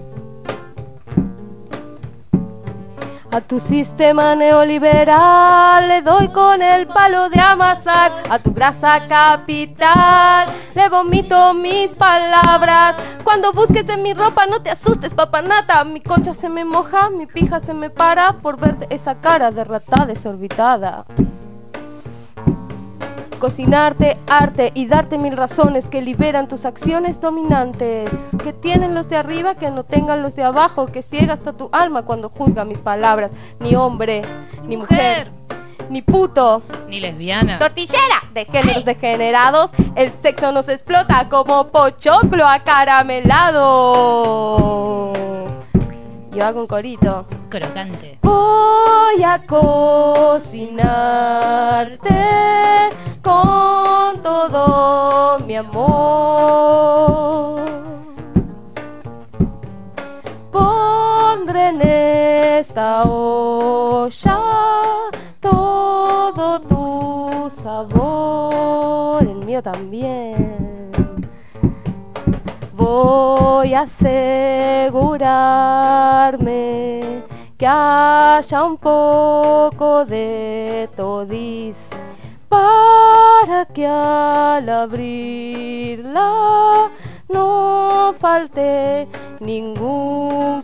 [SPEAKER 2] A tu sistema neoliberal le doy con el palo de amasar. A tu grasa capital le vomito mis palabras. Cuando busques en mi ropa no te asustes, papanata. Mi concha se me moja, mi pija se me para por verte esa cara de rata desorbitada. Cocinarte, arte y darte mil razones que liberan tus acciones dominantes. Que tienen los de arriba, que no tengan los de abajo. Que ciega hasta tu alma cuando juzga mis palabras. Ni hombre, ni mujer, ni puto,
[SPEAKER 1] ni lesbiana,
[SPEAKER 2] tortillera de géneros degenerados. El sexo nos explota como pochoclo acaramelado. Yo hago un corito
[SPEAKER 1] crocante.
[SPEAKER 2] Voy a cocinarte con todo mi amor. Pondré en esa olla todo tu sabor, el mío también. Voy a asegurarme que haya un poco de todis para que al abrirla no falte ningún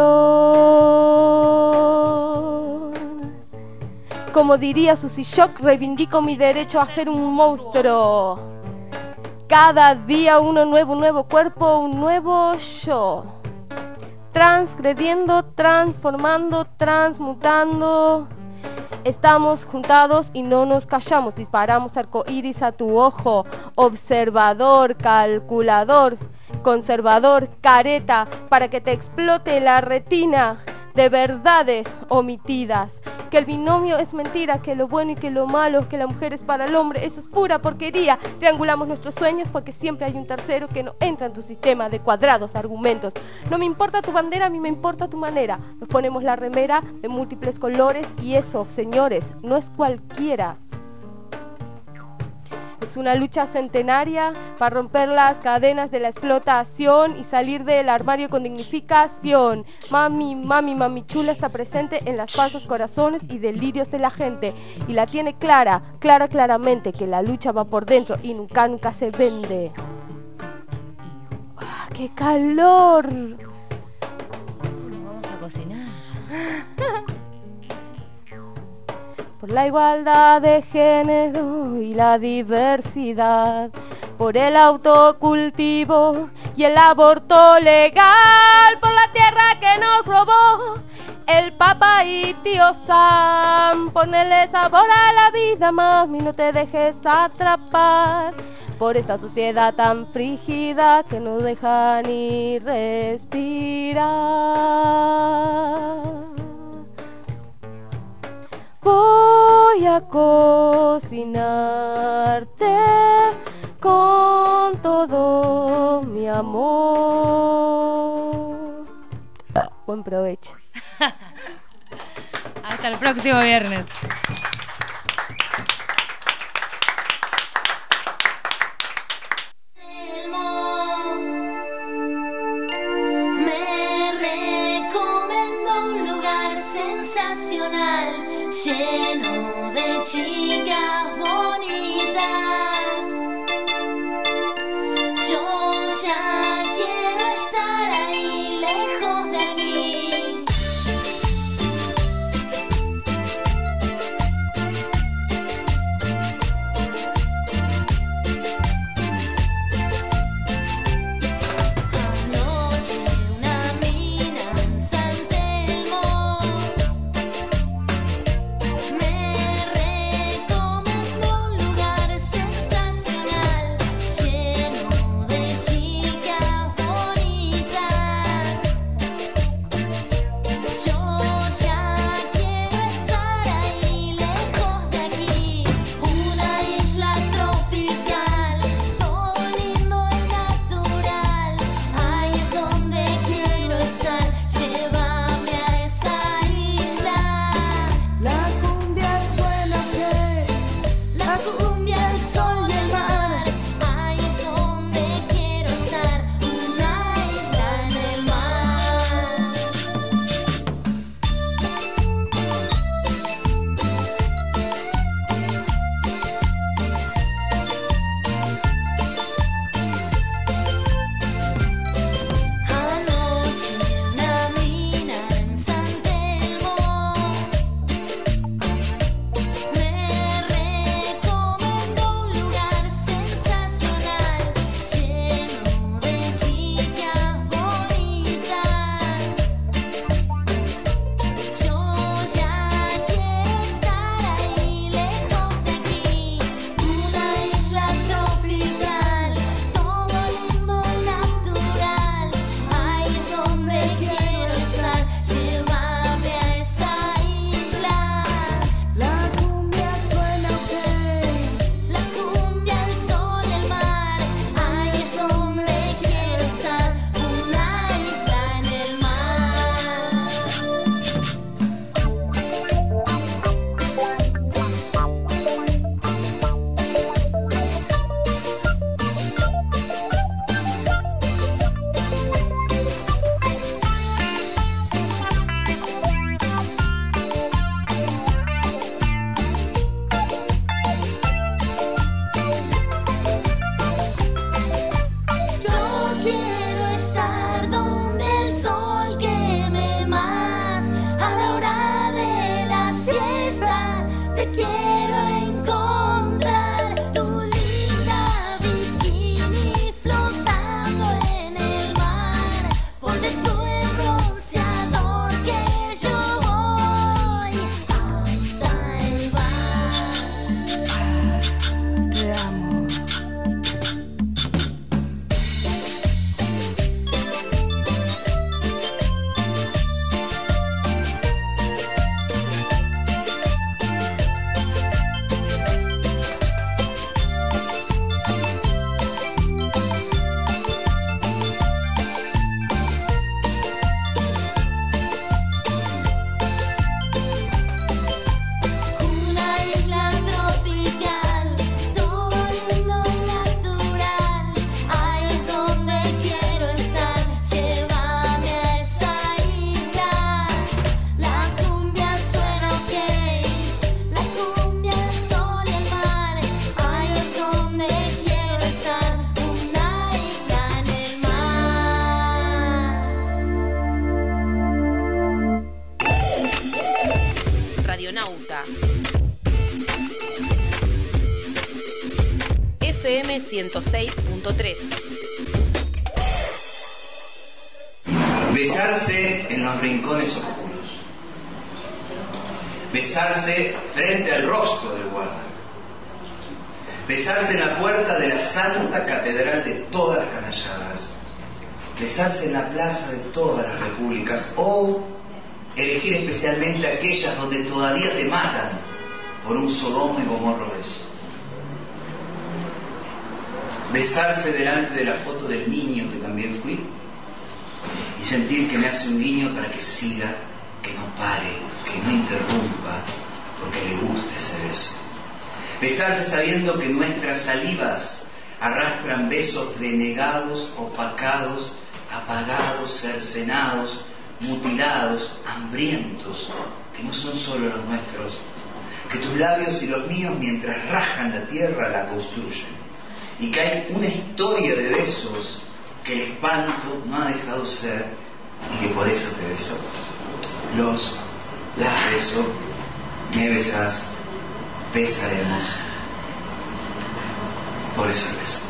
[SPEAKER 2] color. Como diría Susy Shock, reivindico mi derecho a ser un monstruo. Cada día uno nuevo, un nuevo cuerpo, un nuevo yo. Transgrediendo, transformando, transmutando. Estamos juntados y no nos callamos. Disparamos arcoíris a tu ojo. Observador, calculador, conservador, careta, para que te explote la retina de verdades omitidas. Que el binomio es mentira, que lo bueno y que lo malo, que la mujer es para el hombre, eso es pura porquería. Triangulamos nuestros sueños porque siempre hay un tercero que no entra en tu sistema de cuadrados argumentos. No me importa tu bandera, a mí me importa tu manera. Nos ponemos la remera de múltiples colores y eso, señores, no es cualquiera. Es una lucha centenaria para romper las cadenas de la explotación y salir del armario con dignificación. Mami, mami, mami chula está presente en las falsos corazones y delirios de la gente. Y la tiene claramente, que la lucha va por dentro y nunca se vende. ¡Ah, qué calor!
[SPEAKER 1] Vamos a cocinar.
[SPEAKER 2] Por la igualdad de género y la diversidad, por el autocultivo y el aborto legal, por la tierra que nos robó el Papa y tío Sam. Ponele sabor a la vida, mami, no te dejes atrapar por esta sociedad tan frígida que no deja ni respirar. Voy a cocinarte con todo mi amor. Buen provecho.
[SPEAKER 1] Hasta el próximo viernes.
[SPEAKER 8] Me recomendó un lugar sensacional, lleno de chicas bonitas. Yo ya quiero estar ahí, lejos de aquí.
[SPEAKER 9] FM 106.3.
[SPEAKER 10] Besarse en los rincones oscuros. Besarse frente al rostro del guarda. besarse en la puerta de la santa catedral de todas las canalladas, besarse en la plaza de todas las repúblicas, o elegir especialmente aquellas donde todavía te matan por un Sodoma y Gomorra beso. Besarse delante de la foto del niño que también fui y sentir que me hace un guiño para que siga, que no pare, que no interrumpa, porque le gusta ese beso. Besarse sabiendo que nuestras salivas arrastran besos denegados, opacados, apagados, cercenados, mutilados, hambrientos, que no son solo los nuestros, que tus labios y los míos mientras rajan la tierra la construyen, y que hay una historia de besos que el espanto no ha dejado ser y que por eso te beso. Las beso, me besas, besaremos, por eso el beso.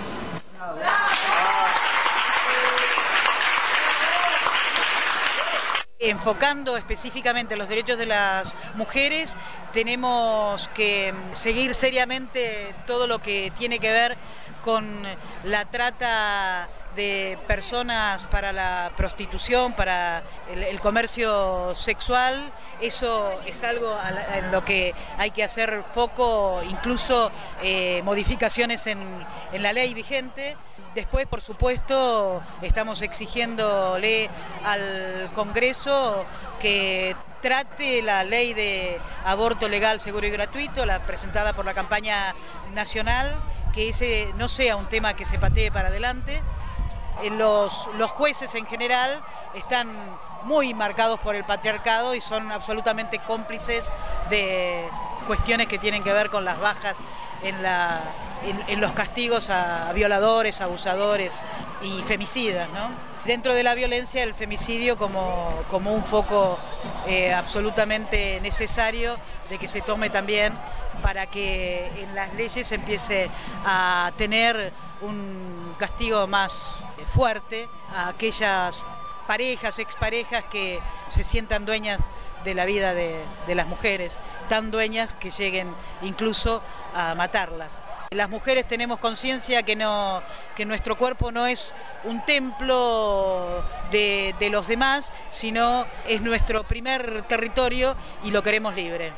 [SPEAKER 11] Enfocando específicamente los derechos de las mujeres, tenemos que seguir seriamente todo lo que tiene que ver con la trata de personas para la prostitución, para el comercio sexual. Eso es algo en lo que hay que hacer foco, incluso modificaciones en la ley vigente. Después, por supuesto, estamos exigiéndole al Congreso que trate la ley de aborto legal, seguro y gratuito, la presentada por la campaña nacional, que ese no sea un tema que se patee para adelante. Los jueces en general están muy marcados por el patriarcado y son absolutamente cómplices de cuestiones que tienen que ver con las bajas en los castigos a violadores, abusadores y femicidas, ¿no? Dentro de la violencia, el femicidio como un foco absolutamente necesario de que se tome también para que en las leyes se empiece a tener un castigo más fuerte a aquellas parejas, exparejas que se sientan dueñas de la vida de las mujeres, tan dueñas que lleguen incluso a matarlas. Las mujeres tenemos conciencia que nuestro cuerpo no es un templo de los demás, sino es nuestro primer territorio y lo queremos libre.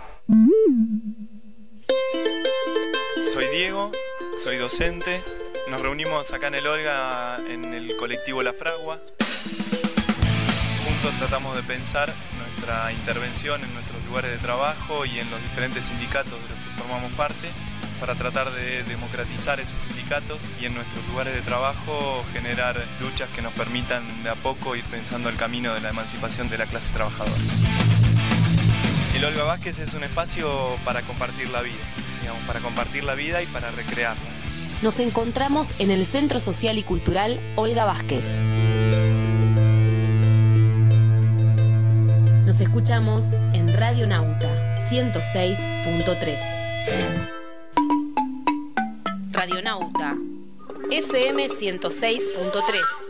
[SPEAKER 12] Soy Diego, soy docente. Nos reunimos acá en el Olga en el colectivo La Fragua. Juntos tratamos de pensar nuestra intervención en nuestros lugares de trabajo y en los diferentes sindicatos de los que formamos parte, para tratar de democratizar esos sindicatos y en nuestros lugares de trabajo generar luchas que nos permitan de a poco ir pensando el camino de la emancipación de la clase trabajadora. El Olga Vázquez es un espacio para compartir la vida, para compartir la vida y para recrearla.
[SPEAKER 9] Nos encontramos en el Centro Social y Cultural Olga Vázquez. Nos escuchamos en Radio Nauta 106.3. Radio Nauta FM 106.3.